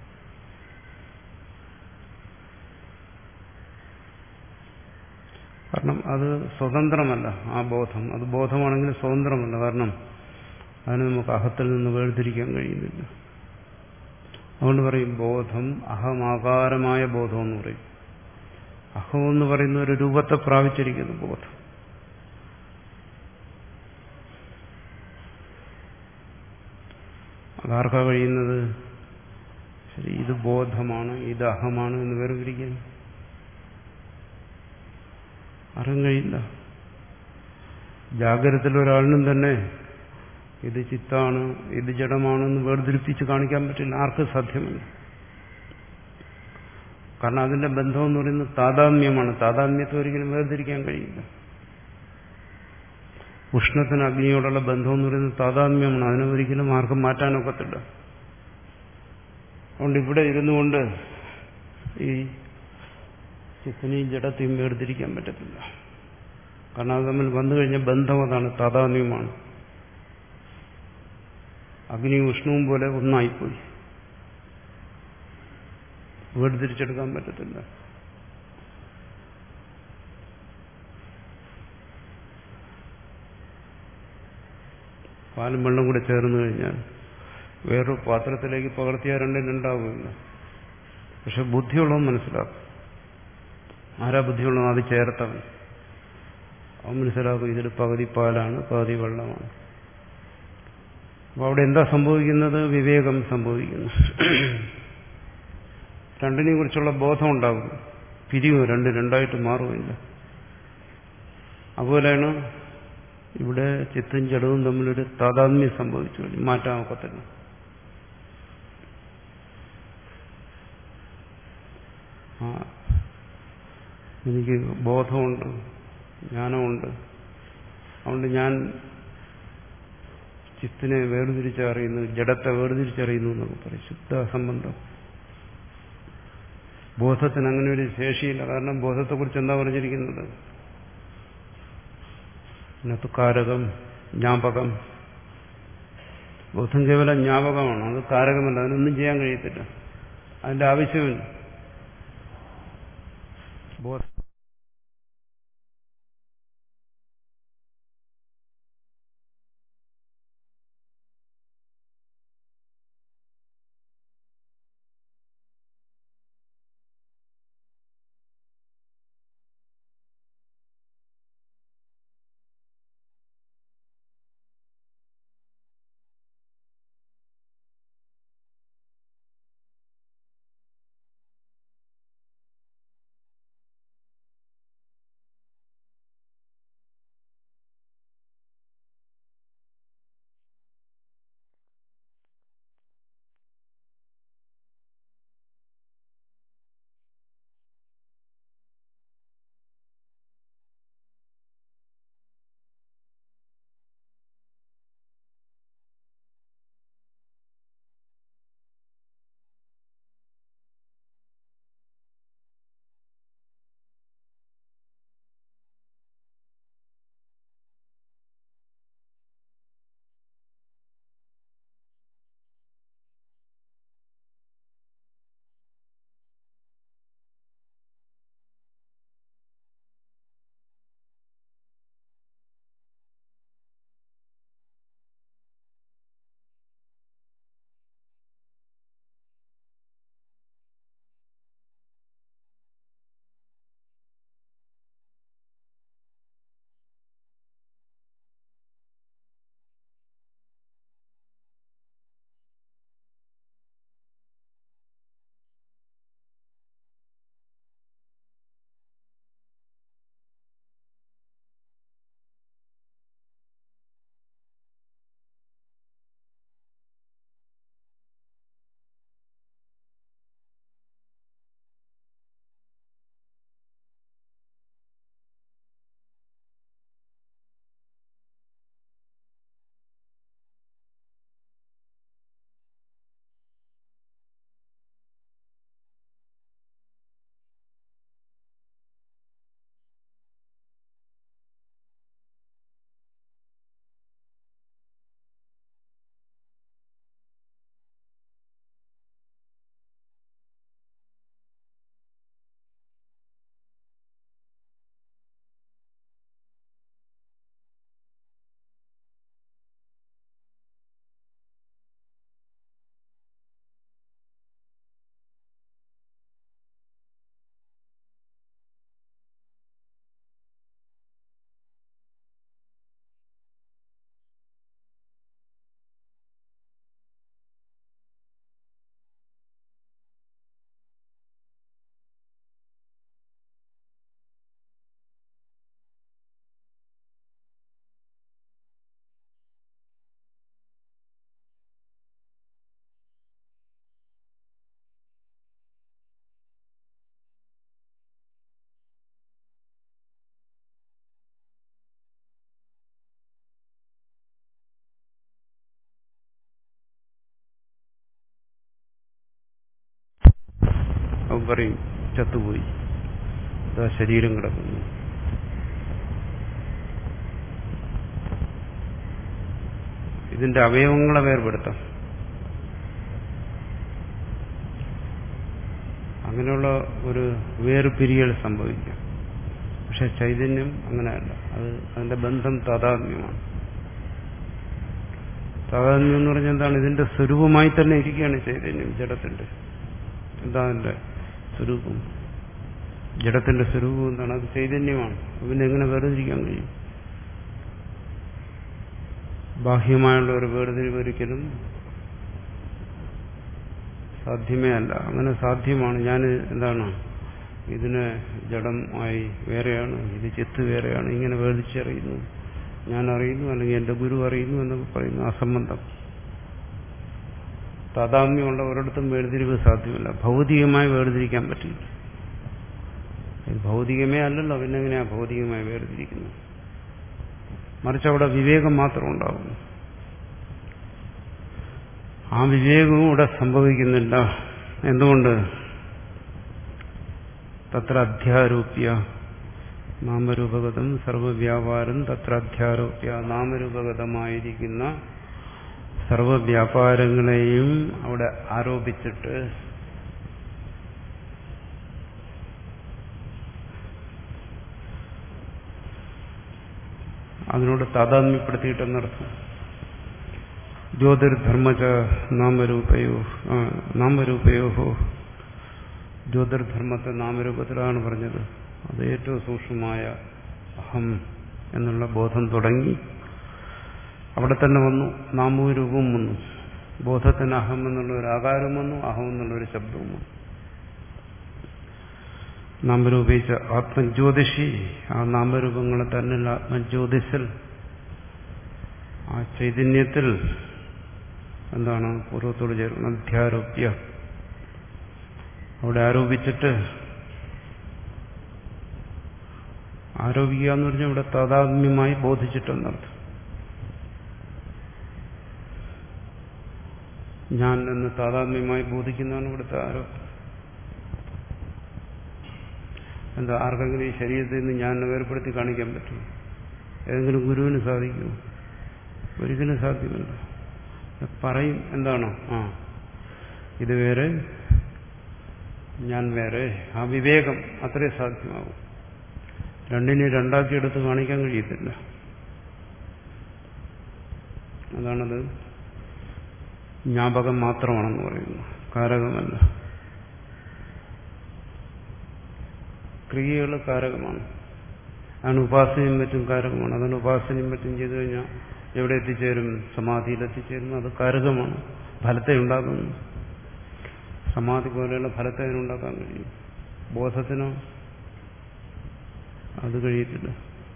കാരണം അത് സ്വതന്ത്രമല്ല. ആ ബോധം അത് ബോധമാണെങ്കിൽ സ്വതന്ത്രമല്ല. കാരണം അതിന് നമുക്ക് അഹത്തിൽ നിന്ന് വേർതിരിക്കാൻ കഴിയുന്നില്ല. അതുകൊണ്ട് പറയും ബോധം അഹമാകാരമായ ബോധം എന്ന് പറയും. അഹം എന്ന് പറയുന്ന ഒരു രൂപത്തെ പ്രാപിച്ചിരിക്കുന്നു ബോധം. അതാർക്കാ കഴിയുന്നത്? ശരി, ഇത് ബോധമാണ്, ഇത് അഹമാണ് എന്ന് വേർതിരിക്കാൻ ആരും കഴിയില്ല. ജാഗ്രതത്തിൽ ഒരാളിനും തന്നെ ഇത് ചിത്താണ്, ഇത് ജഡമാണെന്ന് വേർതിരിപ്പിച്ച് കാണിക്കാൻ പറ്റില്ല. ആർക്കും സാധ്യമല്ല. കാരണം അതിന്റെ ബന്ധം എന്ന് പറയുന്നത് താതാത്മ്യമാണ്. താതാത്മ്യത്തെ ഒരിക്കലും വേർതിരിക്കാൻ കഴിയില്ല. ഉഷ്ണത്തിന് അഗ്നിയോടുള്ള ബന്ധം എന്ന് പറയുന്നത് താതാത്മ്യമാണ്. അതിനെ ഒരിക്കലും ആർക്കും മാറ്റാനൊക്കത്തില്ല. അതുകൊണ്ട് ഇവിടെ ഇരുന്നു കൊണ്ട് ഈ ചിത്തിനെയും ജഡത്തെയും വേർതിരിക്കാൻ പറ്റത്തില്ല. കാരണം അത് തമ്മിൽ വന്നു കഴിഞ്ഞ ബന്ധം അതാണ്, താതാത്മ്യമാണ്. അഗ്നിയും ഉഷ്ണവും പോലെ ഒന്നായിപ്പോയി, വേർതിരിച്ചെടുക്കാൻ പറ്റത്തില്ല. പാലും വെള്ളം കൂടെ ചേർന്ന് കഴിഞ്ഞാൽ വേറൊരു പാത്രത്തിലേക്ക് പകർത്തിയാൽ രണ്ടും രണ്ടാവുകയില്ല. പക്ഷെ ബുദ്ധിയുള്ളവൻ മനസ്സിലാക്കും. ആരാ ബുദ്ധിയുള്ളവൻ? അത് ചേർത്തവൻ. അവൻ മനസ്സിലാക്കും ഇതിൽ പകുതി പാലാണ്, പകുതി വെള്ളമാണ്. അപ്പൊ അവിടെ എന്താ സംഭവിക്കുന്നത്? വിവേകം സംഭവിക്കുന്നു. രണ്ടിനെ കുറിച്ചുള്ള ബോധം ഉണ്ടാകും. പിരിയോ, രണ്ട് രണ്ടായിട്ട് മാറുകയില്ല. അതുപോലെയാണ് ഇവിടെ ചിത്തും ജഡവും തമ്മിലൊരു താതാത്മ്യം സംഭവിച്ചു കഴിഞ്ഞു. മാറ്റാൻ ഒക്കത്തില്ല. ആ എനിക്ക് ബോധമുണ്ട്, ജ്ഞാനമുണ്ട്. അതുകൊണ്ട് ഞാൻ ചിത്തിനെ വേർതിരിച്ചറിയുന്നു, ജഡത്തെ വേർതിരിച്ചറിയുന്നു എന്നൊക്കെ പറയും. ശുദ്ധ സംബന്ധം. ബോധത്തിന് അങ്ങനെ ഒരു ശേഷിയില്ല. കാരണം ബോധത്തെക്കുറിച്ച് എന്താ പറഞ്ഞിരിക്കുന്നത്? അതിനകത്ത് കാരകം, ജ്ഞാപകം, ബോധം കേവലം ജ്ഞാപകമാണ്, അത് കാരകമല്ല, അതിനൊന്നും ചെയ്യാൻ കഴിയത്തില്ല, അതിന്റെ ആവശ്യമില്ല. ബോധം അവൻ പറയും ചത്തുപോയി, അതാ ശരീരം കിടക്കുന്നു. ഇതിന്റെ അവയവങ്ങളെ വേർപെടുത്താം. അങ്ങനെയുള്ള ഒരു വേർപിരിയൽ സംഭവിക്കാം. പക്ഷെ ചൈതന്യം അങ്ങനെയല്ല, അത് അതിന്റെ ബന്ധം താതാത്മ്യമാണ്. താതാത്മ്യം എന്ന് പറഞ്ഞാൽ എന്താണ്? ഇതിന്റെ സ്വരൂപമായി തന്നെ ഇരിക്കുകയാണ് ചൈതന്യം, ജഡത്തിന്റെ. എന്താ അതിന്റെ സ്വരൂപം? ജഡത്തിന്റെ സ്വരൂപം എന്താണ്? അത് ചൈതന്യമാണ്. പിന്നെ എങ്ങനെ വേർതിരിക്കാൻ കഴിയും? ബാഹ്യമായുള്ള ഒരു വേർതിരിവ് ഒരിക്കലും സാധ്യമേ അല്ല. അങ്ങനെ സാധ്യമാണ്. ഞാൻ എന്താണ് ഇതിനെ ജഡം ആയി വേറെയാണ്, ഇത് ചിത്ത് വേറെയാണ്, ഇങ്ങനെ വേർതിരിച്ചറിയുന്നു, ഞാൻ അറിയുന്നു, അല്ലെങ്കിൽ എന്റെ ഗുരു അറിയുന്നു എന്നൊക്കെ പറയുന്നു. അസംബന്ധം. താതാത്മ്യമുള്ള ഒരിടത്തും വേർതിരിവ് സാധ്യമല്ല. ഭൗതികമായി വേർതിരിക്കാൻ പറ്റില്ല. ഇത് ഭൗതികമേ അല്ലല്ലോ, പിന്നെ എങ്ങനെയാ ഭൗതികമായി വേർതിരിക്കുന്നത്? മറിച്ച് അവിടെ വിവേകം മാത്രം ഉണ്ടാകുന്നു. ആ വിവേകവും ഇവിടെ സംഭവിക്കുന്നില്ല. എന്തുകൊണ്ട്? തത്ര അധ്യാരോപ്യ നാമരൂപഗതം സർവവ്യാപാരം തത്ര അധ്യാരോപ്യ നാമരൂപഗതമായിരിക്കുന്ന സർവവ്യാപാരങ്ങളെയും അവിടെ ആരോപിച്ചിട്ട് അതിനോട് താതാത്മ്യപ്പെടുത്തിയിട്ടെന്നർത്ഥം. ജ്യോതിർധർമ്മച നാമരൂപയോ നാമരൂപയോഹോ, ജ്യോതിർധർമ്മത്തെ നാമരൂപത്തിലാണ് പറഞ്ഞത്. അത് ഏറ്റവും സൂക്ഷ്മമായ അഹം എന്നുള്ള ബോധം തുടങ്ങി അവിടെ തന്നെ വന്നു. നാമവും രൂപവും വന്നു. ബോധത്തിന് അഹം എന്നുള്ള ഒരു ആകാരം വന്നു, അഹം എന്നുള്ള ഒരു ശബ്ദവും വന്നു. നാമരൂപിച്ച ആത്മജ്യോതിഷി, ആ നാമരൂപങ്ങളെ തന്നെ ആത്മജ്യോതിസിൽ, ആ ചൈതന്യത്തിൽ എന്താണ് പൂർവ്വത്തോട് ചേർന്ന് അധ്യാരോപ്യ, അവിടെ ആരോപിച്ചിട്ട്, ആരോപിക്കുക എന്ന് പറഞ്ഞാൽ ഇവിടെ താതാത്മ്യമായി ബോധിച്ചിട്ടെന്നർത്ഥം. ഞാൻ എന്ന് താതാത്മ്യമായി ബോധിക്കുന്നതാണ് ഇവിടുത്തെ ആരോപണം. എന്താ, ആർക്കെങ്കിലും ഈ ശരീരത്തിൽ നിന്ന് ഞാൻ വേർപ്പെടുത്തി കാണിക്കാൻ പറ്റും? ഏതെങ്കിലും ഗുരുവിന് സാധിക്കുമോ? ഒരിക്കലും സാധ്യമല്ല. പറയും എന്താണോ, ആ ഇത് വേറെ, ഞാൻ വേറെ, ആ വിവേകം അത്രേ സാധ്യമാകും. രണ്ടിനെ രണ്ടാക്കിയെടുത്ത് കാണിക്കാൻ കഴിയത്തില്ല. അതാണത് ജ്ഞാപകം മാത്രമാണെന്ന് പറയുന്നു, കാരകമല്ല. ക്രിയകൾ കാരകമാണ്. അതാണ് ഉപാസനയും മറ്റും കാരകമാണ്. അതാണ് ഉപാസനയും മറ്റും ചെയ്തു കഴിഞ്ഞാൽ എവിടെ എത്തിച്ചേരും? സമാധിയിൽ എത്തിച്ചേരുന്നു. അത് കാരകമാണ്, ഫലത്തെ ഉണ്ടാക്കുന്നു. സമാധി പോലെയുള്ള ഫലത്തെ അതിനുണ്ടാക്കാൻ കഴിയും. ബോധത്തിനോ അത് കഴിയത്തില്ല.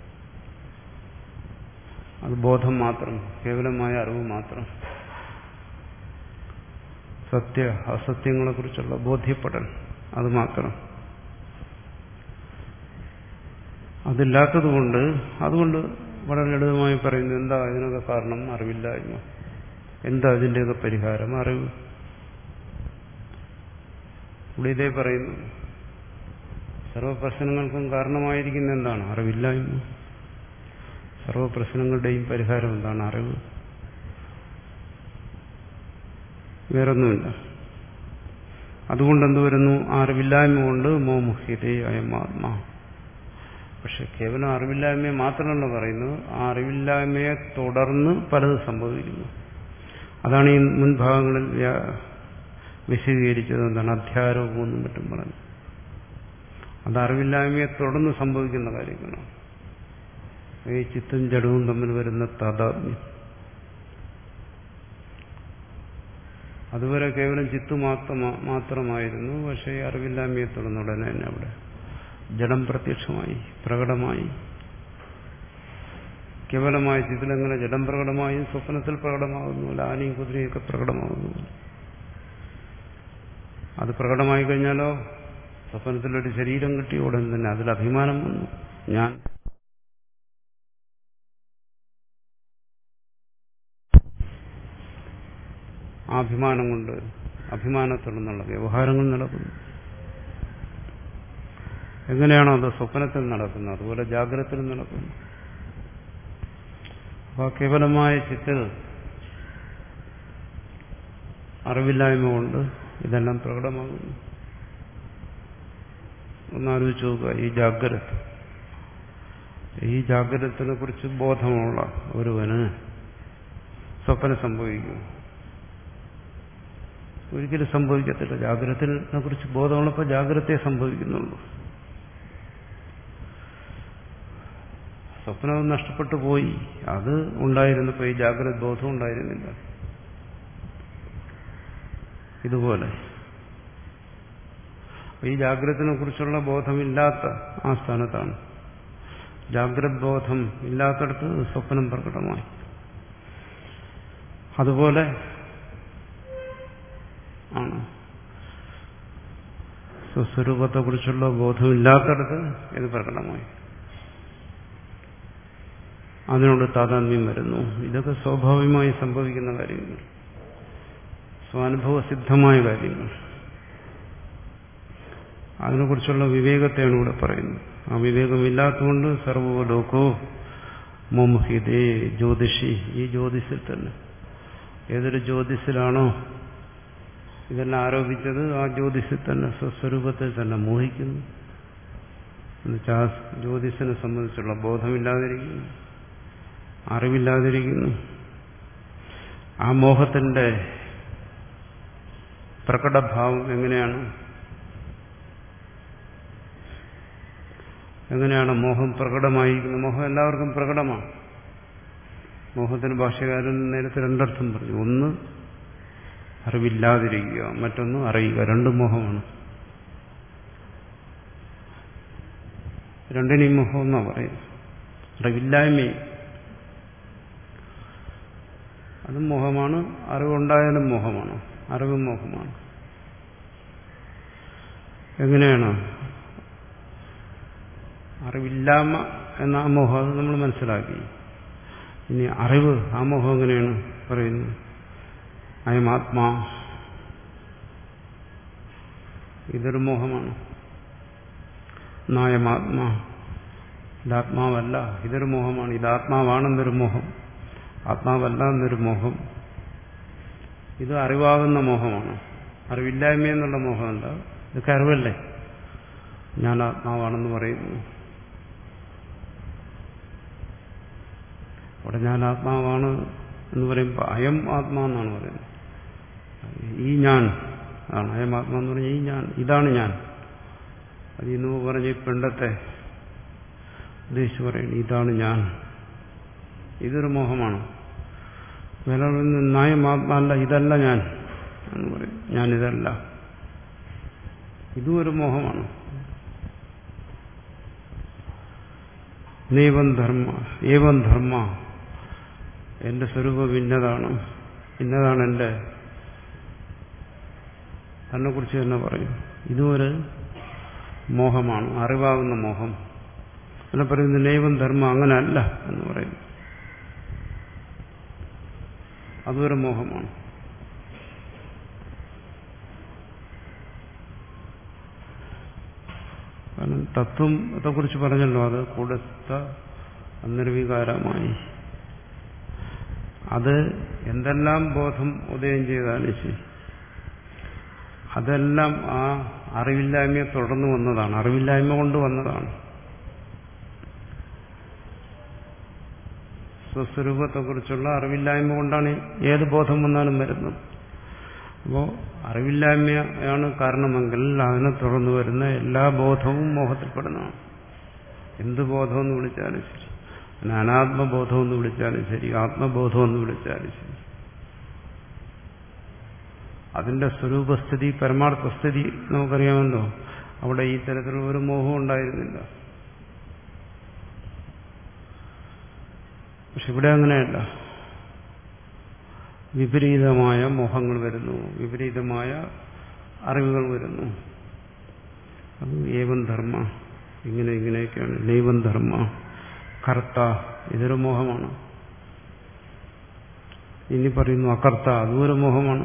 അത് ബോധം മാത്രം, കേവലമായ അറിവ് മാത്രം. സത്യ അസത്യങ്ങളെക്കുറിച്ചുള്ള ബോധ്യപ്പെടൽ, അത് മാത്രം. അതില്ലാത്തതുകൊണ്ട്, അതുകൊണ്ട് വളരെ ലളിതമായി പറയുന്നു, എന്താ ഇതിനൊക്കെ കാരണം? അറിവില്ലായ്മ. എന്താ ഇതിൻ്റെയൊക്കെ പരിഹാരം? അറിവ്. ഇവിടെ ഇതേ പറയുന്നു, സർവപ്രശ്നങ്ങൾക്കും കാരണമായിരിക്കുന്ന എന്താണ്? അറിവില്ലായ്മ. സർവപ്രശ്നങ്ങളുടെയും പരിഹാരം എന്താണ്? അറിവ്. വേറൊന്നുമില്ല. അതുകൊണ്ട് എന്ത് വരുന്നു? അറിവില്ലായ്മ കൊണ്ട് മോമുഹ്യതേ അയമാത്മാ. പക്ഷെ കേവലം അറിവില്ലായ്മയെ മാത്രമല്ല പറയുന്നത്, ആ അറിവില്ലായ്മയെ തുടർന്ന് പലത് സംഭവിക്കുന്നു. അതാണ് ഈ മുൻഭാഗങ്ങളിൽ വിശദീകരിച്ചത്. എന്താണ്? അധ്യാരോപമെന്നും മറ്റും പറഞ്ഞു. അത് അറിവില്ലായ്മയെ തുടർന്ന് സംഭവിക്കുന്ന കാര്യങ്ങളാണ്. ഈ ചിത്തും ജഡവും തമ്മിൽ വരുന്ന താതാത്മ്യം. അതുവരെ കേവലം ചിത്തു മാത്രമായിരുന്നു. പക്ഷേ അറിവില്ലായ്മയെ തുടർന്ന് ഉടനെ തന്നെ അവിടെ ജഡം പ്രത്യക്ഷമായി, പ്രകടമായി. കേവലമായ ചിത്തിലെങ്ങനെ ജഡം പ്രകടമായി സ്വപ്നത്തിൽ പ്രകടമാകുന്നു, ആനയും കുതിരയൊക്കെ പ്രകടമാകുന്നു. അത് പ്രകടമായി കഴിഞ്ഞാലോ സ്വപ്നത്തിലൊരു ശരീരം കിട്ടി, ഉടൻ തന്നെ അതിൽ അഭിമാനം വന്നു. ഞാൻ ആ അഭിമാനം കൊണ്ട്, അഭിമാനത്തോടെന്നുള്ള വ്യവഹാരങ്ങൾ നടക്കുന്നു. എങ്ങനെയാണോ അത് സ്വപ്നത്തിൽ നടക്കുന്നത്, അതുപോലെ ജാഗ്രതത്തിലും നടക്കുന്നു. അപ്പോൾ കേവലമായ ചിത്തിൽ അറിവില്ലായ്മ കൊണ്ട് ഇതെല്ലാം പ്രകടമാകുന്നു. ഒന്നാലോചിച്ച് നോക്കുക, ഈ ജാഗ്രത, ഈ ജാഗ്രതത്തിനെ കുറിച്ച് ബോധമുള്ള ഒരുവന് സ്വപ്നം സംഭവിക്കും? ഒരിക്കലും സംഭവിക്കത്തില്ല. ജാഗ്രതത്തിനെ കുറിച്ച് ബോധമുള്ളപ്പോൾ ജാഗ്രതയെ സംഭവിക്കുന്നുള്ളൂ. സ്വപ്നം നഷ്ടപ്പെട്ടു പോയി, അത് ഉണ്ടായിരുന്നപ്പോൾ ഈ ജാഗ്രത ബോധം ഉണ്ടായിരുന്നില്ല. ഇതുപോലെ ഈ ജാഗ്രതത്തിനെ കുറിച്ചുള്ള ബോധമില്ലാത്ത ആ സ്ഥാനത്താണ്. ജാഗ്രത ബോധം ഇല്ലാത്തടത്ത് സ്വപ്നം പ്രകടമായി. അതുപോലെ ആണ് സ്വസ്വരൂപത്തെക്കുറിച്ചുള്ള ബോധമില്ലാത്തടത്ത് ഇത് പ്രകടമായി. അതിനോട് താതാത്മ്യം വരുന്നു. ഇതൊക്കെ സ്വാഭാവികമായി സംഭവിക്കുന്ന കാര്യങ്ങൾ, സ്വാനുഭവസിദ്ധമായ കാര്യങ്ങൾ. അതിനെക്കുറിച്ചുള്ള വിവേകത്തെയാണ് ഇവിടെ പറയുന്നത്. ആ വിവേകമില്ലാത്തതുകൊണ്ട് സർവലോകോ മോമുഹിതേ ജ്യോതിഷി, ഈ ജ്യോതിഷിൽ തന്നെ, ഏതൊരു ജ്യോതിസിലാണോ ഇതെല്ലാം ആരോപിച്ചത്, ആ ജ്യോതിസിൽ തന്നെ സ്വസ്വരൂപത്തിൽ തന്നെ മോഹിക്കുന്നു. എന്നുവെച്ചാൽ ആ ജ്യോതിസിനെ സംബന്ധിച്ചുള്ള ബോധമില്ലാതിരിക്കുന്നു, അറിവില്ലാതിരിക്കുന്നു. ആ മോഹത്തിന്റെ പ്രകടഭാവം എങ്ങനെയാണ്? എങ്ങനെയാണ് മോഹം പ്രകടമായിരിക്കുന്നത്? മോഹം എല്ലാവർക്കും പ്രകടമാണ്. മോഹത്തിന് ഭാഷ്യകാരൻ നേരത്തെ രണ്ടർത്ഥം പറഞ്ഞു. ഒന്ന് അറിവില്ലാതിരിക്കുക, മറ്റൊന്ന് അറിയുക. രണ്ടും മോഹമാണ്. രണ്ടിനെയും മോഹം എന്നാ പറയുന്നത്. അറിവില്ലായ്മയും അതും മോഹമാണ്, അറിവുണ്ടായാലും മോഹമാണ്. അറിവും മോഹമാണ്. എങ്ങനെയാണ് അറിവില്ലായ്മ എന്ന ആ മോഹം? അത് നമ്മൾ മനസ്സിലാക്കി. ഇനി അറിവ്, ആ മോഹം എങ്ങനെയാണ് പറയുന്നത്? അയമാത്മാ, ഇതൊരു മോഹമാണ്. നായമാത്മാ, ഇതാത്മാവല്ല, ഇതൊരു മോഹമാണ്. ഇതാത്മാവാണെന്നൊരു മോഹം, ആത്മാവല്ല എന്നൊരു മോഹം. ഇത് അറിവാകുന്ന മോഹമാണ്. അറിവില്ലായ്മ എന്നുള്ള മോഹമല്ല. ഇതൊക്കെ അറിവല്ലേ? ഞാൻ ആത്മാവാണെന്ന് പറയുന്നു. അവിടെ ഞാൻ ആത്മാവാണ് എന്ന് പറയുമ്പോൾ അയം ആത്മാ എന്നാണ് പറയുന്നത്. ഈ ഞാൻ ആണ് അയം ആത്മാ എന്ന് പറഞ്ഞാൽ ഈ ഞാൻ, ഇതാണ് ഞാൻ. അത് ഇന്ന് പറഞ്ഞ ഈ പിണ്ടത്തെ ഉദ്ദേശിച്ച് പറയുന്നു, ഇതാണ് ഞാൻ. ഇതൊരു മോഹമാണ്. വേറെ നായം ആത്മാല്ല, ഇതല്ല ഞാൻ എന്ന് പറയും. ഞാനിതല്ല. ഇതും ഒരു മോഹമാണ്. നൈവം ധർമ്മ ഏവം ധർമ്മ, എന്റെ സ്വരൂപം ഇന്നതാണ്, ഇന്നതാണ് എന്റെ, തന്നെക്കുറിച്ച് തന്നെ പറയും. ഇതും ഒരു മോഹമാണ്, അറിവാകുന്ന മോഹം. അങ്ങനെ പറയുന്നത് നൈവം ധർമ്മ, അങ്ങനെ അല്ല എന്ന് പറയുന്നു. അതൊരു മോഹമാണ്. കാരണം തത്വത്തെക്കുറിച്ച് പറഞ്ഞല്ലോ, അത് കൂടത്ത അനിർവികാരമായി. അത് എന്തെല്ലാം ബോധം ഉദയം ചെയ്താലും ശരി, അതെല്ലാം ആ അറിവില്ലായ്മയെ തുടർന്ന് വന്നതാണ്, അറിവില്ലായ്മ കൊണ്ട് വന്നതാണ്. സ്വസ്വരൂപത്തെക്കുറിച്ചുള്ള അറിവില്ലായ്മ കൊണ്ടാണ് ഏത് ബോധം വന്നാലും വരുന്നത്. അപ്പോൾ അറിവില്ലായ്മയാണ് കാരണമെങ്കിൽ അതിനെ തുടർന്ന് വരുന്ന എല്ലാ ബോധവും മോഹത്തിൽപ്പെടുന്നതാണ്. എന്ത് ബോധമെന്ന് വിളിച്ചാലും ശരി, അനാത്മബോധമെന്ന് വിളിച്ചാലും ശരി, ആത്മബോധമെന്ന് വിളിച്ചാലും ശരി, അതിന്റെ സ്വരൂപസ്ഥിതി, പരമാർത്ഥസ്ഥിതി നമുക്കറിയാമല്ലോ. അവിടെ ഈ തരത്തിലുള്ള ഒരു മോഹം ഉണ്ടായിരുന്നില്ല. പക്ഷെ ഇവിടെ അങ്ങനെയല്ല. വിപരീതമായ മോഹങ്ങൾ വരുന്നു, വിപരീതമായ അറിവുകൾ വരുന്നു. അത് ഏവം ധർമ്മ, ഇങ്ങനെ ഇങ്ങനെയൊക്കെയാണ്. നൈവം ധർമ്മ കർത്ത, ഇതൊരു മോഹമാണ്. ഇനി പറയുന്നു അകർത്ത, അതും ഒരു മോഹമാണ്.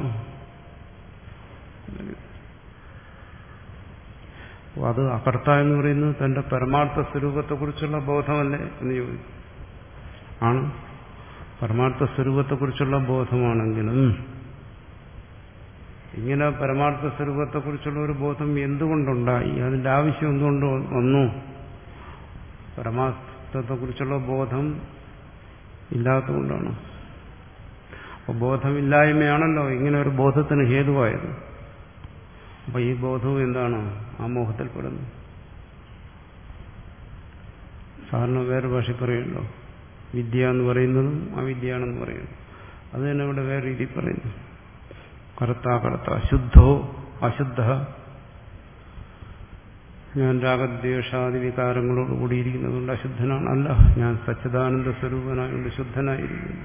അത് അകർത്ത എന്ന് പറയുന്നത് തന്റെ പരമാർത്ഥ സ്വരൂപത്തെക്കുറിച്ചുള്ള ബോധമല്ലേ എന്ന് ചോദിച്ചു. ആണ്, പരമാർത്ഥ സ്വരൂപത്തെക്കുറിച്ചുള്ള ബോധമാണെങ്കിലും ഇങ്ങനെ പരമാർത്ഥ സ്വരൂപത്തെക്കുറിച്ചുള്ള ഒരു ബോധം എന്തുകൊണ്ടുണ്ടായി, അതിന്റെ ആവശ്യം എന്തുകൊണ്ട് വന്നു? പരമാർത്ഥത്തെക്കുറിച്ചുള്ള ബോധം ഇല്ലാത്തതുകൊണ്ടാണ്. അപ്പോൾ ബോധമില്ലായ്മയാണല്ലോ ഇങ്ങനെ ഒരു ബോധത്തിന് ഹേതുവായത്. അപ്പൊ ഈ ബോധവും എന്താണ്? ആ മോഹത്തിൽപ്പെടുന്നു. സാധാരണ വേറെ ഭാഷ പറയുമല്ലോ, വിദ്യ എന്ന് പറയുന്നതും അവിദ്യയാണെന്ന് പറയുന്നു. അത് തന്നെ ഇവിടെ വേറെ രീതി പറയുന്നു. കർത്ത കർത്ത, ശുദ്ധോ അശുദ്ധ. ഞാൻ രാഗദ്വേഷാദി വികാരങ്ങളോട് കൂടിയിരിക്കുന്നതുകൊണ്ട് അശുദ്ധനാണ്. അല്ല, ഞാൻ സച്ചിദാനന്ദ സ്വരൂപനായുണ്ട് ശുദ്ധനായിരിക്കുന്നു.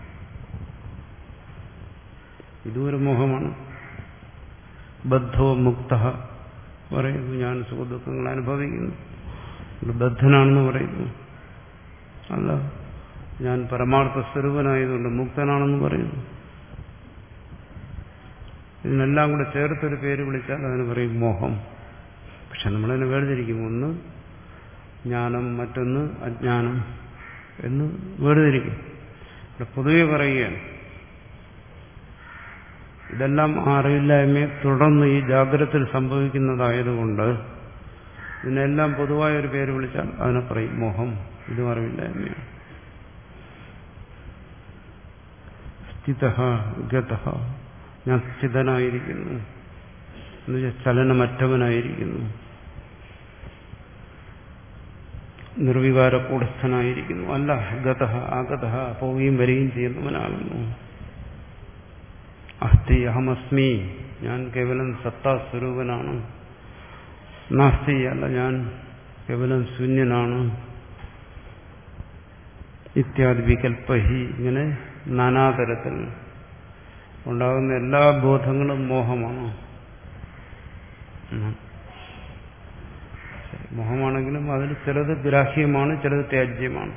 ഇതും ഒരു മോഹമാണ്. ബദ്ധോ മുക്ത പറയുന്നു, ഞാൻ സുഖദുഃഖങ്ങൾ അനുഭവിക്കുന്നു, ബദ്ധനാണെന്ന് പറയുന്നു. അല്ല, ഞാൻ പരമാർത്ഥ സ്വരൂപനായതുകൊണ്ട് മുക്തനാണെന്ന് പറയുന്നു. ഇതിനെല്ലാം കൂടെ ചേർത്തൊരു പേര് വിളിച്ചാൽ അതിന് പറയും മോഹം. പക്ഷെ നമ്മളതിനെ വേർതിരിക്കും. ഒന്ന് ജ്ഞാനം, മറ്റൊന്ന് അജ്ഞാനം എന്ന് വേർതിരിക്കും. ഇവിടെ പൊതുവെ പറയുകയാണ്. ഇതെല്ലാം ആ അറിവില്ലായ്മയെ തുടർന്ന് ഈ ജാഗ്രതയിൽ സംഭവിക്കുന്നതായതുകൊണ്ട് ഇതിനെല്ലാം പൊതുവായ ഒരു പേര് വിളിച്ചാൽ അതിനെ പറയും മോഹം. ഇതും അറിവില്ലായ്മയാണ്. സ്ഥിതഃ ഗതഃ, ഞാൻ സ്ഥിതനായിരിക്കുന്നു എന്നുവെച്ചാൽ ചലനമറ്റവനായിരിക്കുന്നു, നിർവികാര കൂടസ്ഥനായിരിക്കുന്നു. അല്ല, ഗതഃ ആഗതഃ, പോവുകയും വരികയും ചെയ്യുന്നവനാകുന്നു. അസ്തി അഹമസ്മി, ഞാൻ കേവലം സത്താസ്വരൂപനാണ്. നാസ്തി, അല്ല ഞാൻ കേവലം ശൂന്യനാണ്. ഇത്യാദി വികൽപ്പഹി, ഇങ്ങനെ നാനാതരത്തിൽ ഉണ്ടാകുന്ന എല്ലാ ബോധങ്ങളും മോഹമാണ്. മോഹമാണെങ്കിലും അതിൽ ചിലത് ഗ്രാഹ്യമാണ്, ചിലത് ത്യാജ്യമാണ്.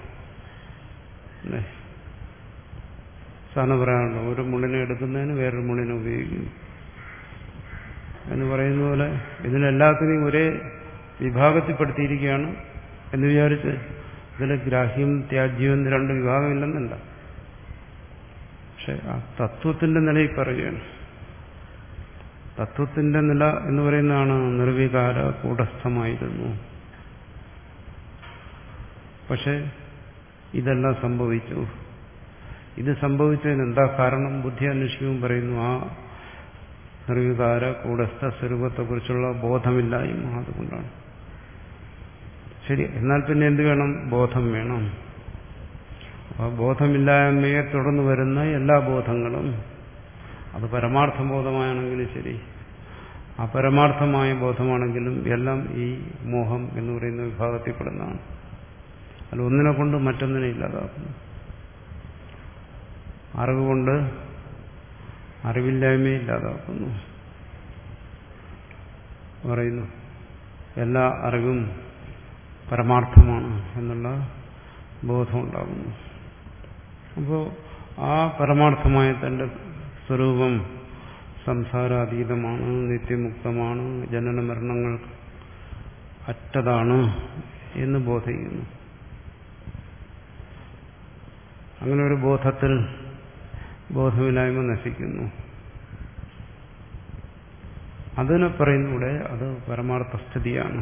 സാധാരണ പറയാനുള്ളൂ, ഒരു മുള്ളിനെ എടുക്കുന്നതിന് വേറൊരു മുള്ളിനെ ഉപയോഗിക്കുന്നു എന്ന് പറയുന്ന പോലെ ഇതിനെല്ലാത്തിനെയും ഒരേ വിഭാഗത്തിൽപ്പെടുത്തിയിരിക്കുകയാണ് എന്ന് വിചാരിച്ച് ഇതിൽ ഗ്രാഹ്യം ത്യാജ്യം എന്ന് രണ്ട് വിഭാഗമില്ലെന്നല്ല. പക്ഷെ ആ തത്വത്തിന്റെ നിലയിൽ പറയുകയാണ്. തത്വത്തിന്റെ നില എന്ന് പറയുന്നതാണ് നിർവികാര കൂടസ്ഥമായിരുന്നു. പക്ഷെ ഇതെല്ലാം സംഭവിച്ചു. ഇത് സംഭവിച്ചതിന് എന്താ കാരണം? ബുദ്ധി അന്വേഷിക്കുമ്പോൾ പറയുന്നു ആ നിർവികാര കൂടസ്ഥ സ്വരൂപത്തെക്കുറിച്ചുള്ള ബോധമില്ലായ്മ. അതുകൊണ്ടാണ്. ശരി, എന്നാൽ പിന്നെ എന്ത് വേണം? ബോധം വേണം. ആ ബോധമില്ലായ്മയെ തുടർന്ന് വരുന്ന എല്ലാ ബോധങ്ങളും, അത് പരമാർത്ഥ ബോധമാണെങ്കിലും ശരി, അപരമാർത്ഥമായ ബോധമാണെങ്കിലും എല്ലാം ഈ മോഹം എന്ന് പറയുന്ന വിഭാഗത്തിൽപ്പെടുന്നതാണ്. അല്ല, ഒന്നിനെ കൊണ്ട് മറ്റൊന്നിനെ ഇല്ലാതാക്കുന്നു. അറിവുകൊണ്ട് അറിവില്ലായ്മയെ ഇല്ലാതാക്കുന്നു. പറയുന്നു എല്ലാ അറിവും പരമാർത്ഥമാണ് എന്നുള്ള ബോധം ഉണ്ടാകുന്നു. അപ്പോൾ ആ പരമാർത്ഥമായ തന്റെ സ്വരൂപം സംസാരാതീതമാണ്, നിത്യമുക്തമാണ്, ജനന മരണങ്ങൾ അറ്റതാണ് എന്ന് ബോധിക്കുന്നു. അങ്ങനെ ഒരു ബോധത്തിൽ ബോധമില്ലായ്മ നശിക്കുന്നു. അതിനെ പറയുന്നൂടെ അത് പരമാർത്ഥസ്ഥിതിയാണ്.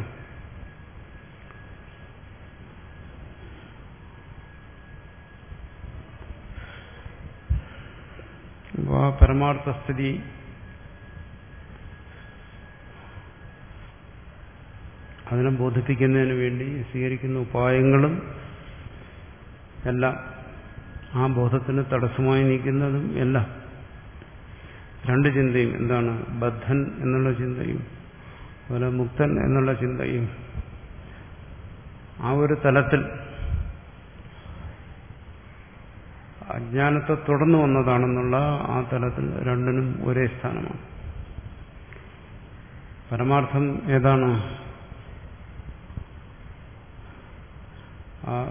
അപ്പോൾ ആ പരമാർത്ഥസ്ഥിതി അതിനെ ബോധിപ്പിക്കുന്നതിന് വേണ്ടി സ്വീകരിക്കുന്ന ഉപായങ്ങളും എല്ലാം ആ ബോധത്തിന് തടസ്സമായി നിൽക്കുന്നതും എല്ലാം രണ്ട് ചിന്തയും എന്താണ്? ബദ്ധൻ എന്നുള്ള ചിന്തയും അതുപോലെ മുക്തൻ എന്നുള്ള ചിന്തയും ആ ഒരു തലത്തിൽ അജ്ഞാനത്തെ തുടർന്നു വന്നതാണെന്നുള്ള ആ തലത്തിൽ രണ്ടിനും ഒരേ സ്ഥാനമാണ്. പരമാർത്ഥം ഏതാണ്? ആ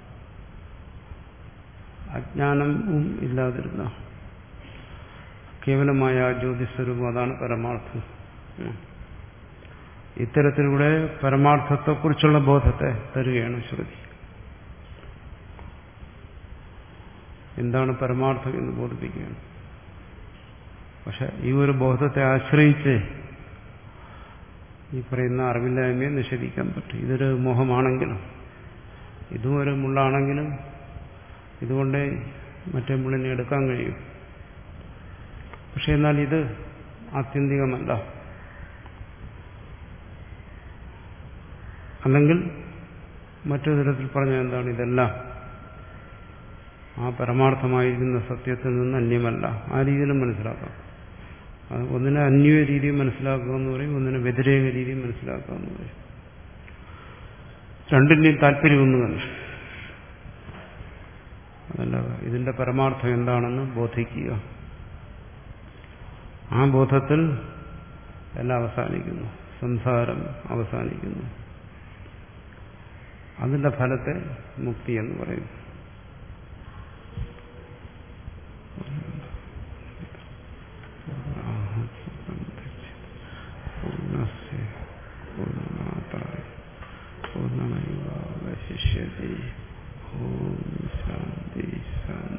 അജ്ഞാനവും ഇല്ലാതിരുന്ന കേവലമായ ജ്യോതിസ്വരൂപം, അതാണ് പരമാർത്ഥം. ഇത്തരത്തിലൂടെ പരമാർത്ഥത്തെക്കുറിച്ചുള്ള ബോധത്തെ തരികയാണ് ശ്രുതി. എന്താണ് പരമാർത്ഥം എന്ന് ബോധിപ്പിക്കുകയാണ്. പക്ഷെ ഈ ഒരു ബോധത്തെ ആശ്രയിച്ച് ഈ പറയുന്ന അറിവില്ലായ്മയെ നിഷേധിക്കാൻ പറ്റും. ഇതൊരു മോഹമാണെങ്കിലും ഇതും ഒരു മുള്ളാണെങ്കിലും ഇതുകൊണ്ട് മറ്റേ മുള്ളിനെ എടുക്കാൻ കഴിയും. പക്ഷെ എന്നാൽ ഇത് ആത്യന്തികമല്ല. അല്ലെങ്കിൽ മറ്റൊരു തരത്തിൽ പറഞ്ഞാൽ എന്താണ്? ഇതെല്ലാം ആ പരമാർത്ഥമായിരിക്കുന്ന സത്യത്തിൽ നിന്ന് അന്യമല്ല. ആ രീതിയിലും മനസ്സിലാക്കാം. ഒന്നിനെ അന്യ രീതിയിൽ മനസ്സിലാക്കുക എന്ന് പറയും, ഒന്നിനെ വ്യതിരേക രീതിയിൽ മനസ്സിലാക്കുക എന്ന് പറയും. രണ്ടിന്റെയും താല്പര്യമൊന്നു തന്നെ. അതല്ല, ഇതിന്റെ പരമാർത്ഥം എന്താണെന്ന് ബോധിക്കുക. ആ ബോധത്തിൽ എല്ലാം അവസാനിക്കുന്നു, സംസാരം അവസാനിക്കുന്നു. അതിന്റെ ഫലത്തെ മുക്തി എന്ന് പറയും. പൂർണ്ണമേവാവശിഷ്യതേ. ഓം ശാന്തി ശാന്തി.